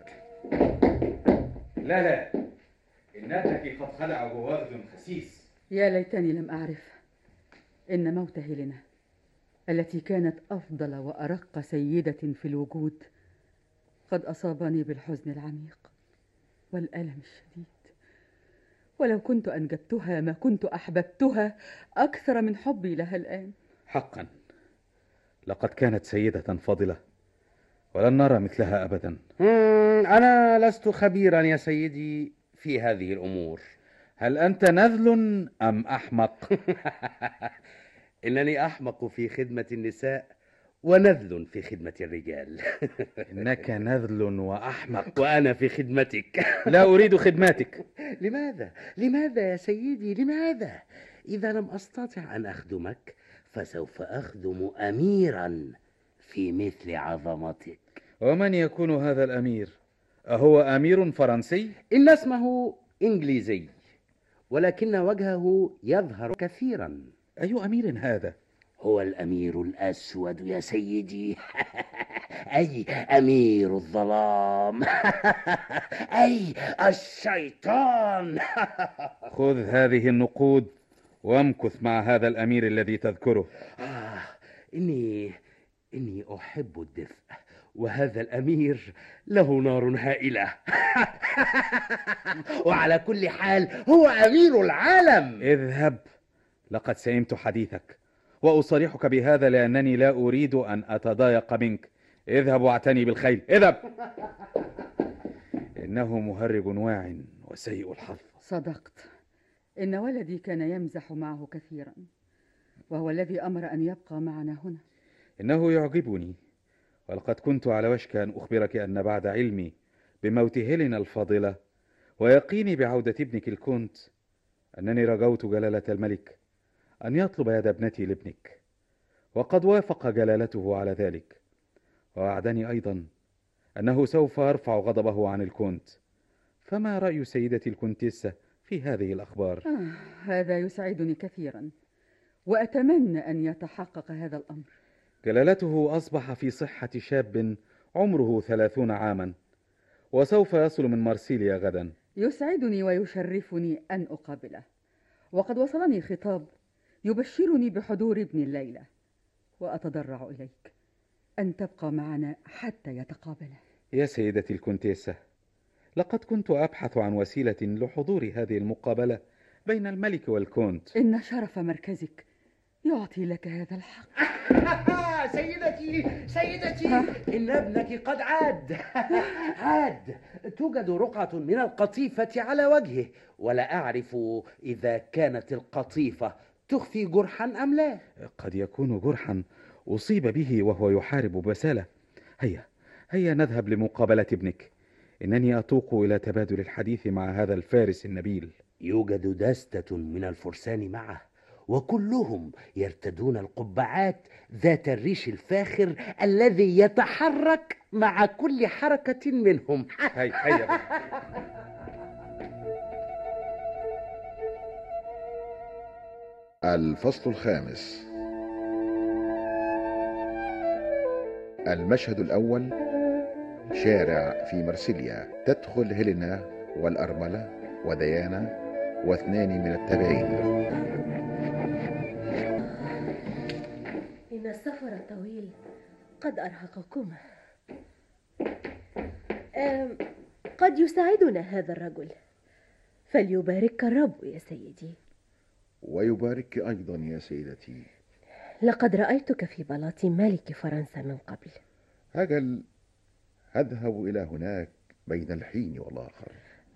لا لا، إنك قد خلعه وغد خسيس. يا ليتني لم أعرف إن موت هيلينا التي كانت أفضل وأرق سيدة في الوجود قد أصابني بالحزن العميق والألم الشديد، ولو كنت أنجبتها ما كنت أحببتها أكثر من حبي لها الآن. حقا لقد كانت سيدة فاضلة، ولن نرى مثلها أبدا. أنا لست خبيرا يا سيدي في هذه الأمور. هل أنت نذل أم أحمق؟ إنني أحمق في خدمة النساء ونذل في خدمة الرجال. إنك نذل وأحمق وأنا في خدمتك. لا أريد خدمتك. لماذا؟ لماذا يا سيدي؟ لماذا؟ إذا لم أستطع أن أخدمك فسوف أخدم أميرا في مثل عظمتك. ومن يكون هذا الأمير؟ أهو أمير فرنسي؟ إن اسمه إنجليزي، ولكن وجهه يظهر كثيرا. أي أمير هذا؟ هو الأمير الأسود يا سيدي. أي أمير الظلام. أي الشيطان. خذ هذه النقود وامكث مع هذا الأمير الذي تذكره. آه إني إني أحب الدفء، وهذا الأمير له نار هائلة. وعلى كل حال هو أمير العالم. اذهب، لقد سئمت حديثك، وأصرحك بهذا لأنني لا أريد أن أتضايق منك. اذهب واعتني بالخيل، اذهب. إنه مهرج واع وسيء الحظ. صدقت، إن ولدي كان يمزح معه كثيرا، وهو الذي أمر أن يبقى معنا هنا. إنه يعجبني، ولقد كنت على وشك أن أخبرك أن بعد علمي بموت هيلينا الفاضلة ويقيني بعودة ابنك الكونت أنني رجوت جلالة الملك أن يطلب يد ابنتي لابنك، وقد وافق جلالته على ذلك، ووعدني أيضا أنه سوف يرفع غضبه عن الكونت. فما رأي سيدتي الكونتيسة في هذه الأخبار؟ آه هذا يسعدني كثيرا، وأتمنى أن يتحقق هذا الأمر. جلالته أصبح في صحة شاب عمره ثلاثون عاما، وسوف يصل من مارسيليا غدا. يسعدني ويشرفني أن أقابله، وقد وصلني خطاب يبشرني بحضور ابن الليلة، وأتضرع إليك أن تبقى معنا حتى يتقابله. يا سيدتي الكونتيسة، لقد كنت أبحث عن وسيلة لحضور هذه المقابلة بين الملك والكونت. إن شرف مركزك يعطي لك هذا الحق. سيدتي سيدتي إن ابنك قد عاد. عاد. توجد رقعة من القطيفة على وجهه، ولا أعرف إذا كانت القطيفة تخفي جرحا أم لا. قد يكون جرحا أصيب به وهو يحارب بسالة. هيا هيا نذهب لمقابلة ابنك. إنني أتوق إلى تبادل الحديث مع هذا الفارس النبيل. يوجد دستة من الفرسان معه، وكلهم يرتدون القبعات ذات الريش الفاخر الذي يتحرك مع كل حركة منهم. هيا هيا. الفصل الخامس. المشهد الأول: شارع في مرسيليا. تدخل هيلينا والأرملة وديانا واثنان من التابعين. إن السفر طويل قد أرهقكما. قد يساعدنا هذا الرجل، فليبارك الرب يا سيدي. ويبارك أيضا يا سيدتي. لقد رأيتك في بلاط ملك فرنسا من قبل. أجل، أذهب إلى هناك بين الحين والآخر.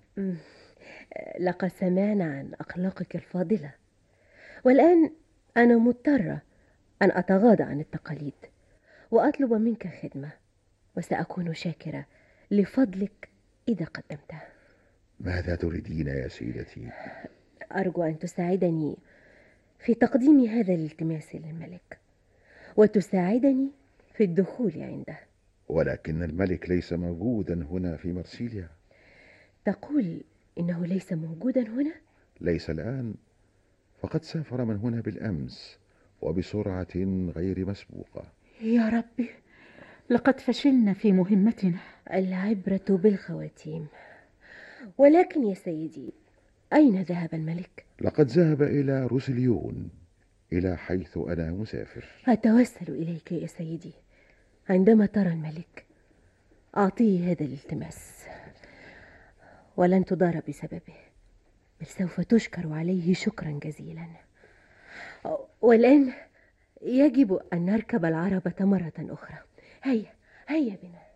لقد سمعنا عن أخلاقك الفاضلة، والآن أنا مضطرة أن أتغاضى عن التقاليد وأطلب منك خدمة، وسأكون شاكرة لفضلك إذا قدمتها. ماذا تريدين يا سيدتي؟ أرجو أن تساعدني في تقديم هذا الالتماس للملك، وتساعدني في الدخول عنده. ولكن الملك ليس موجودا هنا في مرسيليا. تقول إنه ليس موجودا هنا؟ ليس الآن، فقد سافر من هنا بالأمس وبسرعة غير مسبوقة. يا ربي، لقد فشلنا في مهمتنا. العبرة بالخواتيم. ولكن يا سيدي، أين ذهب الملك؟ لقد ذهب إلى روسليون، إلى حيث أنا مسافر. أتوسل إليك يا سيدي، عندما ترى الملك أعطيه هذا الالتماس، ولن تضار بسببه، بل سوف تشكر عليه شكرا جزيلا. والآن يجب أن نركب العربة مرة أخرى. هيا هيا بنا.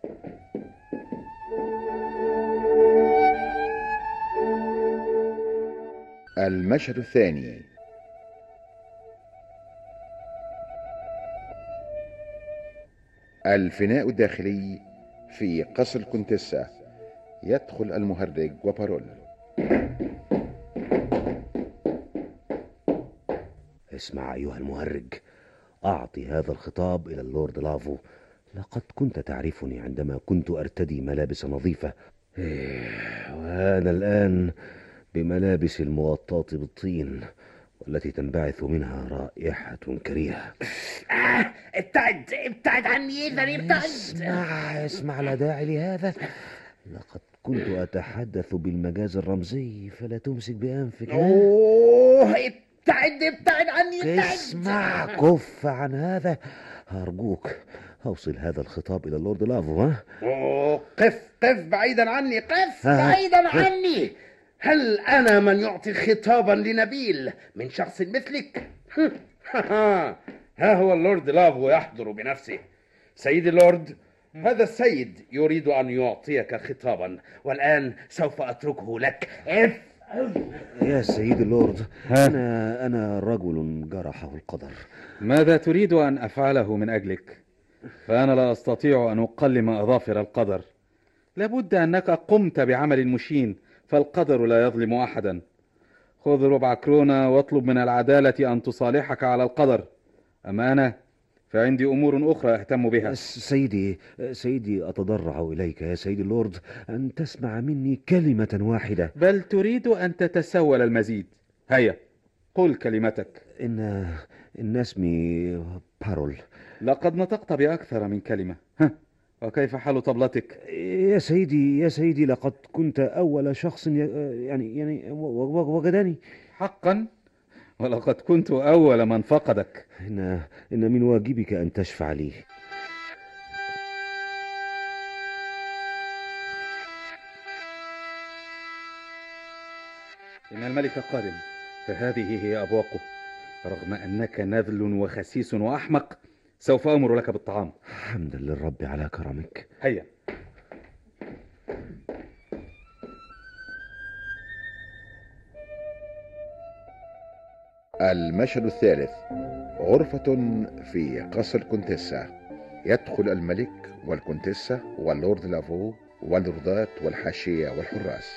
المشهد الثاني. الفناء الداخلي في قصر الكونتيسة. يدخل المهرج وبارول. اسمع أيها المهرج، أعطي هذا الخطاب إلى اللورد لافو. لقد كنت تعرفني عندما كنت أرتدي ملابس نظيفة، وأنا الآن بملابس المغطاة بالطين والتي تنبعث منها رائحة كريهة. آه، ابتعد ابتعد عني إذن ابتعد. اسمع اسمع، لا داعي لهذا. لقد كنت أتحدث بالمجاز الرمزي، فلا تمسك بأنفك. أوه، ابتعد ابتعد عني ابتعد. اسمع، كف عن هذا أرجوك. أوصل هذا الخطاب إلى اللورد لافو. ها؟ أوه، قف قف بعيدا عني، قف بعيدا عني. هل أنا من يعطي خطابا لنبيل من شخص مثلك؟ ها هو اللورد لافو يحضر بنفسه. سيدي اللورد، هذا السيد يريد أن يعطيك خطابا، والآن سوف أتركه لك. اف يا سيدي اللورد، أنا أنا رجل جرحه القدر. ماذا تريد أن أفعله من أجلك؟ فأنا لا أستطيع أن أقلم أظافر القدر. لابد أنك قمت بعمل مشين، فالقدر لا يظلم أحدا. خذ ربع كرونة واطلب من العدالة أن تصالحك على القدر. أما أنا فعندي أمور أخرى أهتم بها. سيدي سيدي أتضرع إليك يا سيدي اللورد أن تسمع مني كلمة واحدة. بل تريد أن تتسول المزيد. هيا قل كلمتك. إن إن اسمي بارول. لقد نطقت بأكثر من كلمة. ها. وكيف حال طبلتك؟ يا سيدي يا سيدي لقد كنت أول شخص يعني يعني وجدني. حقا؟ ولقد كنت أول من فقدك. إن إن من واجبك أن تشفع لي. إن الملك قادم، فهذه هي أبواقه. رغم أنك نذل وخسيس وأحمق، سوف أمر لك بالطعام. حمدا للرب على كرمك. هيا. المشهد الثالث، غرفة في قصر الكونتيسا. يدخل الملك والكونتيسا واللورد لافو واللوردات والحاشية والحراس.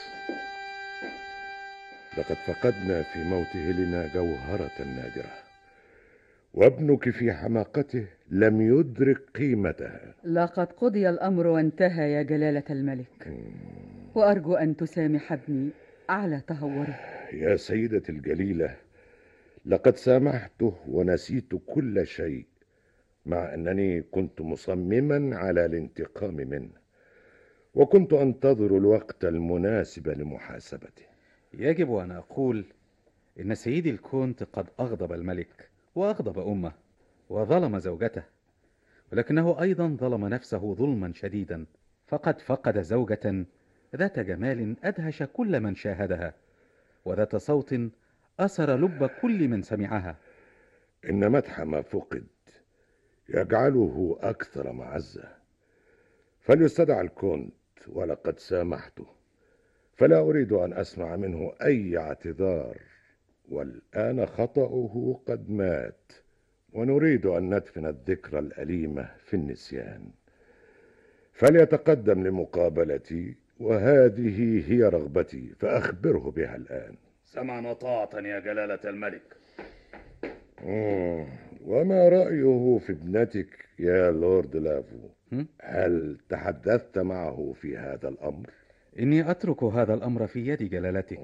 لقد فقدنا في موت هيلينا جوهرة نادرة، وابنك في حماقته لم يدرك قيمتها. لقد قضي الأمر وانتهى يا جلالة الملك، وأرجو أن تسامح ابني على تهوره. يا سيدتي الجليلة، لقد سامحته ونسيت كل شيء، مع أنني كنت مصمما على الانتقام منه، وكنت أنتظر الوقت المناسب لمحاسبته. يجب أن أقول إن سيدي الكونت قد أغضب الملك وأغضب أمه وظلم زوجته، ولكنه أيضا ظلم نفسه ظلما شديدا، فقد فقد زوجة ذات جمال أدهش كل من شاهدها، وذات صوت أسر لب كل من سمعها. إن مدح ما فقد يجعله أكثر معزة، فليستدع الكونت ولقد سامحته، فلا أريد أن أسمع منه أي اعتذار، والآن خطأه قد مات، ونريد أن ندفن الذكرى الأليمة في النسيان. فليتقدم لمقابلتي، وهذه هي رغبتي، فأخبره بها الآن. سمعا وطاعة يا جلالة الملك. مم. وما رأيه في ابنتك يا لورد لافو؟ هل تحدثت معه في هذا الأمر؟ إني أترك هذا الأمر في يد جلالتك.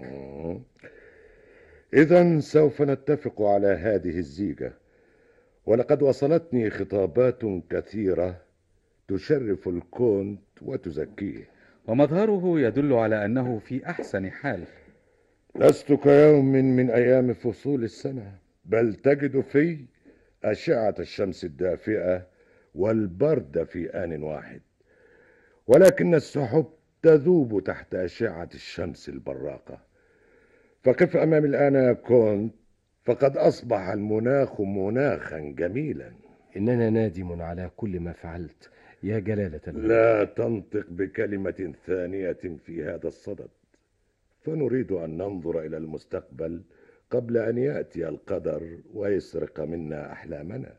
إذن سوف نتفق على هذه الزيجة، ولقد وصلتني خطابات كثيرة تشرف الكونت وتزكيه، ومظهره يدل على أنه في أحسن حال. لست كيوم من أيام فصول السنة، بل تجد في أشعة الشمس الدافئة والبرد في آن واحد، ولكن السحب تذوب تحت أشعة الشمس البراقة. فقف أمامي الآن يا كونت، فقد أصبح المناخ مناخا جميلا. إننا نادم على كل ما فعلت يا جلالة الملك. لا تنطق بكلمة ثانية في هذا الصدد، فنريد أن ننظر إلى المستقبل قبل أن يأتي القدر ويسرق منا أحلامنا.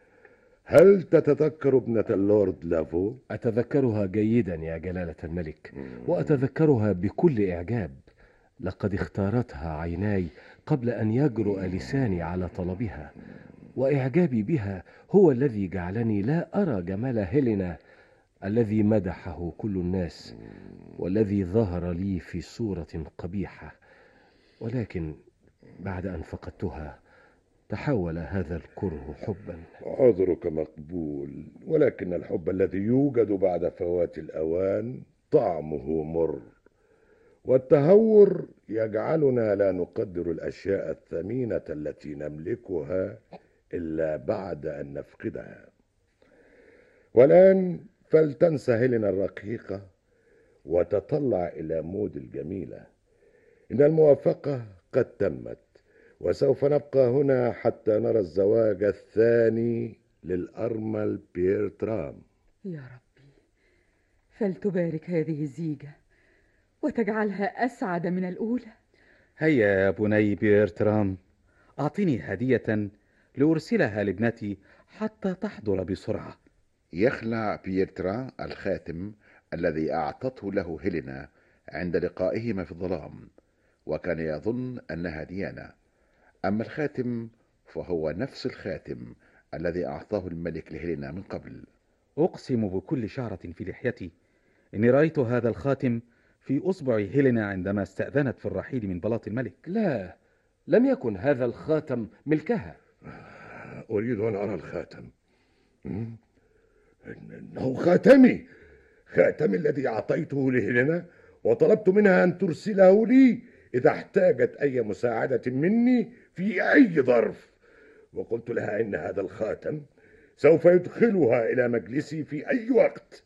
هل تتذكر ابنة اللورد لافو؟ أتذكرها جيدا يا جلالة الملك، وأتذكرها بكل إعجاب. لقد اختارتها عيناي قبل أن يجرؤ لساني على طلبها، وإعجابي بها هو الذي جعلني لا أرى جمال هيلينا الذي مدحه كل الناس، والذي ظهر لي في صورة قبيحة. ولكن بعد أن فقدتها تحول هذا الكره حبا. عذرك مقبول، ولكن الحب الذي يوجد بعد فوات الأوان طعمه مر، والتهور يجعلنا لا نقدر الأشياء الثمينة التي نملكها إلا بعد أن نفقدها. والآن فلتنسى هيلينا الرقيقة وتطلع إلى مود الجميلة. إن الموافقة قد تمت، وسوف نبقى هنا حتى نرى الزواج الثاني للأرمل بيرترام. يا ربي، فلتبارك هذه الزيجة وتجعلها أسعد من الأولى. هيا يا بني بيرترام، أعطني هدية لأرسلها لابنتي حتى تحضر بسرعة. يخلع بيرترا الخاتم الذي أعطته له هيلينا عند لقائهما في الظلام، وكان يظن أنها ديانا، أما الخاتم فهو نفس الخاتم الذي أعطاه الملك لهيلينا من قبل. أقسم بكل شعرة في لحيتي إني رأيت هذا الخاتم في أصبع هيلينا عندما استأذنت في الرحيل من بلاط الملك. لا، لم يكن هذا الخاتم ملكها. أريد أن أرى الخاتم. إنه خاتمي، خاتمي الذي أعطيته لهيلينا وطلبت منها أن ترسله لي إذا احتاجت أي مساعدة مني في أي ظرف، وقلت لها إن هذا الخاتم سوف يدخلها إلى مجلسي في أي وقت.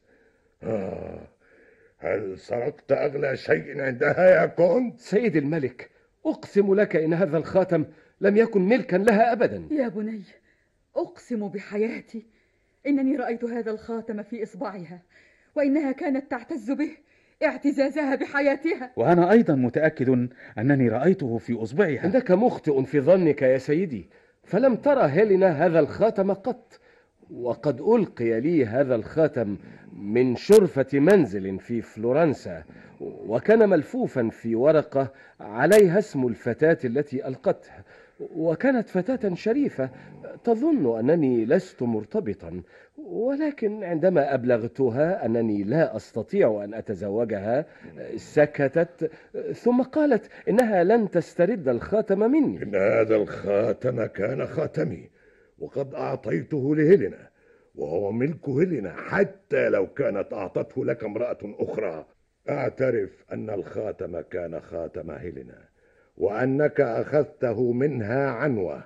آه. هل سرقت أغلى شيء عندها يا كونت؟ سيد الملك، أقسم لك إن هذا الخاتم لم يكن ملكا لها أبدا. يا بني، أقسم بحياتي إنني رأيت هذا الخاتم في إصبعها، وإنها كانت تعتز به اعتزازها بحياتها. وأنا أيضا متأكد أنني رأيته في أصبعها. إنك مخطئ في ظنك يا سيدي، فلم ترى هيلينا هذا الخاتم قط، وقد ألقي لي هذا الخاتم من شرفة منزل في فلورنسا، وكان ملفوفا في ورقة عليها اسم الفتاة التي ألقته، وكانت فتاة شريفة تظن أنني لست مرتبطا، ولكن عندما أبلغتها أنني لا أستطيع أن أتزوجها سكتت، ثم قالت إنها لن تسترد الخاتم مني. إن هذا الخاتم كان خاتمي، وقد أعطيته لهيلينا، وهو ملك هيلينا حتى لو كانت أعطته لك امرأة أخرى. أعترف أن الخاتم كان خاتم هيلينا، وأنك أخذته منها عنوة.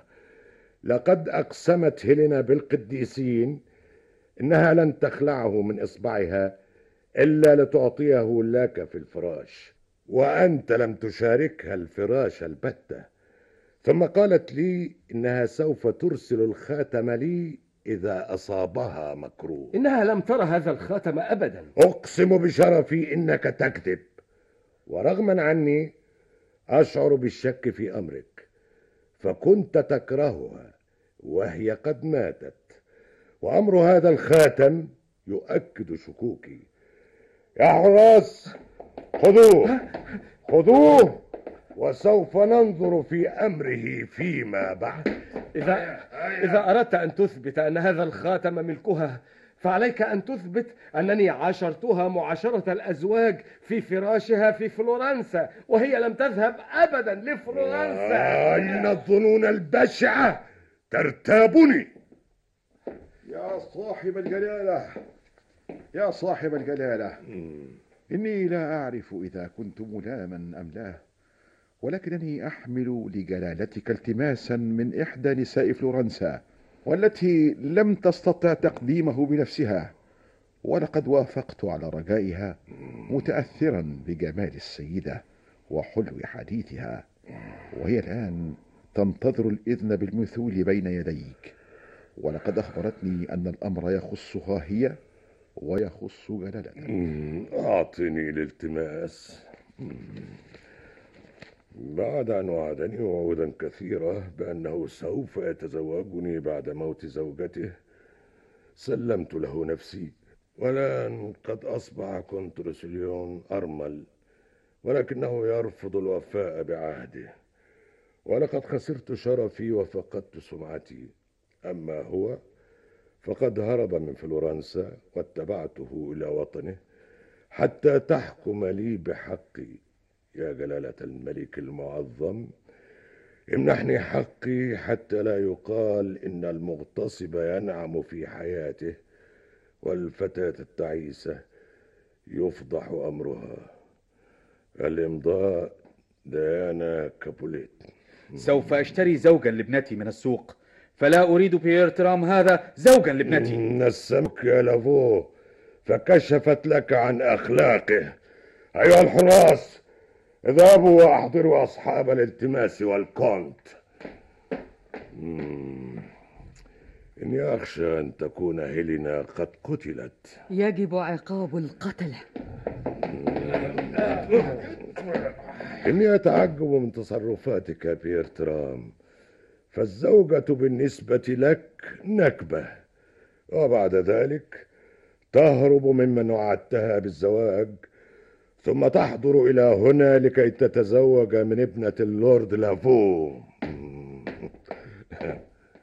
لقد أقسمت هيلينا بالقديسين إنها لن تخلعه من إصبعها إلا لتعطيه لك في الفراش، وأنت لم تشاركها الفراش البتة. ثم قالت لي إنها سوف ترسل الخاتم لي إذا أصابها مكروه. إنها لم ترى هذا الخاتم أبدا. أقسم بشرفي إنك تكذب، ورغما عني أشعر بالشك في أمرك، فكنت تكرهها وهي قد ماتت، وأمر هذا الخاتم يؤكد شكوكي. يا حراس، خذوه خذوه وسوف ننظر في أمره فيما بعد. إذا, إذا أردت أن تثبت أن هذا الخاتم ملكها، فعليك أن تثبت أنني عاشرتها معاشرة الأزواج في فراشها في فلورنسا، وهي لم تذهب أبدا لفلورنسا. أين الظنون البشعة ترتابني؟ يا صاحب الجلالة، يا صاحب الجلالة، إني لا أعرف إذا كنت ملاما أم لا، ولكنني أحمل لجلالتك التماسا من إحدى نساء فلورنسا، والتي لم تستطع تقديمه بنفسها، ولقد وافقت على رجائها متأثرا بجمال السيدة وحلو حديثها، وهي الآن تنتظر الإذن بالمثول بين يديك، ولقد أخبرتني أن الأمر يخصها هي ويخص جلالتك. أعطني الالتماس. بعد أن وعدني وعودا كثيرة بأنه سوف يتزوجني بعد موت زوجته، سلمت له نفسي، والآن قد أصبح كونترسليون أرمل، ولكنه يرفض الوفاء بعهده، ولقد خسرت شرفي وفقدت سمعتي. أما هو فقد هرب من فلورنسا واتبعته إلى وطنه حتى تحكم لي بحقي. يا جلالة الملك المعظم، امنحني حقي حتى لا يقال إن المغتصب ينعم في حياته والفتاة التعيسة يفضح أمرها. الإمضاء ديانا كابوليت. سوف أشتري زوجا لابنتي من السوق، فلا أريد بيير ترام هذا زوجا لابنتي. نسمك يا لافو فكشفت لك عن أخلاقه. أيها الحراس، اذهبوا واحضروا أصحاب الالتماس والكونت. إني أخشى أن تكون هيلينا قد قتلت. يجب عقاب القتلة. إني أتعجب من تصرفاتك يا بيير ترام، فالزوجة بالنسبة لك نكبة، وبعد ذلك تهرب ممن وعدتها بالزواج، ثم تحضر إلى هنا لكي تتزوج من ابنة اللورد لافو. ها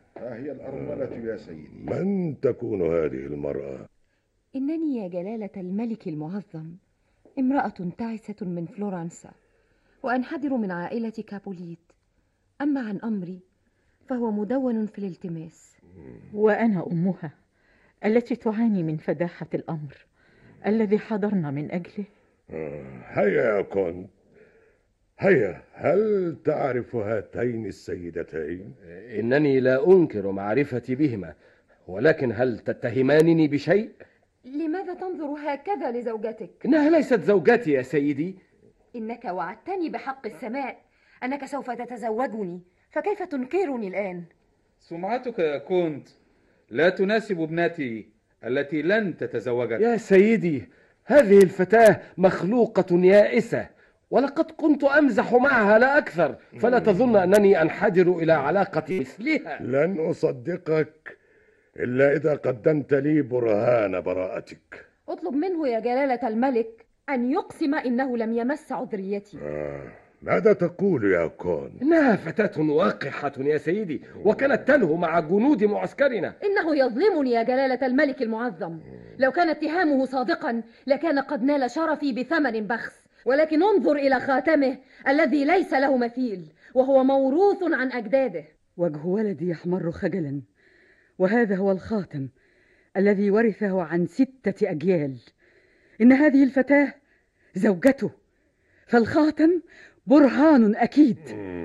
هي الأرملة يا سيدي؟ من تكون هذه المرأة؟ إنني يا جلالة الملك المعظم امرأة تعسة من فلورنسا، وأنحدر من عائلة كابوليت. أما عن أمري فهو مدون في الالتماس. وأنا أمها التي تعاني من فداحة الأمر الذي حضرنا من أجله. هيا يا كونت، هيا، هل تعرف هاتين السيدتين؟ إنني لا أنكر معرفتي بهما، ولكن هل تتهمانني بشيء؟ لماذا تنظر هكذا لزوجتك؟ إنها ليست زوجتي يا سيدي. إنك وعدتني بحق السماء أنك سوف تتزوجني، فكيف تنكرني الآن؟ سمعتك يا كونت لا تناسب ابنتي التي لن تتزوجك. يا سيدي، هذه الفتاة مخلوقة يائسة، ولقد كنت أمزح معها لا أكثر، فلا تظن أنني أنحدر إلى علاقة مثلها. لن أصدقك إلا إذا قدمت لي برهان براءتك. اطلب منه يا جلالة الملك أن يقسم إنه لم يمس عذريتي. آه. ماذا تقول يا كون؟ إنها فتاة واقحة يا سيدي، وكانت تلهو مع جنود معسكرنا. إنه يظلمني يا جلالة الملك المعظم. لو كان اتهامه صادقا لكان قد نال شرفي بثمن بخس، ولكن انظر إلى خاتمه الذي ليس له مثيل، وهو موروث عن أجداده. وجه ولدي يحمر خجلا، وهذا هو الخاتم الذي ورثه عن ستة أجيال. إن هذه الفتاة زوجته، فالخاتم برهان أكيد.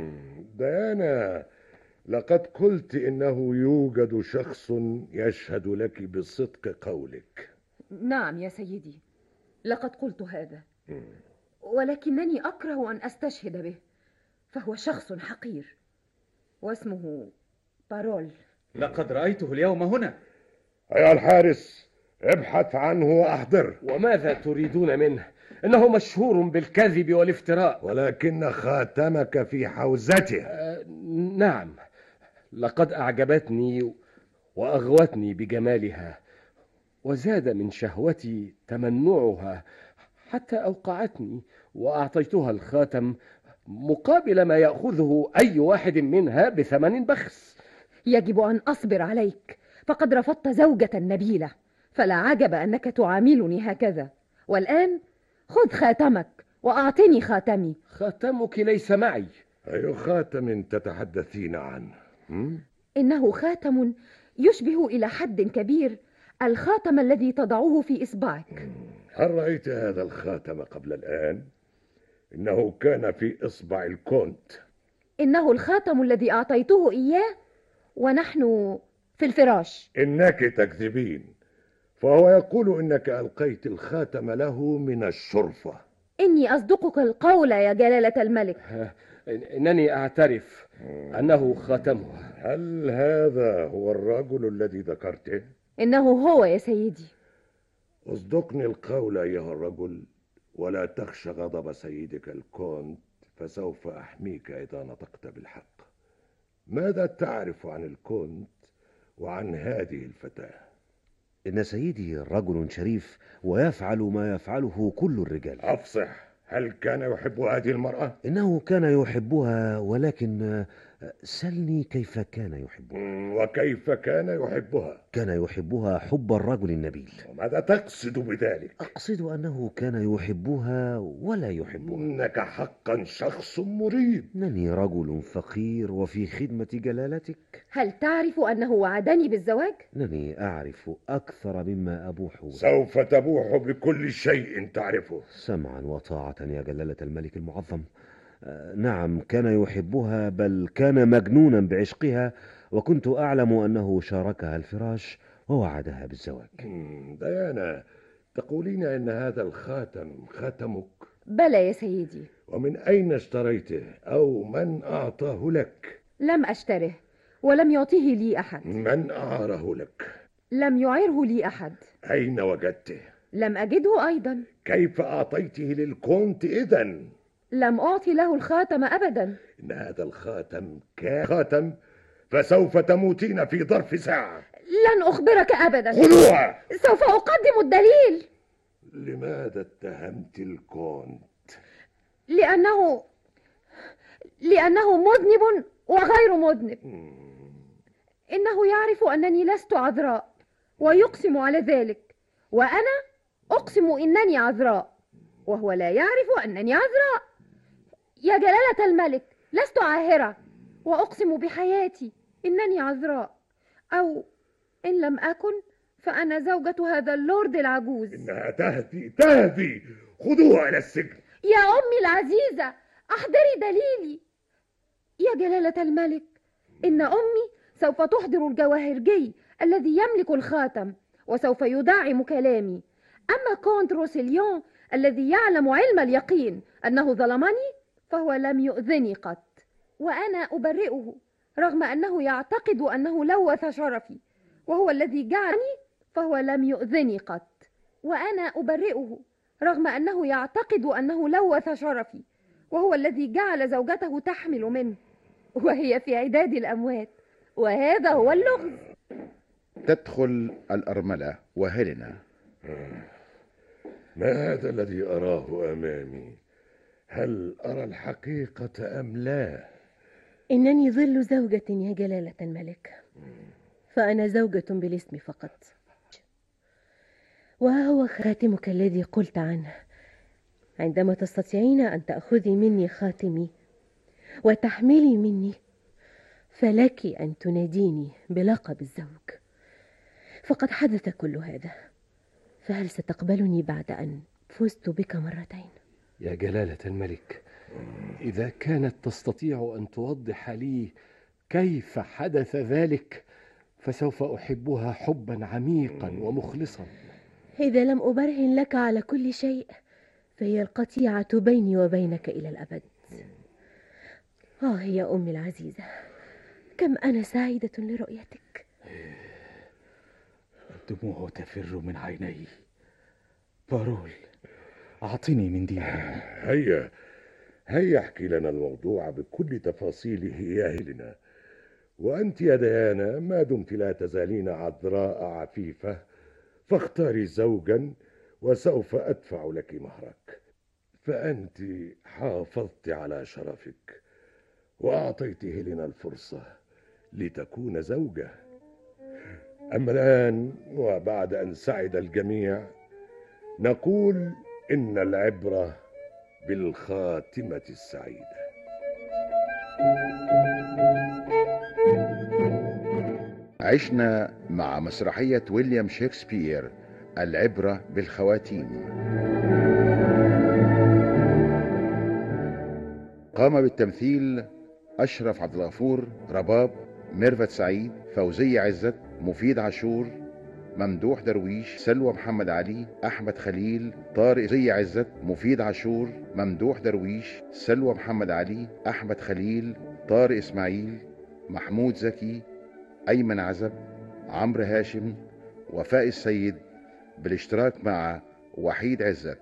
ديانا، لقد قلت إنه يوجد شخص يشهد لك بصدق قولك. نعم يا سيدي، لقد قلت هذا، ولكنني أكره أن أستشهد به، فهو شخص حقير واسمه بارول. لقد رأيته اليوم هنا. أيها الحارس، ابحث عنه وأحضر. وماذا تريدون منه؟ إنه مشهور بالكذب والافتراء. ولكن خاتمك في حوزته. آه نعم، لقد أعجبتني وأغوتني بجمالها، وزاد من شهوتي تمنعها حتى أوقعتني، وأعطيتها الخاتم مقابل ما يأخذه أي واحد منها بثمن بخس. يجب أن أصبر عليك، فقد رفضت زوجة نبيلة، فلا عجب أنك تعاملني هكذا. والآن خذ خاتمك وأعطني خاتمي. خاتمك ليس معي. أي خاتم تتحدثين عنه؟ إنه خاتم يشبه إلى حد كبير الخاتم الذي تضعه في إصبعك. هل رأيت هذا الخاتم قبل الآن؟ إنه كان في إصبع الكونت. إنه الخاتم الذي أعطيته إياه ونحن في الفراش. إنك تكذبين، فهو يقول إنك ألقيت الخاتم له من الشرفة. إني أصدقك القول يا جلالة الملك. إنني أعترف أنه خاتمه. هل هذا هو الرجل الذي ذكرته؟ إنه هو يا سيدي. اصدقني القول أيها الرجل، ولا تخشى غضب سيدك الكونت، فسوف أحميك إذا نطقت بالحق. ماذا تعرف عن الكونت وعن هذه الفتاة؟ إن سيدي رجل شريف ويفعل ما يفعله كل الرجال. أفصح، هل كان يحب هذه المرأة؟ إنه كان يحبها، ولكن سلني كيف كان يحبها. وكيف كان يحبها؟ كان يحبها حب الرجل النبيل. وماذا تقصد بذلك؟ أقصد أنه كان يحبها ولا يحبها. إنك حقا شخص مريب. إنني رجل فقير وفي خدمة جلالتك. هل تعرف أنه وعدني بالزواج؟ إنني أعرف أكثر مما أبوح. سوف تبوح بكل شيء تعرفه. سمعا وطاعة يا جلالة الملك المعظم. نعم، كان يحبها، بل كان مجنونا بعشقها، وكنت أعلم أنه شاركها الفراش ووعدها بالزواج. ديانا، تقولين أن هذا الخاتم خاتمك؟ بلى يا سيدي. ومن أين اشتريته أو من أعطاه لك؟ لم أشتره، ولم يعطيه لي أحد. من أعاره لك؟ لم يعره لي أحد. أين وجدته؟ لم أجده أيضا. كيف أعطيته للكونت إذن؟ لم أعطي له الخاتم أبدا. إن هذا الخاتم كان خاتم، فسوف تموتين في ظرف ساعة. لن أخبرك أبدا. خذوها. سوف أقدم الدليل. لماذا اتهمت الكونت؟ لأنه لأنه مذنب وغير مذنب. إنه يعرف أنني لست عذراء ويقسم على ذلك، وأنا أقسم إنني عذراء وهو لا يعرف أنني عذراء. يا جلالة الملك، لست عاهرة وأقسم بحياتي إنني عذراء، أو إن لم أكن فأنا زوجة هذا اللورد العجوز. إنها تهدي تهدي، خذوها إلى السجن. يا أمي العزيزة، أحضري دليلي. يا جلالة الملك، إن أمي سوف تحضر الجواهرجي الذي يملك الخاتم وسوف يدعم كلامي. أما كونت روسيليون الذي يعلم علم اليقين أنه ظلمني فهو لم يؤذني قط، وأنا أبرئه رغم أنه يعتقد أنه لوث شرفي، وهو الذي جعلني فهو لم يؤذني قط، وأنا أبرئه رغم أنه يعتقد أنه لوث شرفي، وهو الذي جعل زوجته تحمل منه وهي في عداد الأموات، وهذا هو اللغز. تدخل الأرملة وهيلينا. ما هذا الذي أراه أمامي؟ هل أرى الحقيقة أم لا؟ إنني ظل زوجة يا جلالة الملك، فأنا زوجة بالاسم فقط. وها هو خاتمك الذي قلت عنه. عندما تستطيعين أن تأخذي مني خاتمي وتحملي مني، فلك أن تناديني بلقب الزوج. فقد حدث كل هذا، فهل ستقبلني بعد أن فزت بك مرتين؟ يا جلالة الملك، إذا كانت تستطيع أن توضح لي كيف حدث ذلك فسوف أحبها حبا عميقا ومخلصا. إذا لم أبرهن لك على كل شيء فهي القطيعة بيني وبينك إلى الأبد. آه يا أمي العزيزة، كم أنا سعيدة لرؤيتك. الدموع تفر من عيني. بارول، أعطني منديلا. هيا هيا احكي لنا الموضوع بكل تفاصيله يا هيلينا. وأنت يا ديانا، ما دمت لا تزالين عذراء عفيفة، فاختاري زوجا وسوف أدفع لك مهرك. فأنت حافظت على شرفك وأعطيت هيلينا الفرصة لتكون زوجة. أما الآن وبعد أن سعد الجميع نقول إن العبرة بالخاتمة السعيدة. عشنا مع مسرحية ويليام شكسبير العبرة بالخواتيم. قام بالتمثيل أشرف عبد الغفور، رباب، ميرفت سعيد، فوزية عزت، مفيد عاشور، ممدوح درويش، سلوى محمد علي، أحمد خليل، طارق زي عزت، مفيد عاشور، ممدوح درويش، سلوى محمد علي، أحمد خليل، طارق إسماعيل، محمود زكي، أيمن عزب، عمرو هاشم، وفاء السيد، بالاشتراك مع وحيد عزت.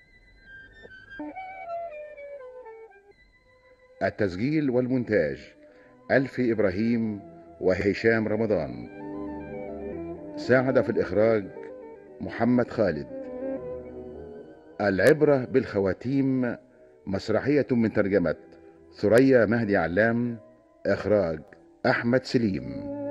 التسجيل والمونتاج ألفي إبراهيم وهشام رمضان. ساعد في الإخراج محمد خالد. العبرة بالخواتيم مسرحية من ترجمة ثريا مهدي علام، إخراج أحمد سليم.